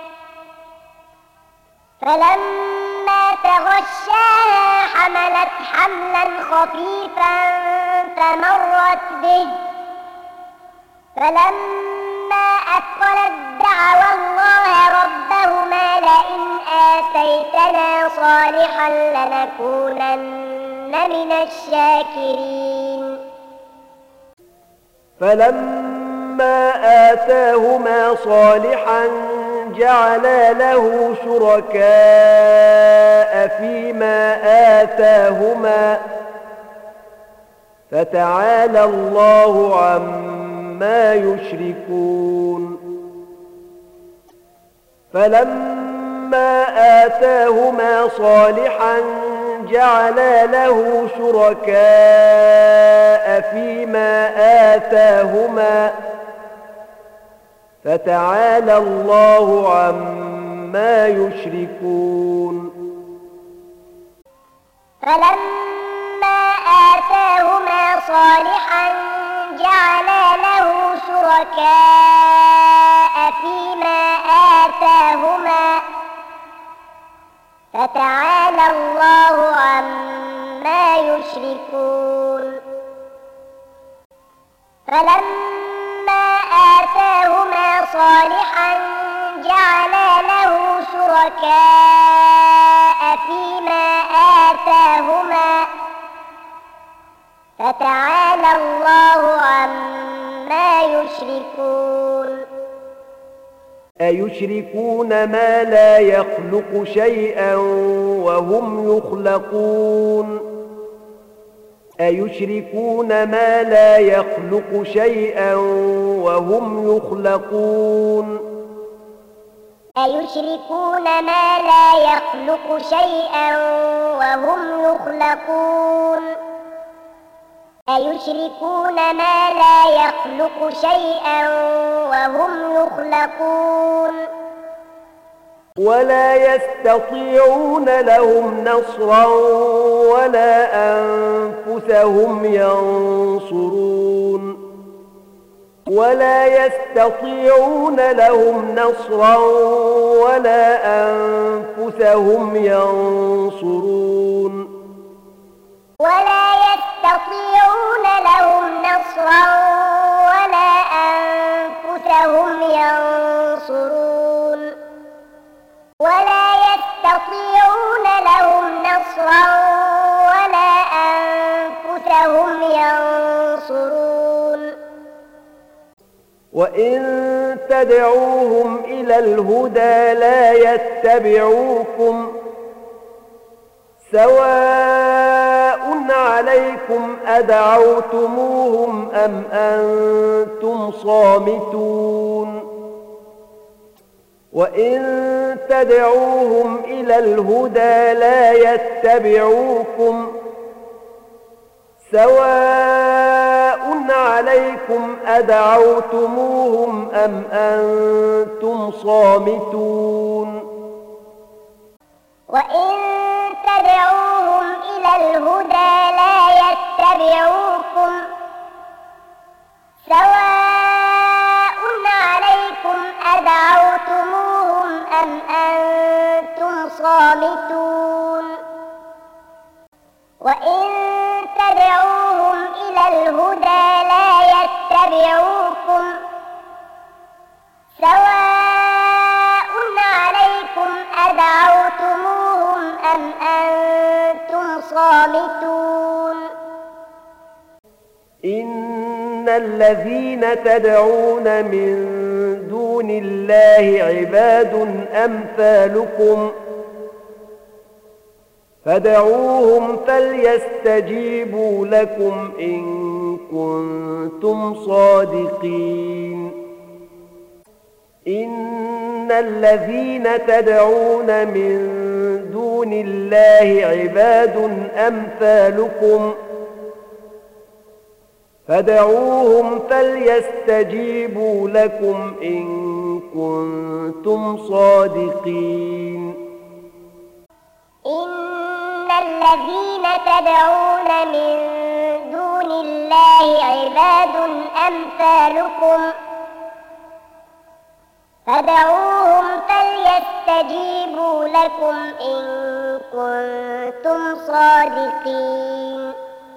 فلما تغشاها حملت حملا خفيفا فمرت به فلما أثقلت دعوا الله ربهما لئن آتيتنا صالحا لنكونن من الشاكرين فلما آتاهما صالحا جعلا له شركاء فيما آتاهما فتعالى الله عما يشركون فلما آتاهما صالحا جعلا له شركاء فيما آتاهما فتعالى الله عما يشركون فلما آتاهما صالحا جعلا له شركاء فيما آتاهما فتعالى الله عما يشركون فلما آتاهما صالحا جعلا له شركاء فيما آتاهما فتعالى الله عما يشركون أيشركون ما لا يخلق شيئا وهم يخلقون أيشركون ما لا يخلق شيئا وهم يخلقون أيشركون ما لا يخلق شيئا وهم يخلقون أيشركون ما لا يخلق شيئا وهم يخلقون ولا يستطيعون لهم نصرا ولا أنفسهم ينصرون ولا يستطيعون لهم نصرا ولا أنفسهم ينصرون ولا يستطيعون لهم نصرا ولا أنفسهم ينصرون ولا يستطيعون لهم نصرا ولا أنفسهم ينصرون وإن تدعوهم إلى الهدى لا يتبعوكم سواء عليكم أدعوتموهم أم أنتم صامتون وإن تدعوهم إلى الهدى لا يتبعوكم سواء عليكم أدعوتموهم أم أنتم صامتون وإن تدعوهم إلى الهدى لا يتبعوكم سواء عليكم أدعوتموهم أم أنتم صامتون وإن تدعوهم إلى الهدى لا يتبعوكم سواء عليكم أدعوتموهم أم أنتم صامتون إن الذين تدعون من دون الله عباد أمثالكم فدعوهم فليستجيبوا لكم إن كنتم صادقين إن الذين تدعون من دون الله عباد أمثالكم فادعوهم فليستجيبوا لكم إن كنتم صادقين إن الذين تدعون من دون الله عباد أمثالكم فادعوهم فليستجيبوا لكم إن كنتم صادقين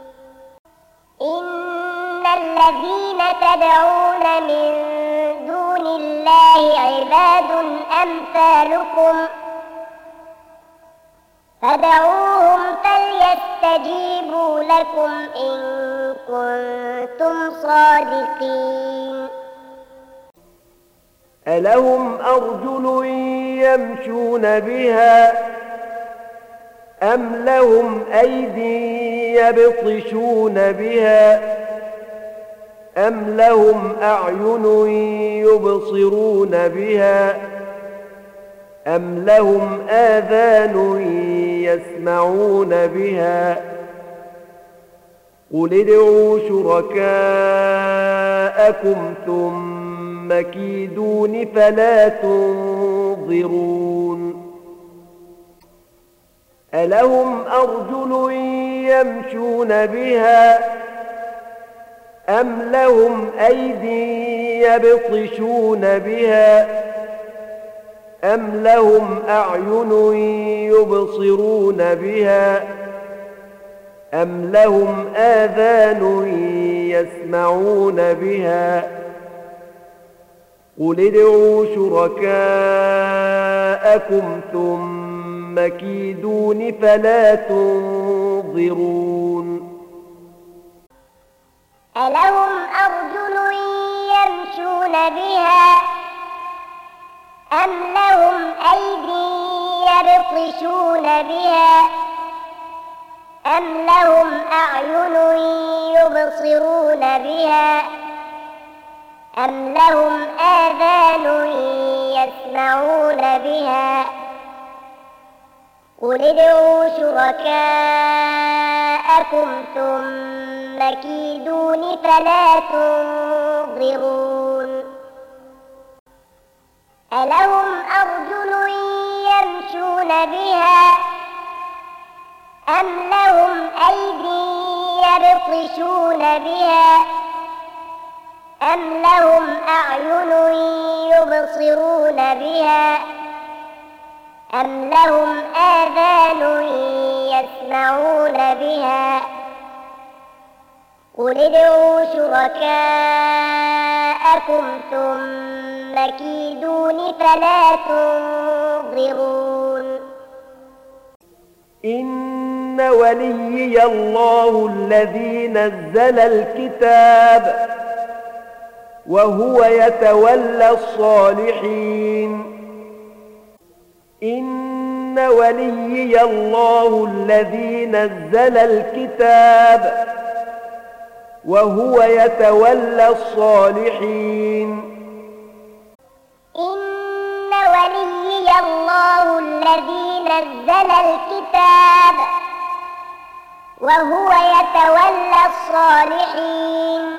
إن الذين تدعون من دون الله عباد أمثالكم فادعوهم فليستجيبوا لكم إن كنتم صادقين ألهم أرجل يمشون بها أم لهم أيدي يبطشون بها أم لهم أعين يبصرون بها أم لهم آذان يسمعون بها قل ادعوا شركاءكم ثم كيدون فلا تنظرون ألهم أرجل يمشون بها أم لهم أيدي يبطشون بها أم لهم أعين يبصرون بها أم لهم آذان يسمعون بها قل ادعوا شركاءكم ثم كيدون فلا تنظرون ألهم أرجل يمشون بها أم لهم أيدي يبطشون بها أم لهم أعين يبصرون بها أم لهم آذان يسمعون بها قل ادعوا شركاءكم ثم كيدون فلا تنظرون ألهم أرجل يمشون بها أم لهم أيدي يبطشون بها أم لهم أعين يبصرون بها أم لهم آذان يسمعون بها قل ادعوا شركاءكم ثم كيدون فلا تنظرون إن وليي الله الذي نزل الكتاب وهو يتولى الصالحين إن وليي الله الذي نزل الكتاب وهو يتولى الصالحين إن وليي الله الذي نزل الكتاب وهو يتولى الصالحين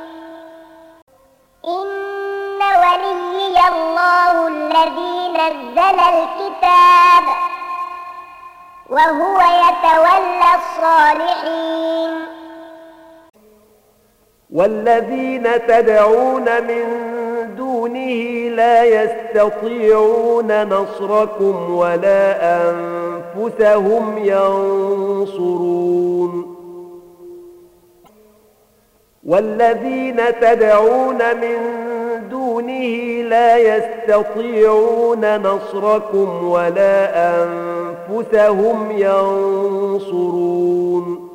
إن وليي الله الذي نزل الكتاب وهو يتولى الصالحين والذين تدعون من دونه لا يستطيعون نصركم ولا أنفسهم ينصرون والذين تدعون من دونه لا يستطيعون نصركم ولا أنفسهم ينصرون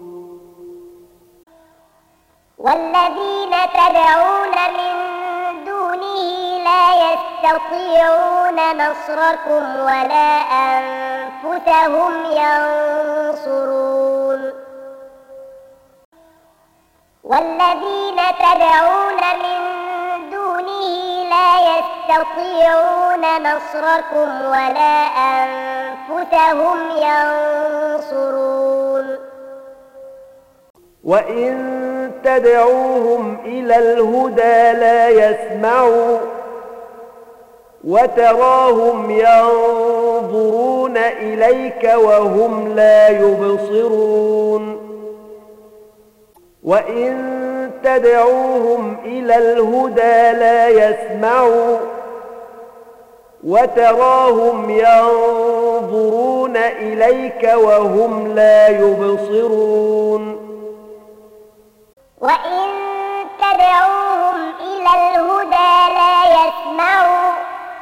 والذين تدعون من دونه لا يستطيعون نصركم ولا أنفسهم ينصرون والذين تدعون من دونه لا يستطيعون نصركم ولا أنفسهم ينصرون وإن تدعوهم إلى الهدى لا يسمعوا وتراهم ينظرون إليك وهم لا يبصرون وإن تدعوهم إلى الهدى لا يسمعوا وتراهم ينظرون إليك وهم لا يبصرون وإن تدعوهم إلى الهدى لا يسمعوا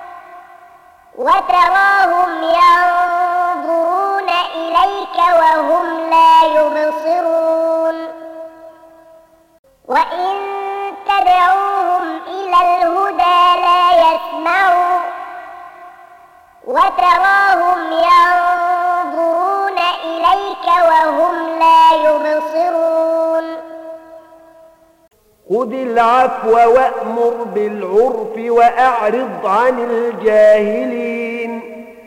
وتراهم ينظرون إليك وهم لا يبصرون وإن تدعوهم إلى الهدى لا يسمعوا وتراهم ينظرون إليك وهم لا يبصرون خذ العفو وأمر بالعرف وأعرض عن الجاهلين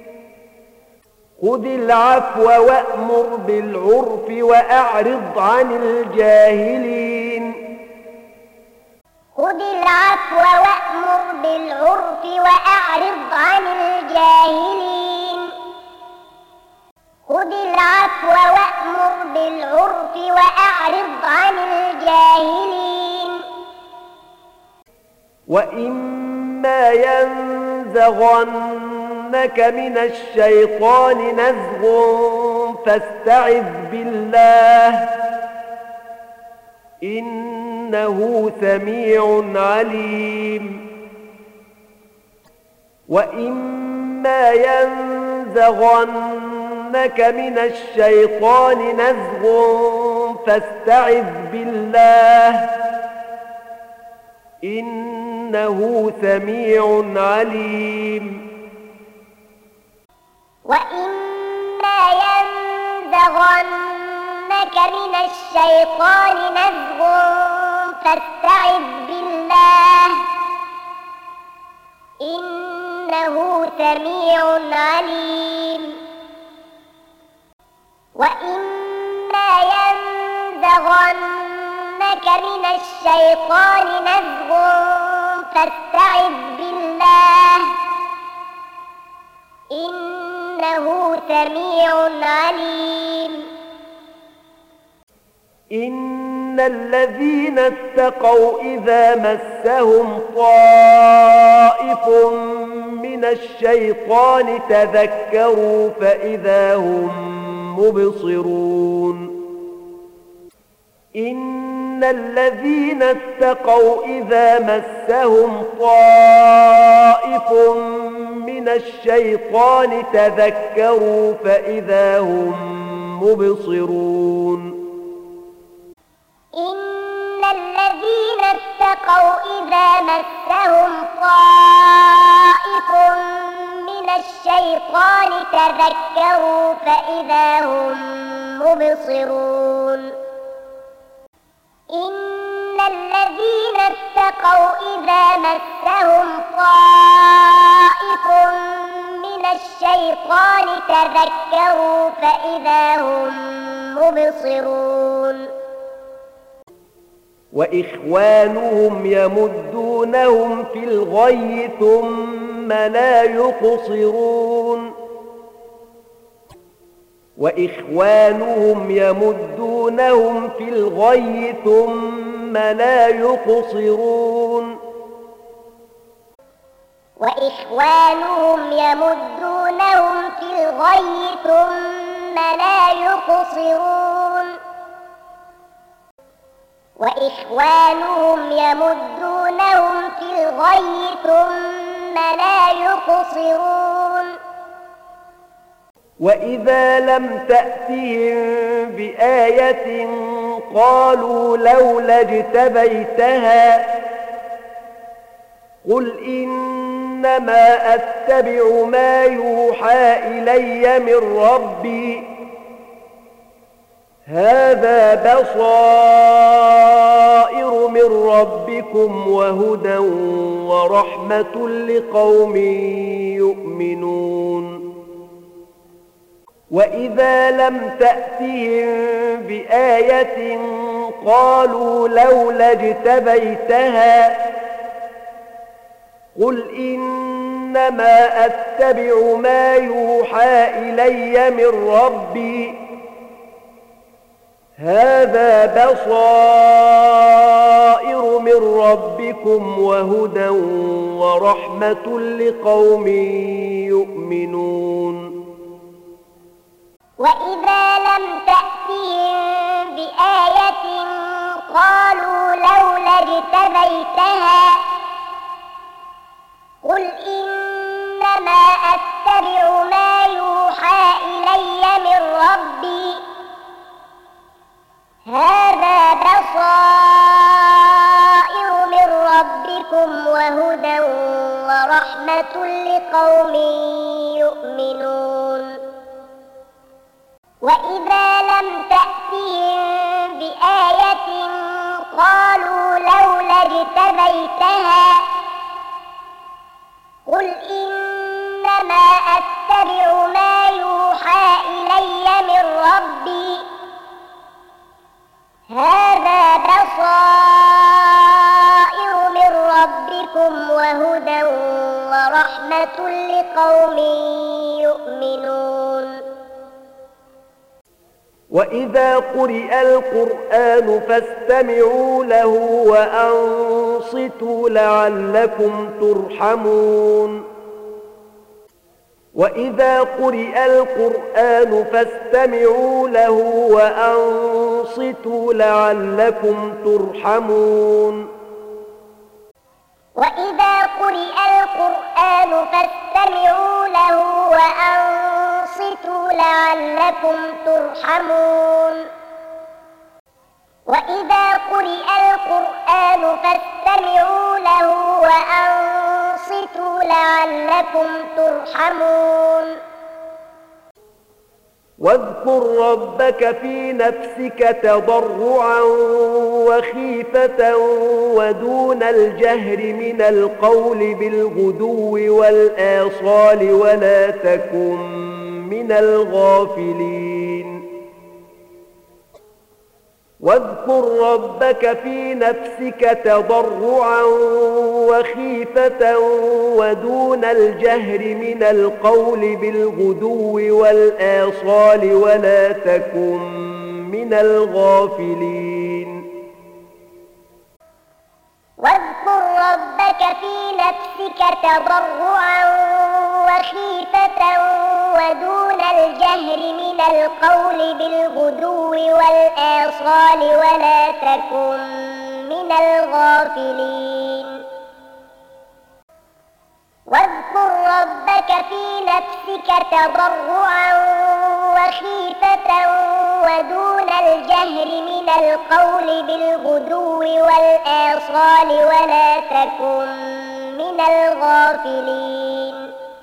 خذ العفو وأمر بالعرف وأعرض عن الجاهلين خذ العفو وأمر بالعرف وأعرض عن الجاهلين خذ العفو وأمر بالعرف وأعرض عن الجاهلين وإما ينزغنك من الشيطان نزغ فاستعذ بالله إنه سميع عليم وإما ينزغنك من الشيطان نزغ فاستعذ بالله إنه سميع عليم وإما ينزغنك من الشيطان نزغ فاستعذ بالله إنه سميع عليم وإما ينزغنك من الشيطان نزغ فاستعذ بالله إنه سميع عليم إن الذين اتقوا إذا مسهم طائف من الشيطان تذكروا فإذا هم مبصرون إن الذين اتقوا إذا مسهم طائف من الشيطان تذكروا فإذا هم مبصرون إن الذين اتقوا إذا مسهم طائف من الشيطان تذكروا فإذا هم مبصرون إن الذين اتقوا إذا مسهم طائف من الشيطان تذكروا فإذا هم مبصرون وإخوانهم يمدونهم في الغي ثم لا يقصرون وإخوانهم يمدونهم في الغي ثم لا يقصرون وإخوانهم يمدونهم في الغي ثم لا يقصرون وإخوانهم يمدونهم في الغي ثم لا يقصرون وإذا لم تأتهم بآية قالوا لولا اجتبيتها قل إنما أتبع ما يوحى إلي من ربي هذا بصائر من ربكم وهدى ورحمة لقوم يؤمنون وإذا لم تأتهم بآية قالوا لولا اجتبيتها قل إنما أتبع ما يوحى إلي من ربي هذا بصائر من ربكم وهدى ورحمة لقوم يؤمنون. وإذا لم تأتهم بآية قالوا لولا اجتبيتها قل إنما أتبع ما يوحى إلي من ربي هذا بصائر من ربكم وهدى ورحمة لقوم يؤمنون. وإذا لم تأتهم بآية قالوا لولا اجتبيتها قل إنما أتبع ما يوحى إلي من ربي هذا بصائر من ربكم وهدى ورحمة لقوم يؤمنون. وإذا قرئ القرآن فاستمعوا له وأنصتوا لعلكم ترحمون. وإذا قرئ القرآن فاستمعوا له وأنصتوا لعلكم ترحمون. وإذا قرئ القرآن فاستمعوا له وأنصتوا لعلكم ترحمون. وإذا قرئ القرآن فاستمعوا له وأنصتوا لعلكم ترحمون. واذكر ربك في نفسك تضرعا وخيفة ودون الجهر من القول بالغدو والآصال ولا تكن من الغافلين. واذكر ربك في نفسك تضرعا وخيفة ودون الجهر من القول بالغدو والآصال ولا تكن من الغافلين. واذكر ربك في نفسك تضرعا وخيفة ودون الجهر من القول بالغدو والآصال ولا تكن من الغافلين. واذكر ربك في نفسك تضرعا وخيفة ودون الجهر من القول بالغدو والآصال ولا تكن من الغافلين.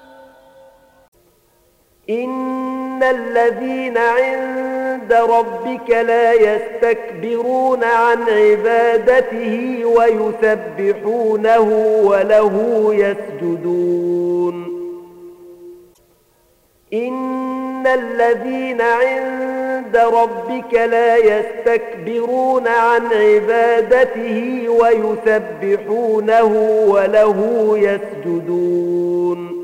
إن الذين عند ربك لا يستكبرون عن عبادته ويسبحونه وله يسجدون. إن الذين عند ربك لا يستكبرون عن عبادته ويسبحونه وله يسجدون.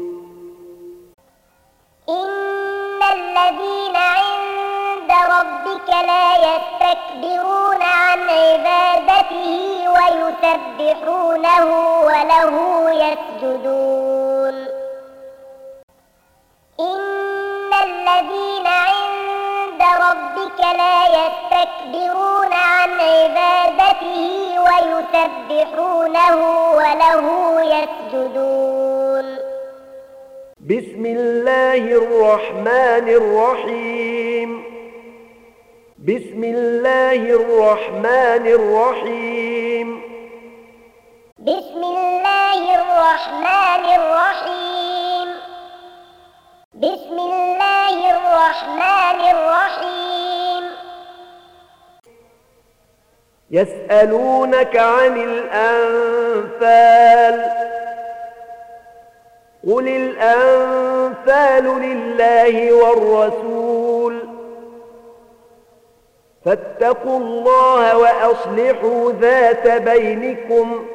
إن الذين عند ربك لا يستكبرون عن عبادته ويسبحونه وله يسجدون. إن الذين عند ربك لا يستكبرون عن عبادته ويسبحونه وله يسجدون. بسم الله الرحمن الرحيم. بسم الله الرحمن الرحيم. بسم الله الرحمن الرحيم. بسم الله الرحمن الرحيم. يسألونك عن الأنفال قل الأنفال لله والرسول فاتقوا الله وأصلحوا ذات بينكم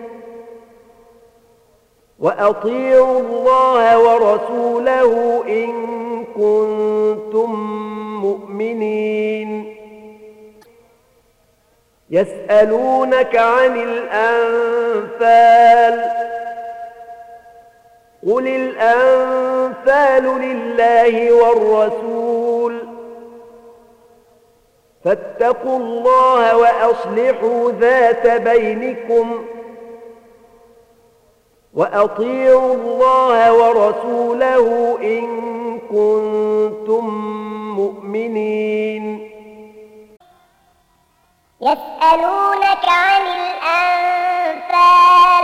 وأطيعوا الله ورسوله إن كنتم مؤمنين. يسألونك عن الأنفال قل الأنفال لله والرسول فاتقوا الله وأصلحوا ذات بينكم وأطيعوا الله ورسوله إن كنتم مؤمنين. يسألونك عن الأنفال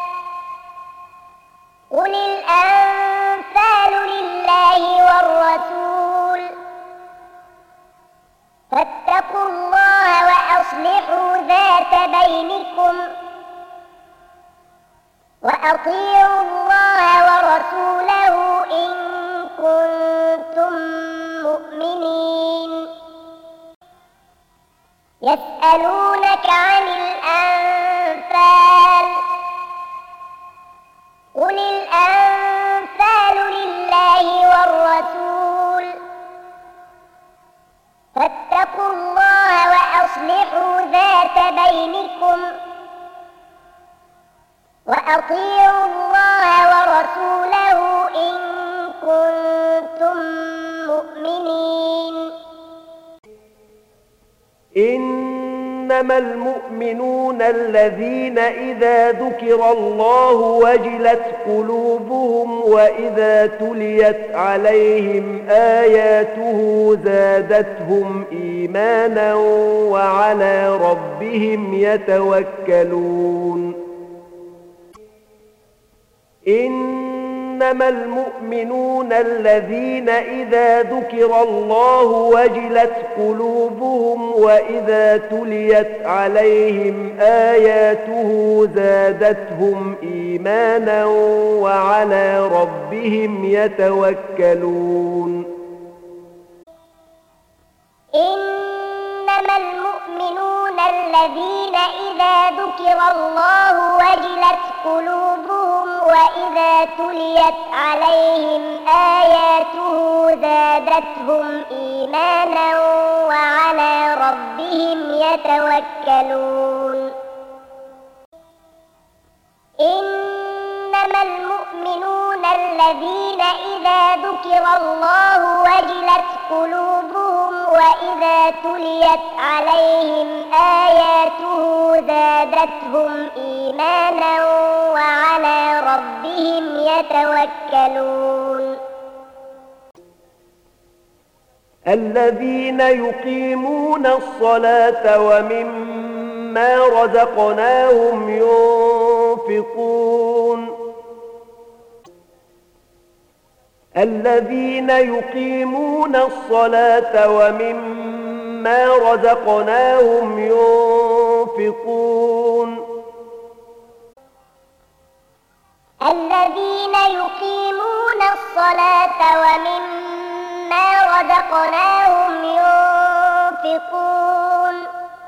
قل الأنفال لله والرسول فاتقوا الله وأصلحوا ذات بينكم وأطيعوا الله ورسوله إن كنتم مؤمنين. يسألونك عن الأنفال قل الأنفال لله والرسول فاتقوا الله وأصلحوا ذات بينكم وأطيعوا الله ورسوله إن كنتم مؤمنين. إنما المؤمنون الذين إذا ذكر الله وجلت قلوبهم وإذا تليت عليهم آياته زادتهم إيمانا وعلى ربهم يتوكلون. إنما المؤمنون الذين إذا ذكر الله وجلت قلوبهم وإذا تليت عليهم آياته زادتهم إيمانا وعلى ربهم يتوكلون. إنما المؤمنون الذين إذا ذكر الله وجلت قلوبهم وإذا تليت عليهم آياته زادتهم إيمانا وعلى ربهم يتوكلون. إنما المؤمنون الذين إذا ذكر الله وجلت قلوبهم وإذا تليت عليهم آياته زادتهم إيمانا وعلى ربهم يتوكلون. الذين يقيمون الصلاة ومما رزقناهم ينفقون الذين يقيمون الصلاة ومما رزقناهم ينفقون الذين يقيمون الصلاة ومما رزقناهم ينفقون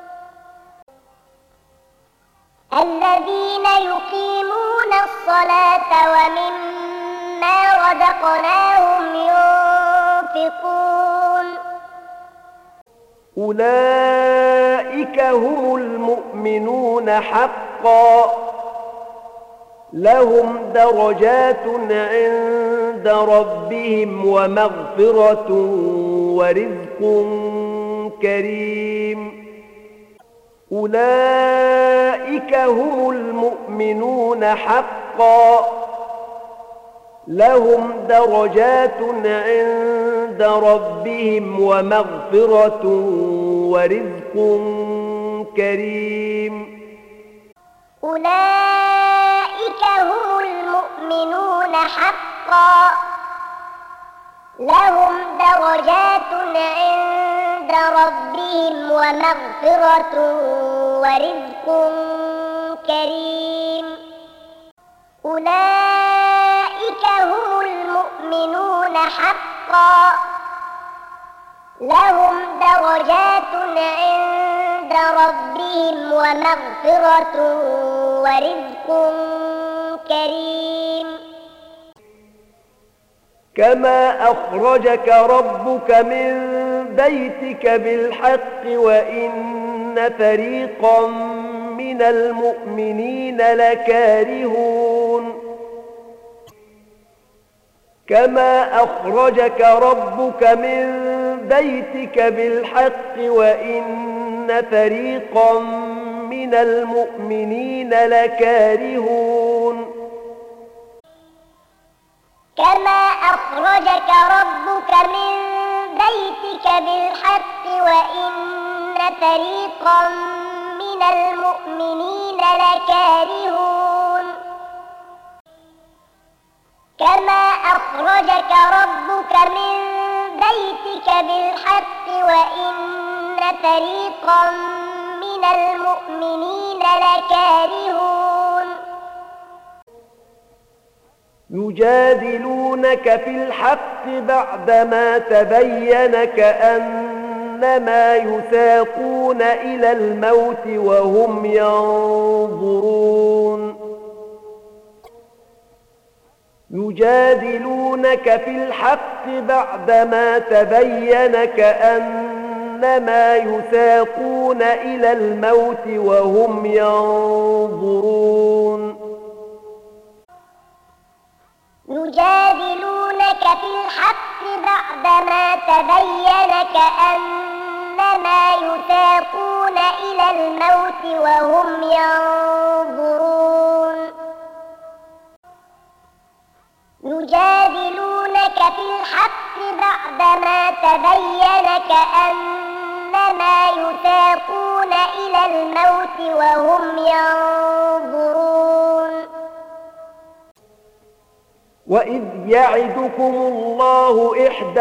الذين يقيمون الصلاة ومما رزقناهم ينفقون أولئك هم المؤمنون حقا لهم درجات عند ربهم ومغفرة ورزق كريم. أولئك هم المؤمنون حقا لهم درجات عند ربهم ومغفرة ورزق كريم. أولئك هم المؤمنون حقا لهم درجات عند ربهم ومغفرة ورزق كريم. أولئك هم المؤمنون حقا لهم درجات عند ربهم ومغفرة ورزق كريم. كما أخرجك ربك من بيتك بالحق وإن فريقا من المؤمنين لكارهون. كما أخرجك ربك من بيتك بالحق وإن فريقا من المؤمنين لكارهون. كما أخرجك ربك من بيتك بالحق وإن فريقا من المؤمنين لكارهون. كما أخرجك ربك من بيتك بالحق وإن فريقا من المؤمنين لكارهون. يجادلونك في الحق بعدما تبين كأنما يساقون إلى الموت وهم ينظرون. يجادلونك في الحق بعدما تبين كأنما يساقون إلى الموت وهم ينظرون. يجادلونك في الحق بعدما تبين كأنما يساقون إلى الموت وهم ينظرون. يجادلونك في الحق بعدما تبين كأنما يساقون إلى الموت وهم ينظرون. وإذ يعدكم الله إحدى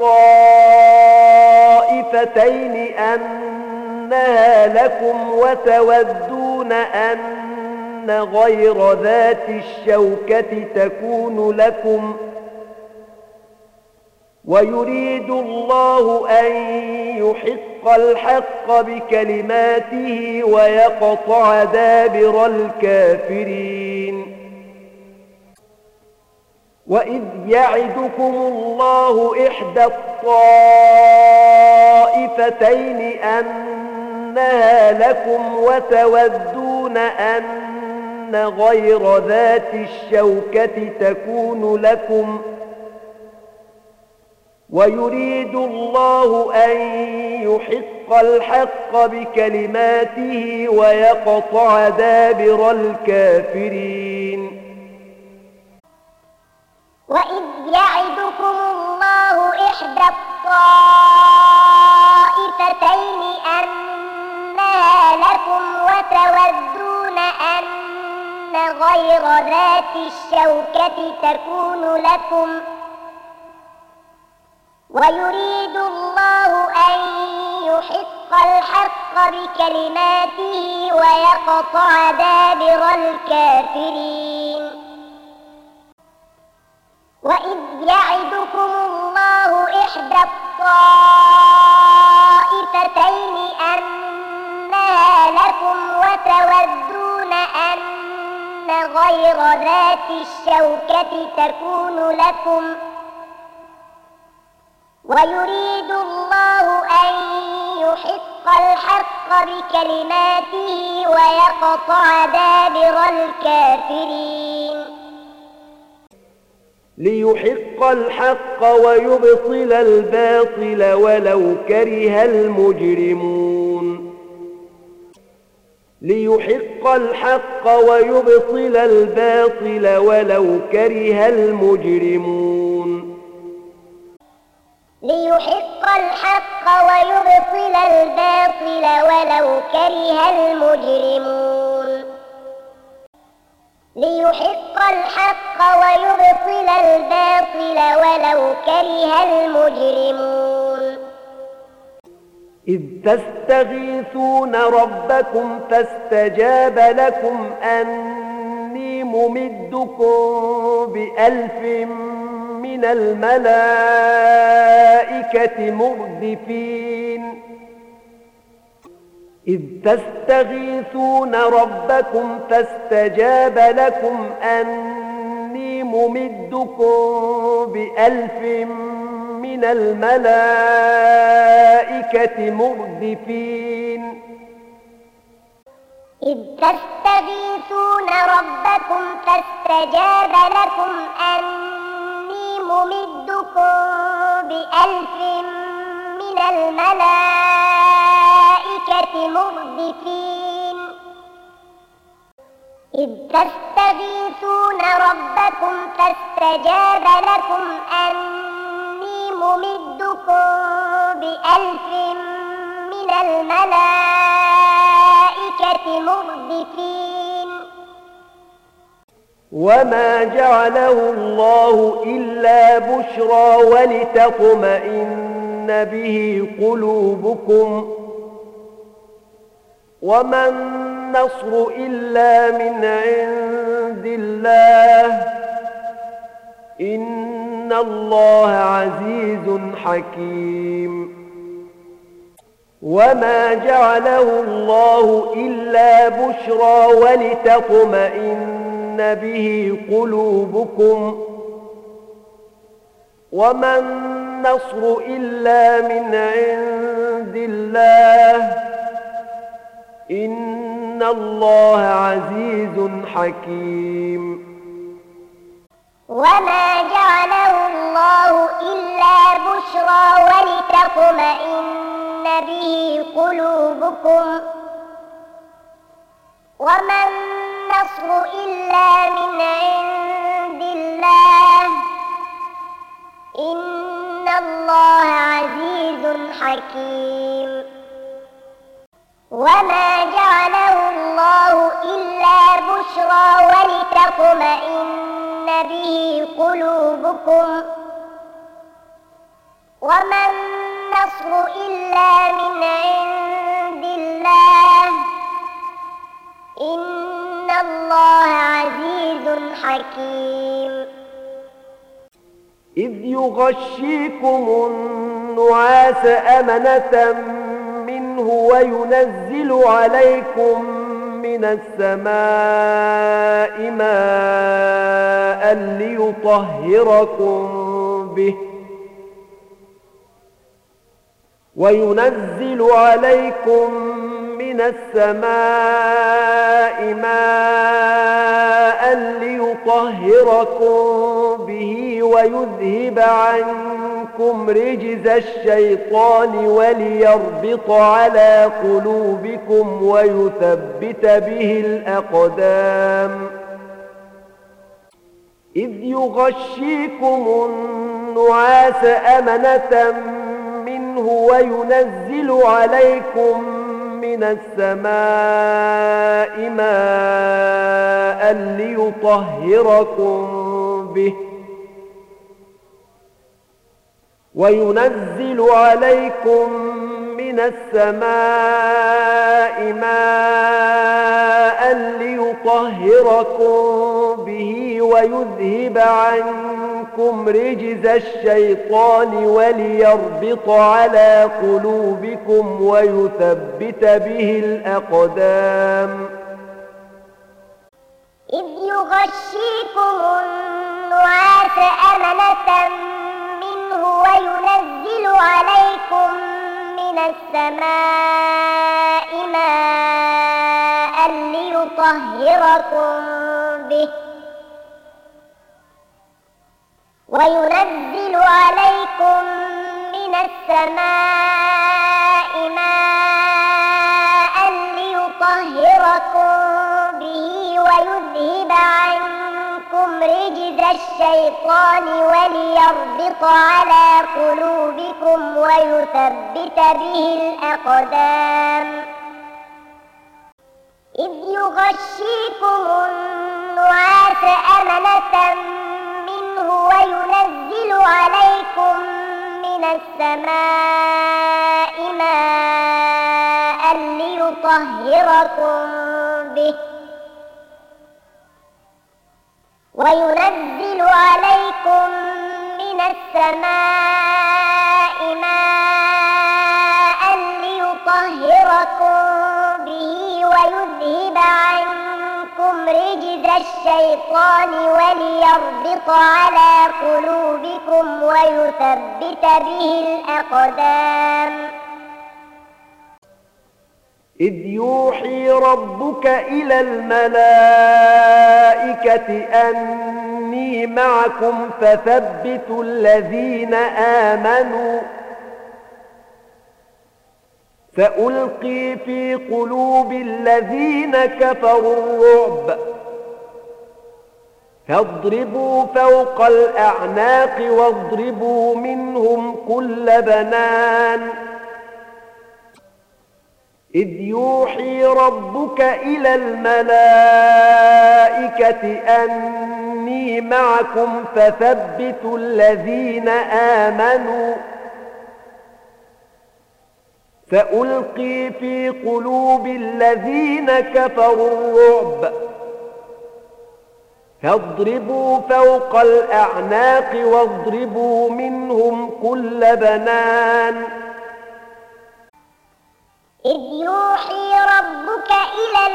الطائفتين أنها لكم وتودون أن غير ذات الشوكة تكون لكم ويريد الله أن يحق الحق بكلماته ويقطع دابر الكافرين. وإذ يعدكم الله إحدى الطائفتين أنها لكم وتودون أن غير ذات الشوكة تكون لكم ويريد الله أن يحق الحق بكلماته ويقطع دابر الكافرين. وإذ يعدكم الله إحدى الطائفتين أنها لكم وتودون أن غير ذات الشوكة تكون لكم ويريد الله أن يحق الحق بكلماته ويقطع دابر الكافرين. وإذ يعدكم الله إحدى الطائفتين أنها لكم وتودون أن غير ذات الشوكة تكون لكم ويريد الله أن يحق الحق بكلماته ويقطع دابر الكافرين. ليحق الحق ويبطل الباطل ولو كره المجرمون. ليحق الحق ويبطل الباطل ولو كره المجرمون. ليحق الحق ويبطل الباطل ولو كره المجرمون. ليحق الحق ويبطل الباطل ولو كره المجرمون. إذ تستغيثون ربكم فاستجاب لكم أني ممدكم بألف من الملائكة مردفين إذ تستغيثون ربكم فاستجاب لكم أني ممدكم بألف من الملائكة مردفين إذ تستغيثون ربكم فاستجاب لكم أني ممدكم بألف من الملائكة مردفين إذ تستغيثون ربكم فاستجاب لكم أني ممدكم بألف من الملائكة مردفين وما جعله الله إلا بشرى ولتطمئن به قلوبكم وما النصر إلا من عند الله إن الله عزيز حكيم وما جعله الله إلا بشرى ولتطمئن به قلوبكم وما النصر إلا من عند الله إن الله عزيز حكيم وما جعله الله إلا بشرى ولتطمئن به قلوبكم وما النصر إلا من عند الله إن الله عزيز حكيم وما جعله الله إلا بشرى ولتطمئن به قلوبكم وما النصر إلا من عند الله إن الله عزيز حكيم إذ يغشيكم النعاس أمنة منه وينزل عليكم من السماء ماء ليطهركم به وينزل عليكم من السماء ماء ليطهركم به ويذهب عنكم رجز الشيطان وليربط على قلوبكم ويثبت به الأقدام إذ يغشيكم النعاس أمنة منه وينزل عليكم من السماء ماء ليطهركم به وينزل عليكم من السماء ماء ليطهركم به ويذهب عنكم رجز الشيطان وليربط على قلوبكم ويثبت به الأقدام إذ يغشيكم النعاس أمنة منه وينزل عليكم من السماء ماء ليطهركم به وينزل عليكم من السماء ماء ليطهركم به ويذهب عنكم رجز الشيطان وليربط على قلوبكم ويثبت به الأقدام إذ يغشيكم النعاس أمنة منه وينزل عليكم من السماء ماء ليطهركم به وينزل عليكم السماء ماء ليطهركم به ويذهب عنكم رجز الشيطان وليربط على قلوبكم ويثبت به الأقدام. إذ يوحي ربك إلى الملائكة أني معكم فثبتوا الذين آمنوا فألقي في قلوب الذين كفروا الرعب فاضربوا فوق الأعناق واضربوا منهم كل بنان. إذ يوحي ربك إلى الملائكة أني معكم فثبتوا الذين آمنوا فألقي في قلوب الذين كفروا الرعب فاضربوا فوق الأعناق واضربوا منهم كل بنان. إذ يوحي ربك إلى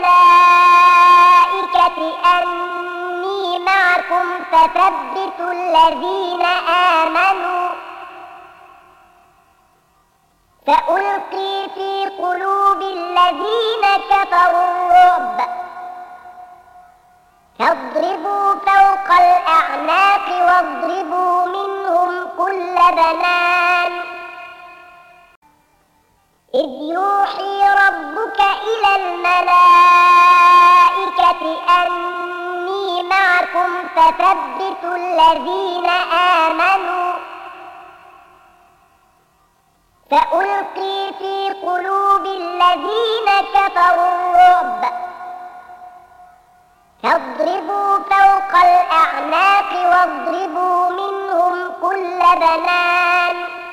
الملائكة أني معكم فثبتوا الذين آمنوا فألقي في قلوب الذين كفروا الرعب فاضربوا فوق الأعناق واضربوا منهم كل بنان. إذ يوحي ربك إلى الملائكة أني معكم فثبتوا الذين آمنوا فألقي في قلوب الذين كفروا الرعب فاضربوا فوق الأعناق واضربوا منهم كل بنان.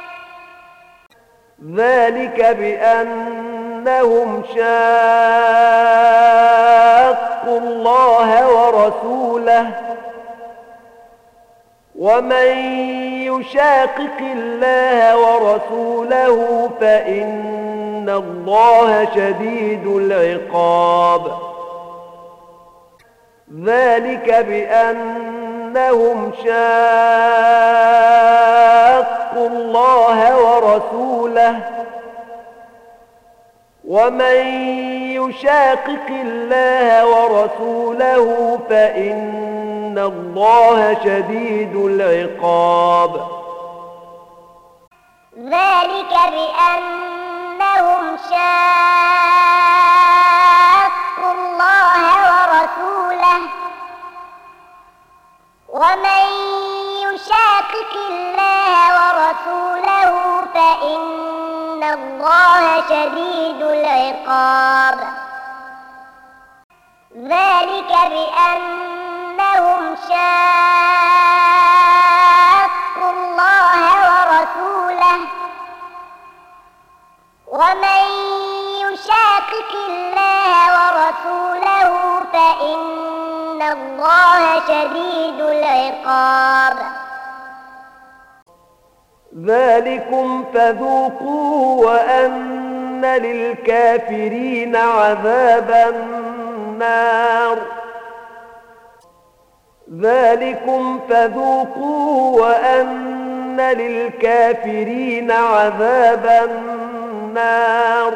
ذلك بأنهم شاقوا الله ورسوله ومن يشاقق الله ورسوله فإن الله شديد العقاب. ذلك بأنهم شاقوا الله ورسوله ومن يشاقق الله ورسوله فإن الله شديد العقاب. ذلك بأنهم شاقوا الله ورسوله ومن يشاقق الله ورسوله فإن الله شديد العقاب. ذلك بأنهم شاقوا الله ورسوله ومن يشاقق الله ورسوله فإن الله شديد العقاب. ذلكم فذوقوه وأن للكافرين عذاب النار. ذلكم فذوقوه وأن للكافرين عذاب النار.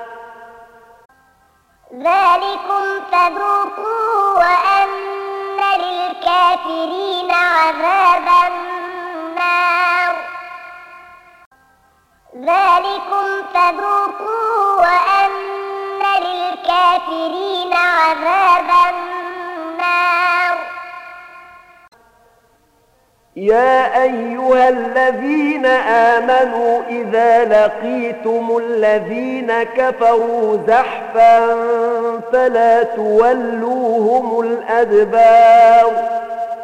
ذلكم فذوقوه وأن للكافرين عذاب النار. ذلكم فذوقوه وأن للكافرين عذاب النار. يا أيها الذين آمنوا إذا لقيتم الذين كفروا زحفا فلا تولوهم الأدبار.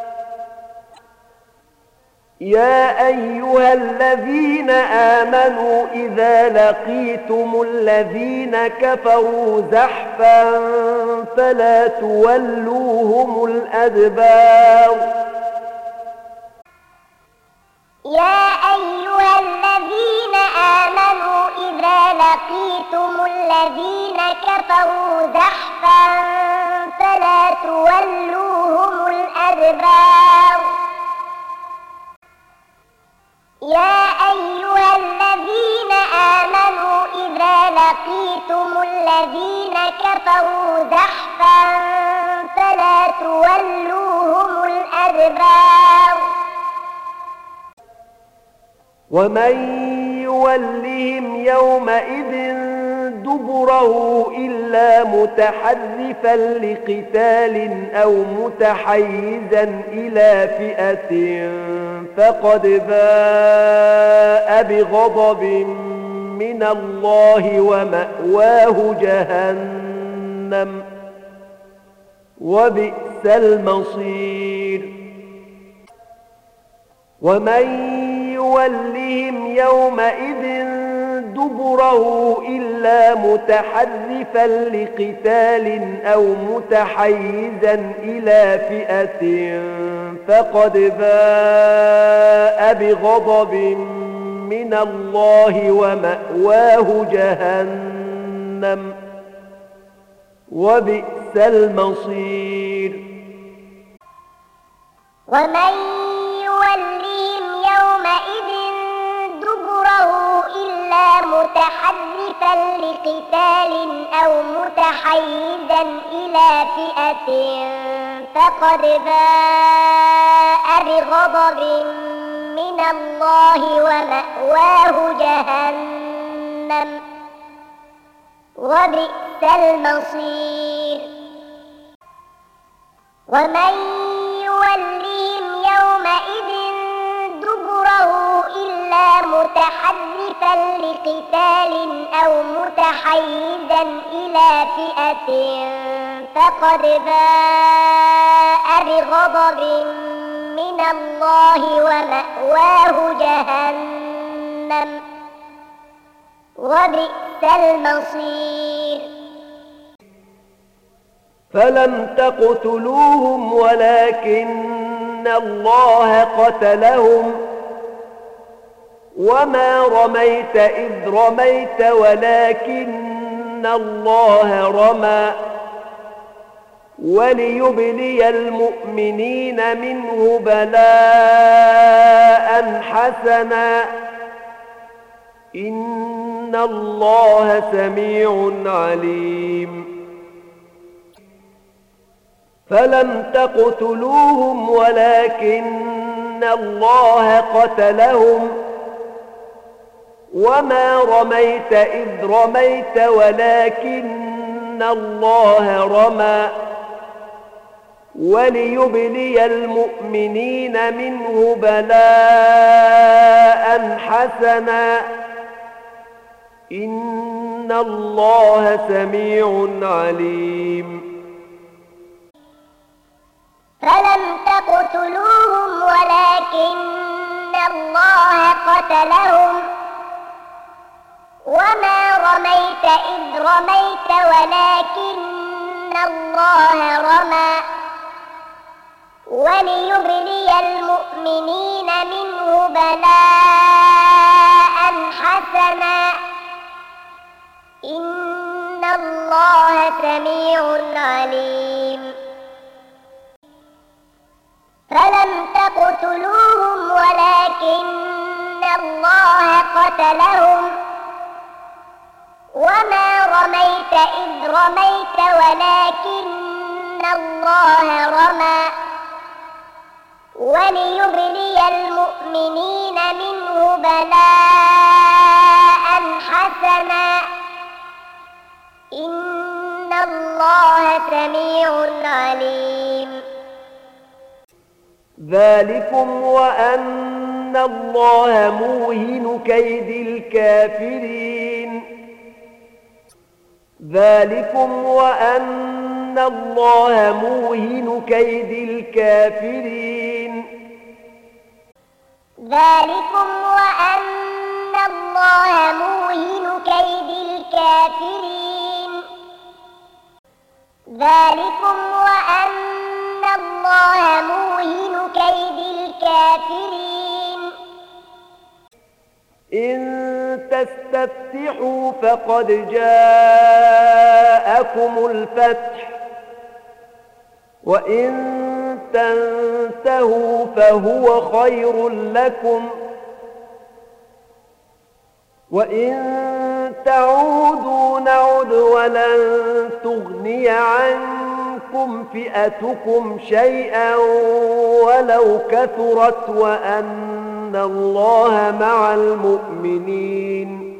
يا أيها الذين آمنوا إذا لقيتم الذين كفروا زحفا فلا تولوهم الأدبار. لقيتم الذين كفروا زحفا فلا تولوهم الأدبار يا أيها الذين آمنوا إذا لقيتم الذين كفروا زحفا فلا تولوهم الأدبار ومن يولهم يومئذ دبره إلا متحرفا لقتال أو متحيزا إلى فئة فقد باء بغضب من الله ومأواه جهنم وبئس المصير ومن يولهم يومئذ دبره إلا متحرفا لقتال أو متحيزا إلى فئة فقد باء بغضب من الله ومأواه جهنم وبئس المصير ومن يولهم يومئذ دبره إلا متحرفا لقتال أو متحيزا إلى فئة فقد باء بغضب من الله ومأواه جهنم وبئس المصير ومن يولهم يومئذ دبره إلا متحرفا لقتال أو متحيزا إلى فئة فقد باء بغضب من الله ومأواه جهنم وبئس المصير فلم تقتلوهم ولكن الله قتلهم وما رميت إذ رميت ولكن الله رمى وليبلي المؤمنين منه بلاء حسنا إن الله سميع عليم فلم تقتلوهم ولكن الله قتلهم وما رميت إذ رميت ولكن الله رمى وليبلي المؤمنين منه بلاء حسنا إن الله سميع عليم فلم تقتلوهم ولكن الله قتلهم وما رميت إذ رميت ولكن الله رمى وليبلي المؤمنين منه بلاء حسنا إن الله سميع عليم فلم تقتلوهم ولكن الله قتلهم وما رميت إذ رميت ولكن الله رمى وليبلي المؤمنين منه بلاء حسنا إن الله سميع عليم ذلكم وأن الله موهن كيد الكافرين ذلكم وأن الله موهن كيد الكافرين ذلكم وأن الله موهن كيد الكافرين ذلكم وأن الله موهن كيد الكافرين إن تستفتحوا فقد جاءكم الفتح وإن تنتهوا فهو خير لكم وإن تعودوا نعد ولن تغني عنكم فئتكم شيئا ولو كثرت وأن الله مع المؤمنين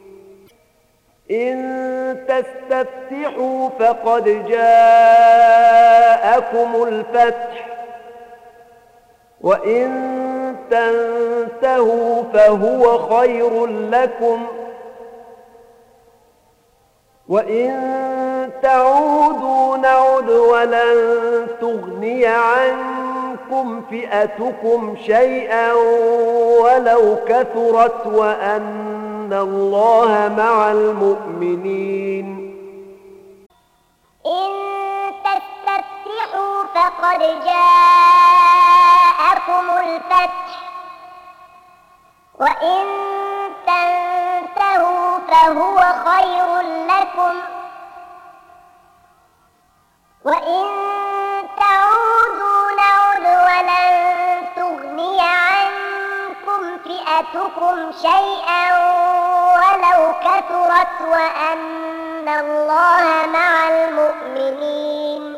إن تستفتحوا فقد جاءكم الفتح وإن تنتهوا فهو خير لكم وإن تعودوا نعد ولن تغني عنكم فئتكم شيئا ولو كثرت وأن الله مع المؤمنين إن تستفتحوا فقد جاءكم الفتح وإن تنتهوا فهو خير لكم وإن تعودوا نعد ولن تغني عنكم فئتكم شيئا ولو كثرت وأن الله مع المؤمنين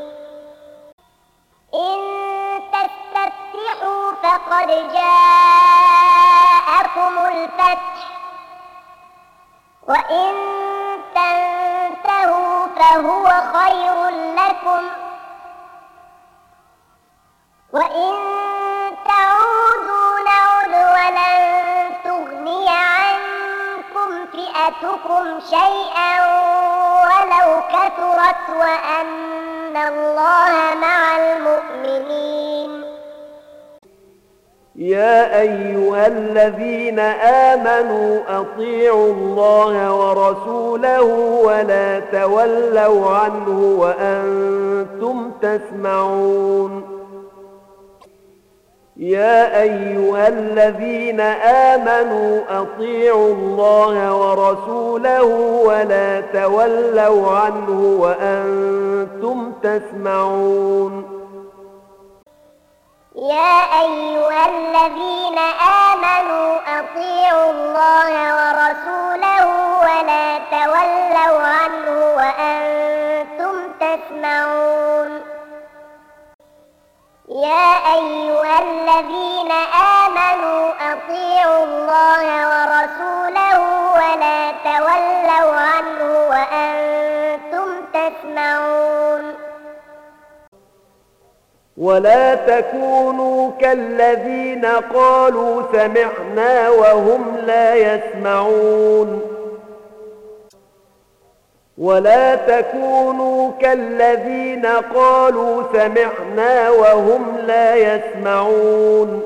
إن تستفتحوا فقد جاءكم الفتح وإن تنتهوا فهو خير لكم وإن تعودوا نعد ولن تغني عنكم فئتكم شيئا ولو كثرت وأن الله مع المؤمنين يا أيها الذين آمنوا أطيعوا الله ورسوله ولا تولوا عنه وأنتم تسمعون يا أيها الذين آمنوا أطيعوا الله ورسوله ولا تولوا عنه وأنتم تسمعون يا أيها الذين آمنوا أطيعوا الله ورسوله ولا تولوا عنه وأنتم تسمعون يا أيها الذين آمنوا أطيعوا الله ورسوله ولا تولوا عنه وأنتم تسمعون ولا تكونوا كالذين قالوا سمعنا وهم لا يسمعون ولا تكونوا كالذين قالوا سمعنا وهم لا يسمعون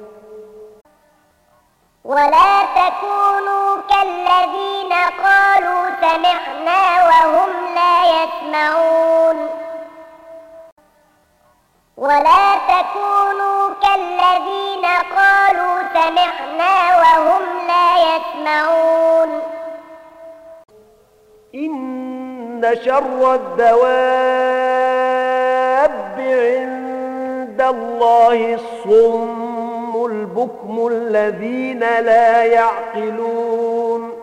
ولا تكونوا كالذين قالوا سمعنا وهم لا يسمعون ولا تكونوا كالذين قالوا سمعنا وهم لا يسمعون إن شر الدواب عند الله الصم البكم الذين لا يعقلون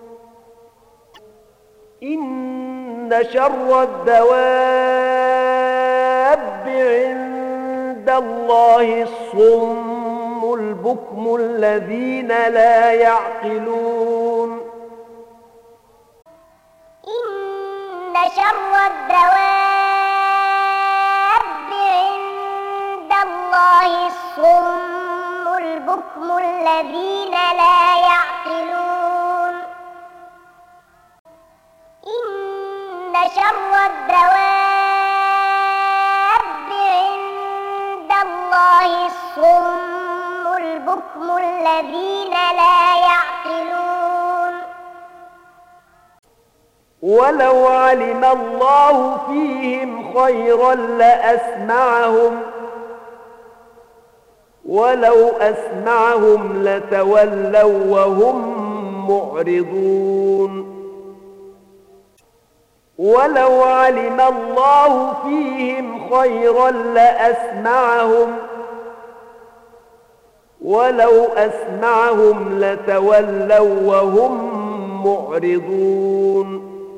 إن شر الدواب عند الله الصم البكم الذين لا يعقلون إن شر الدواب عند الله الصم البكم الذين لا يعقلون إن شر الدواب عند الله الصم البكم الذين لا يعقلون ولو علم الله فيهم خيرا لأسمعهم ولو أسمعهم لتولوا وهم معرضون ولو علم الله فيهم خيرا لأسمعهم ولو أسمعهم لتولوا وهم معرضون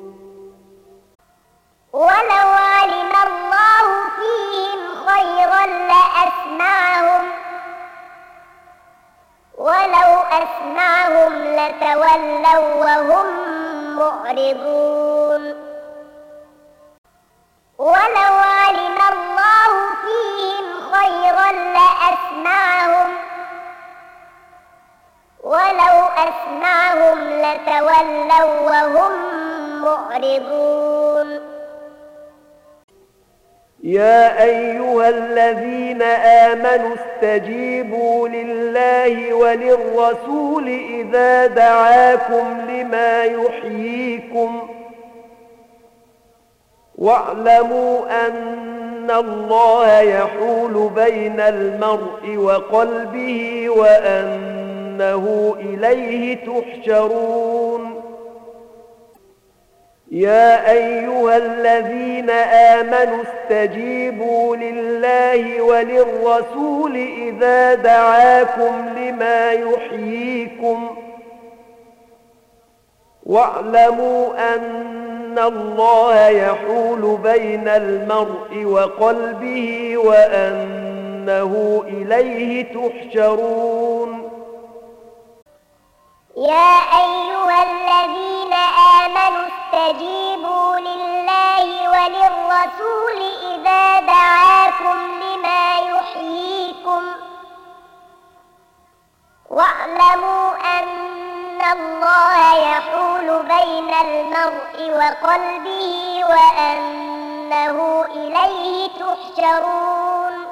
ولو علم الله فيهم خيرا لأسمعهم ولو أسمعهم لتولوا وهم معرضون ولو علم الله فيهم خيرا لأسمعهم ولو أسمعهم لتولوا وهم معرضون يا أيها الذين آمنوا استجيبوا لله وللرسول إذا دعاكم لما يحييكم واعلموا أن الله يحول بين المرء وقلبه وأنه إليه تحشرون يا أيها الذين آمنوا استجيبوا لله وللرسول إذا دعاكم لما يحييكم واعلموا أن الله يحول بين المرء وقلبه وأنه إليه تحشرون يا أيها الذين آمنوا استجيبوا لله وللرسول إذا دعاكم لما يحييكم واعلموا أن الله يحول بين المرء وقلبه وأنه إليه تحشرون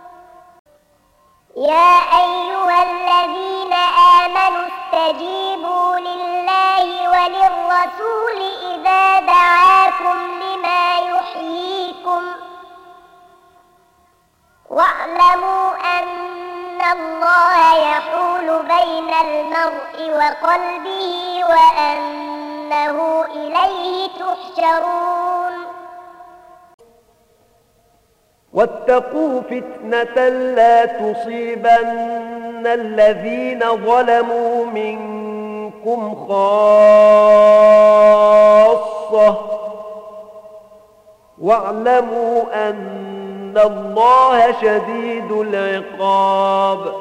يا أيها الذين آمنوا استجيبوا لله وللرسول إذا دعاكم لما يحييكم واعلموا أن الله يحول بين المرء وقلبه وأنه إليه تحشرون واتقوا فتنة لا تصيبن الذين ظلموا منكم خاصة واعلموا أن الله شديد العقاب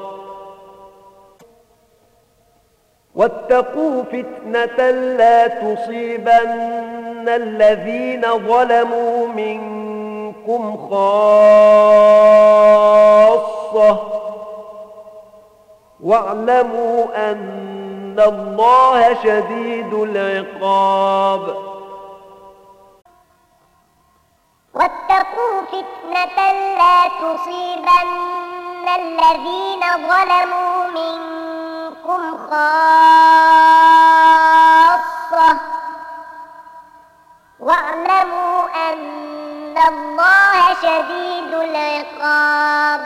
واتقوا فتنة لا تصيبن الذين ظلموا منكم خاصة واعلموا أن الله شديد العقاب واتقوا فتنة لا تصيبن الذين ظلموا منكم خاصة واعلموا أن الله شديد العقاب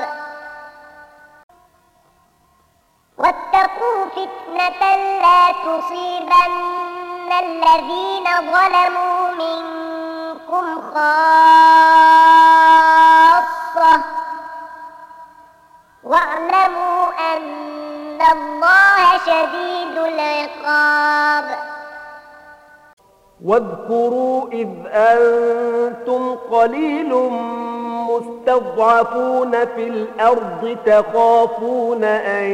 واتقوا فتنة لا تصيبن الذين ظلموا منكم خاصة واعلموا أن الله شديد العقاب واذكروا إذ أنتم قليل مستضعفون في الأرض تخافون أن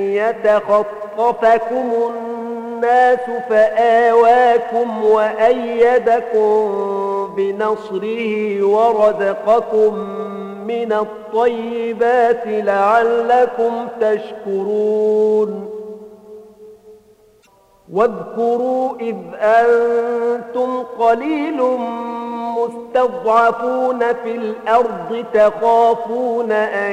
يتخطفكم الناس فآواكم وأيدكم بنصره ورزقكم من الطيبات لعلكم تشكرون واذكروا إذ أنتم قليل مستضعفون في الأرض تخافون أن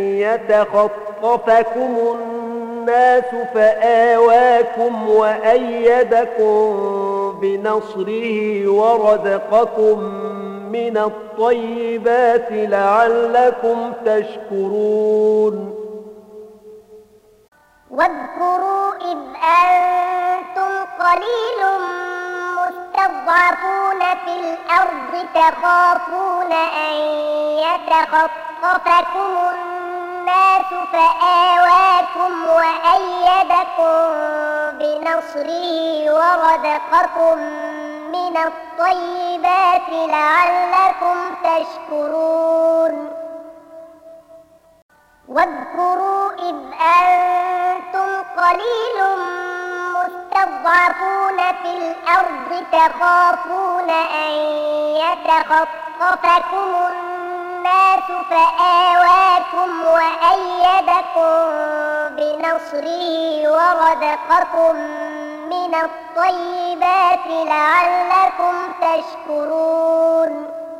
يتخطفكم الناس فآواكم وأيدكم بنصره ورزقكم من الطيبات لعلكم تشكرون واذكروا إذ أنتم قليل مستضعفون في الأرض تخافون أن يتخطفكم الناس فآواكم وأيدكم بنصره ورزقكم من الطيبات لعلكم تشكرون واذكروا إذ أنتم قليل مستضعفون في الأرض تخافون أن يتخطفكم الناس فآواكم وأيدكم بنصره ورزقكم من الطيبات لعلكم تشكرون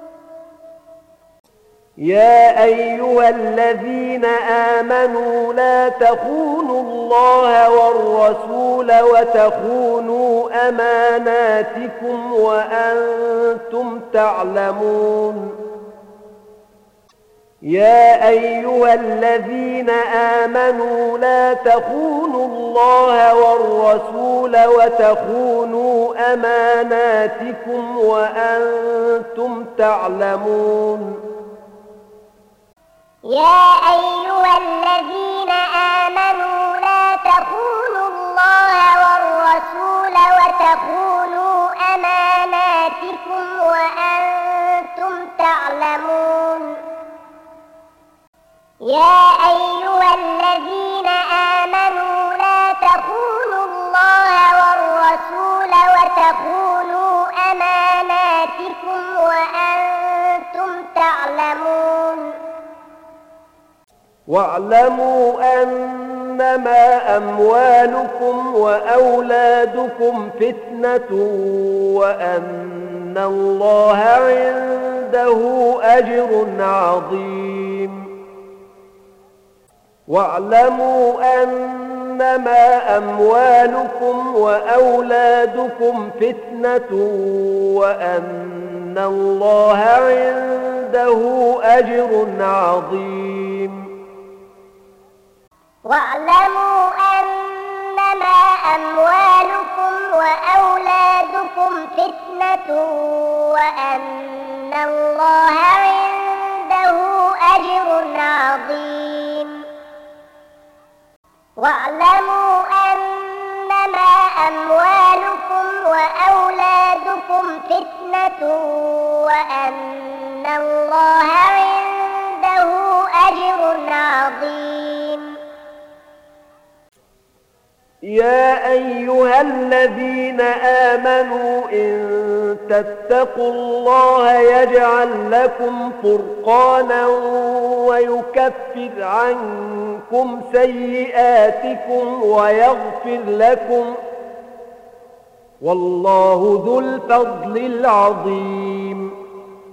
يا أيها الذين آمنوا لا تخونوا الله والرسول وتخونوا أماناتكم وأنتم تعلمون يا أيها الذين آمنوا لا تخونوا الله والرسول وتخونوا أماناتكم وأنتم تعلمون يا أيها الذين آمنوا لا تخونوا الله والرسول وتخونوا أماناتكم وأنتم تعلمون يا أيها الذين آمنوا لا تخونوا الله والرسول وتخونوا أماناتكم وأنتم تعلمون واعلموا أنما أموالكم وأولادكم فتنة وأن الله عنده أجر عظيم واعلموا أنما أموالكم وأولادكم فتنة وأن الله عنده أجر عظيم واعلموا أنما أموالكم وأولادكم فتنة وأن الله عنده أجر عظيم واعلموا أنما أموالكم وأولادكم فتنة وأن الله عنده أجر عظيم يا أيها الذين آمنوا إن تتقوا الله يجعل لكم فرقانا ويكفر عنكم سيئاتكم ويغفر لكم والله ذو الفضل العظيم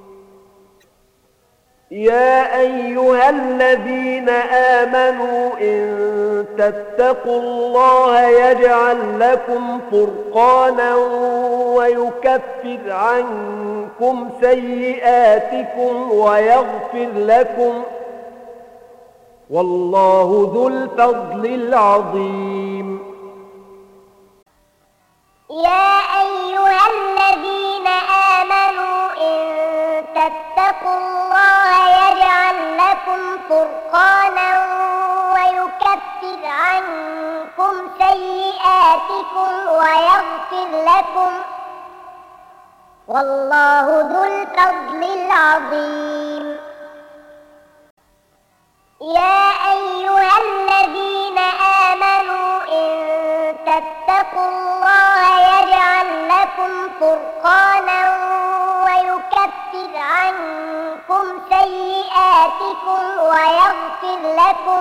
يا أيها الذين آمنوا إن تتقوا الله يجعل لكم فرقانا ويكفر عنكم سيئاتكم ويغفر لكم والله ذو الفضل العظيم يا أيها الذين آمنوا إن تتقوا الله يجعل لكم فرقانا ويكفر عنكم سيئاتكم ويغفر لكم والله ذو الفضل العظيم يا أيها الذين آمنوا إن تتقوا الله يجعل لكم فرقانا ويكفر عنكم سيئاتكم ويغفر لكم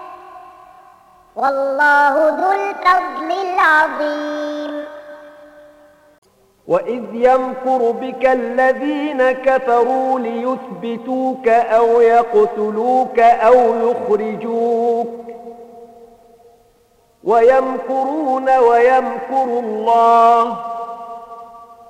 والله ذو الفضل العظيم وإذ يمكر بك الذين كفروا ليثبتوك أو يقتلوك أو يخرجوك ويمكرون ويمكر الله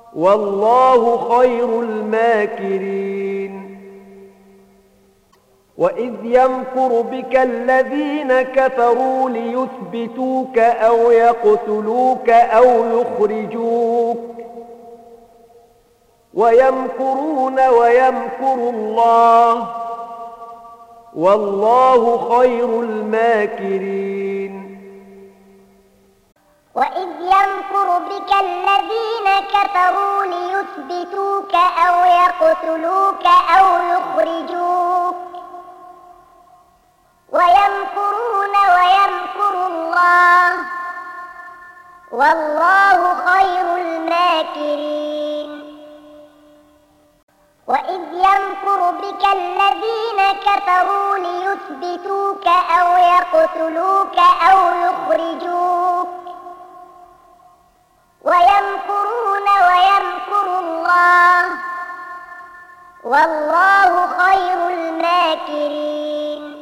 والله خير الماكرين وإذ يمكر بك الذين كفروا ليثبتوك أو يقتلوك أو يخرجوك ويمكرون ويمكر الله والله خير الماكرين. وإذ يمكر بك الذين كفروا ليثبتوك أو يقتلوك أو يخرجوك ويمكرون ويمكر الله والله خير الماكرين. وإذ يمكر بك الذين كفروا ليثبتوك أو يقتلوك أو يخرجوك ويمكرون ويمكر الله والله خير الماكرين.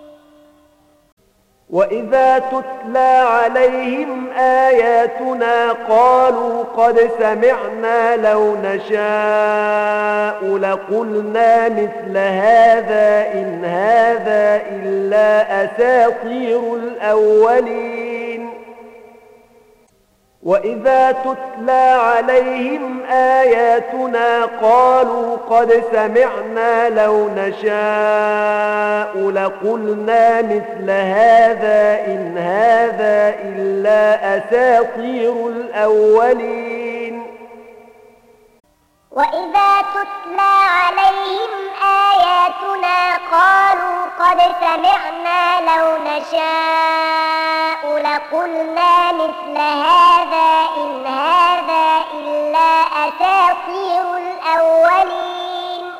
وإذا تتلى عليهم آياتنا قالوا قد سمعنا لو نشاء لقلنا مثل هذا إن هذا إلا أساطير الأولين. وإذا تتلى عليهم آياتنا قالوا قد سمعنا لو نشاء لقلنا مثل هذا إن هذا إلا أساطير الأولين. وإذا تتلى عليهم آياتنا قالوا قد سمعنا لو نشاء لقلنا مثل هذا إن هذا إلا أساطير الأولين.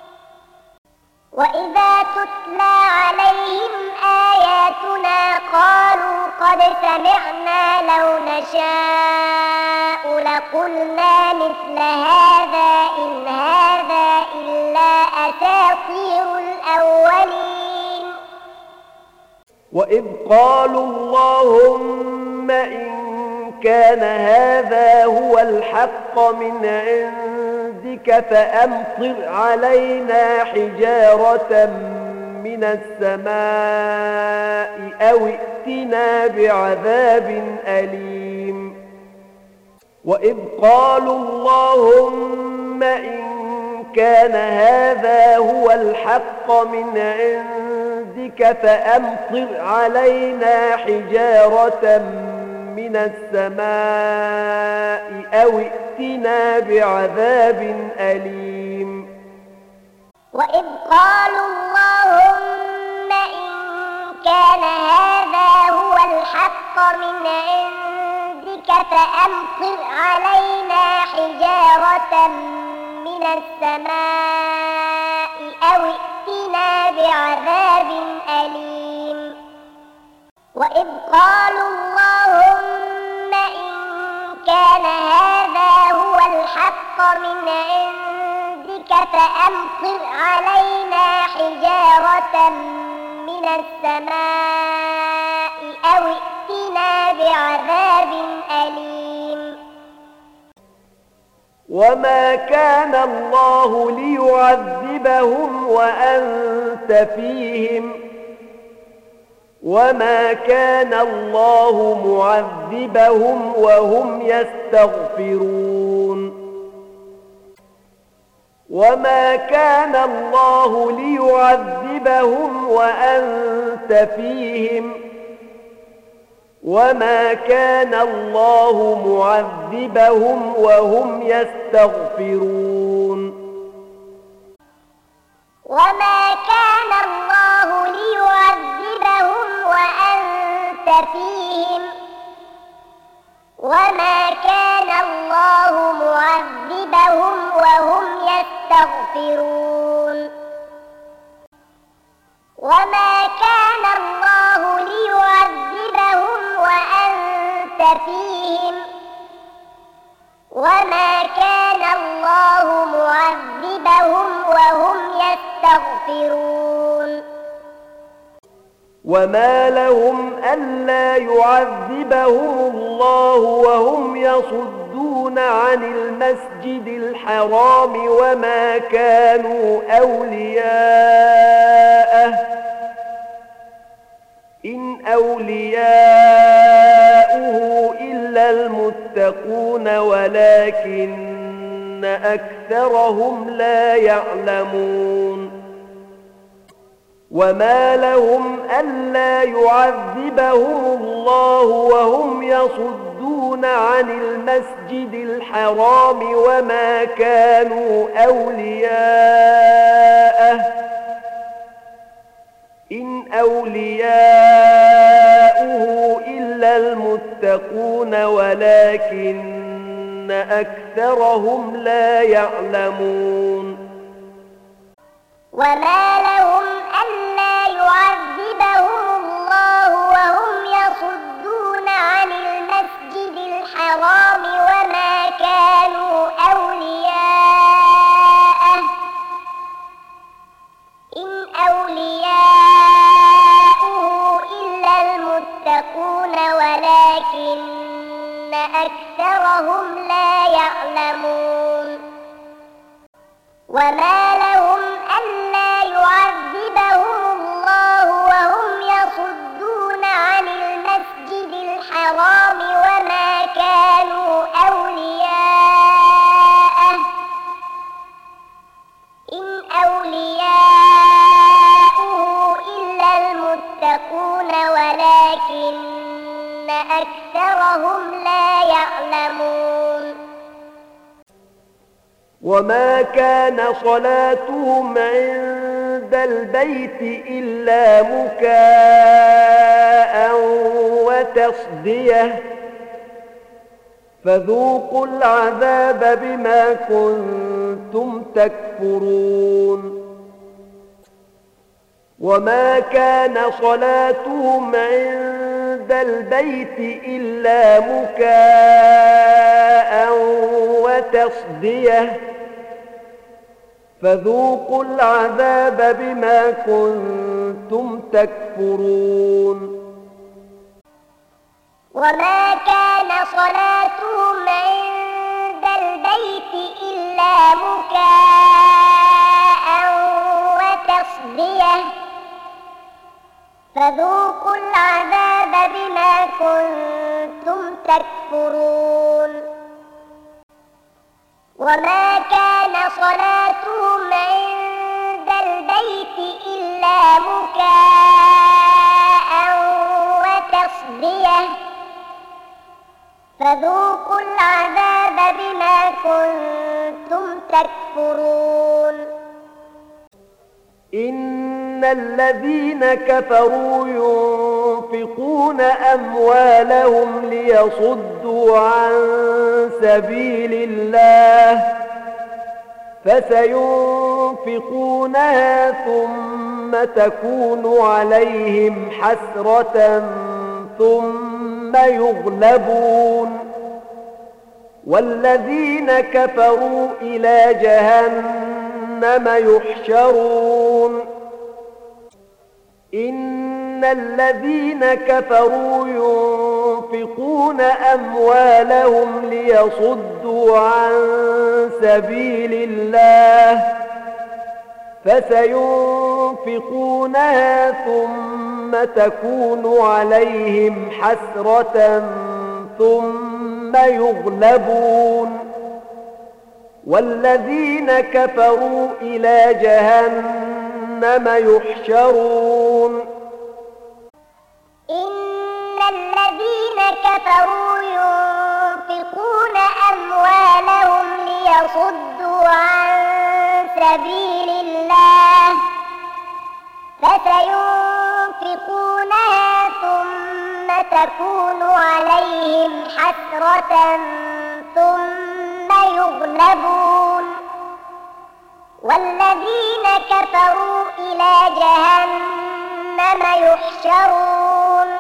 وإذا تتلى عليهم آياتنا قالوا قد سمعنا لو نشاء لقلنا مثل هذا إن هذا إلا أساطير الأولين. وإذ قالوا اللهم إن كان هذا هو الحق من عندك فأمطر علينا حجارة من السماء أو ائتنا بعذاب أليم. وإذ قالوا اللهم إن كان هذا هو الحق من عندك فأمطر علينا حجارة من السماء أو ائتنا بعذاب أليم. وإذ قالوا اللهم إن كان هذا هو الحق من عندك فأمطر علينا حجارة من السماء أو ائتنا بعذاب أليم. وإذ قالوا اللهم إن كان هذا هو الحق من عندك فأمطر علينا حجارة من السماء أو ائتنا بعذاب أليم. وما كان الله ليعذبهم وأنت فيهم وما كان الله معذبهم وهم يستغفرون. وما كان الله ليعذبهم وأنت فيهم وما كان الله معذبهم وهم يستغفرون. وما كان الله ليعذبهم وأنت فيهم وما كان الله معذبهم وهم يستغفرون. وما كان الله ليعذبهم وأنت فيهم وما كان الله معذبهم وهم يستغفرون. وما لهم ألا يعذبهم الله وهم يصدون يصدون عن المسجد الحرام وما كانوا أولياءه إن أولياؤه إلا المتقون ولكن أكثرهم لا يعلمون وما لهم ألا يعذبهم الله وهم يصدون عن المسجد الحرام وما كانوا أولياءه إن أولياؤه إلا المتقون ولكن أكثرهم لا يعلمون وما لهم ألا يعذبهم الله وهم يصدون عن المسجد الحرام وما كانوا أولياءه إن أولياؤه إلا المتقون ولكن أكثرهم لا يعلمون وما لهم ألا يعذبهم الله وهم يصدون عن المسجد الحرام وما كانوا أولياءه إن أولياؤه إلا المتقون ولكن أكثرهم لا يعلمون وما كان صلاتهم عند البيت إلا مكاء وتصدية فذوقوا العذاب بما كنتم تكفرون وما كان صلاتهم عند البيت إلا مكاء وتصدية فذوقوا العذاب بما كنتم تكفرون وما كان صلاتهم عند البيت إلا مكاء وتصدية فذوقوا العذاب بما كنتم تكفرون وما كان صلاتهم عند البيت إلا مكاء وتصدية فذوقوا العذاب بما كنتم تكفرون إن الذين كفروا ينفقون أموالهم ليصدوا عن سبيل الله فسينفقونها ثم تكون عليهم حسرة ثم يغلبون والذين كفروا إلى جهنم يحشرون إن الذين كفروا ينفقون أموالهم ليصدوا عن سبيل الله فسينفقونها ثم تكون عليهم حسرة ثم يغلبون والذين كفروا إلى جهنم يحشرون إن الذين كفروا ينفقون أموالهم ليصدوا عن سبيل الله فسينفقونها ثم تكون عليهم حسرة ثم يغلبون والذين كفروا إلى جهنم يحشرون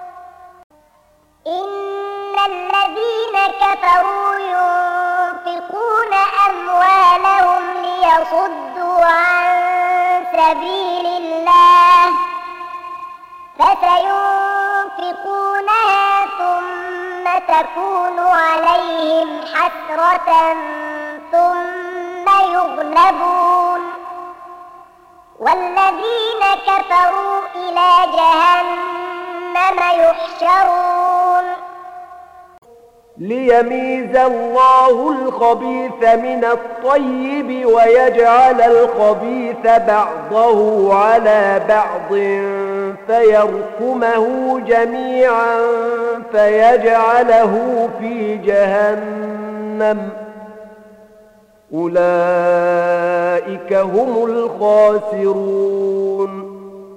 إن الذين كفروا ينفقون أموالهم ليصدوا عن سبيل الله فسينفقونها ثم تكون عليهم حسرة ثم يغلبون والذين كفروا إلى جهنم يحشرون ليميز الله الخبيث من الطيب ويجعل الخبيث بعضه على بعض فيركمه جميعا فيجعله في جهنم أولئك هم الخاسرون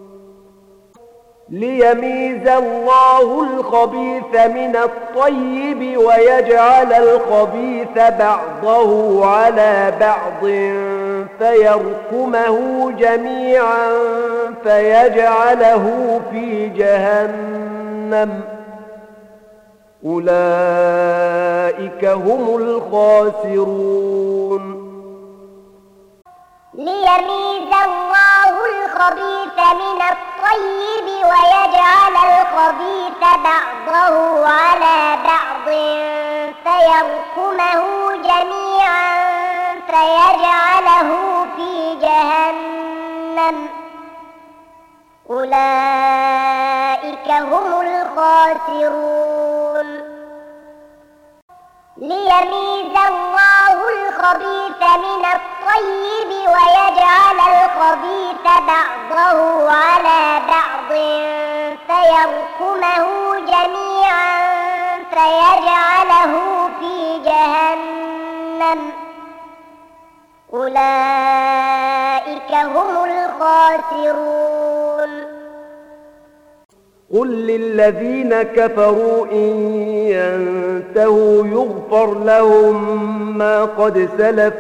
ليميز الله الخبيث من الطيب ويجعل الخبيث بعضه على بعض فيركمه جميعا فيجعله في جهنم أولئك هم الخاسرون ليميز الله الخبيث من الطيب ويجعل الخبيث بعضه على بعض فيركمه جميعا فيجعله في جهنم أولئك هم الخاسرون ليميز الله الخبيث من الطيب ويجعل الخبيث بعضه على بعض فيركمه جميعا فيجعله في جهنم أولئك هم الخاسرون قل للذين كفروا إن ينتهوا يغفر لهم ما قد سلف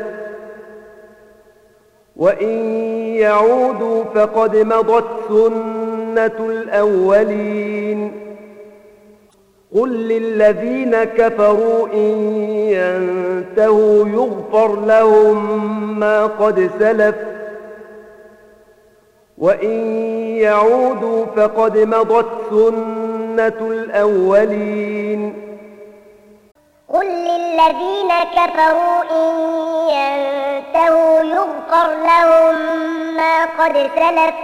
وإن يعودوا فقد مضت سنة الأولين قل للذين كفروا إن ينتهوا يغفر لهم ما قد سلف وإن يعودوا فقد مضت سنة الأولين قل للذين كفروا إن ينتهوا يغفر لهم ما قد سلف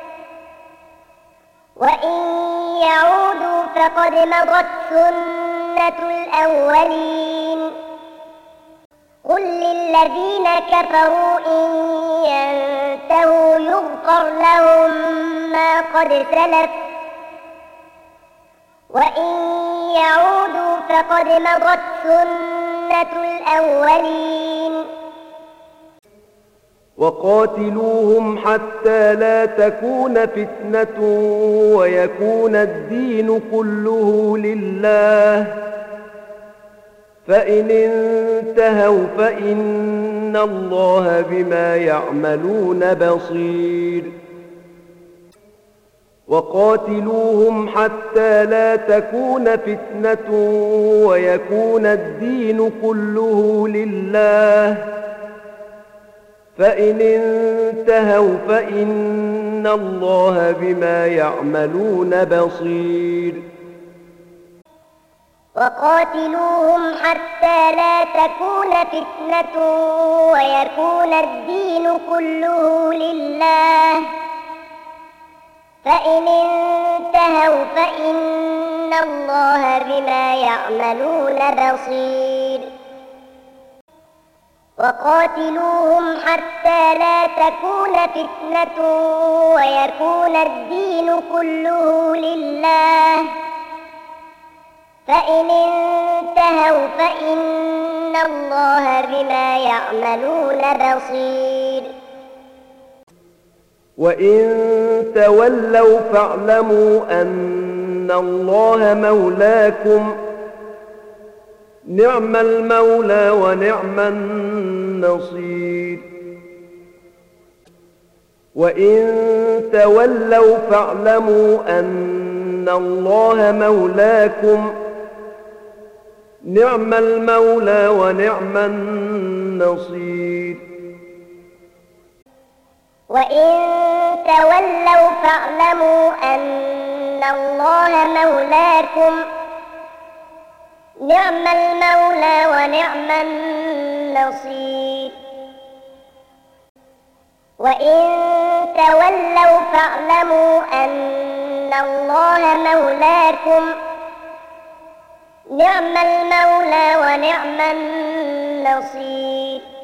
وإن يعودوا فقد مضت سنة الأولين قل للذين كفروا إن ينتهوا يغفر لهم ما قد سلف وإن يعودوا فقد مضت سنة الأولين وقاتلوهم حتى لا تكون فتنة ويكون الدين كله لله فإن انتهوا فإن الله بما يعملون بصير وقاتلوهم حتى لا تكون فتنة ويكون الدين كله لله فإن انتهوا فإن الله بما يعملون بصير وقاتلوهم حتى لا تكون فتنة ويكون الدين كله لله فإن انتهوا فإن الله بما يعملون بصير وقاتلوهم حتى لا تكون فتنة ويكون الدين كله لله فإن انتهوا فإن الله بما يعملون بصير وإن تولوا فاعلموا أن الله مولاكم نعم المولى ونعم النصير وإن تولوا فاعلموا أن الله مولاكم نعم المولى ونعم النصير وإن تولوا فاعلموا أن الله مولاكم نعم المولى ونعم النصير. وإن تولوا فاعلموا أن الله مولاكم، نعم المولى ونعم النصير.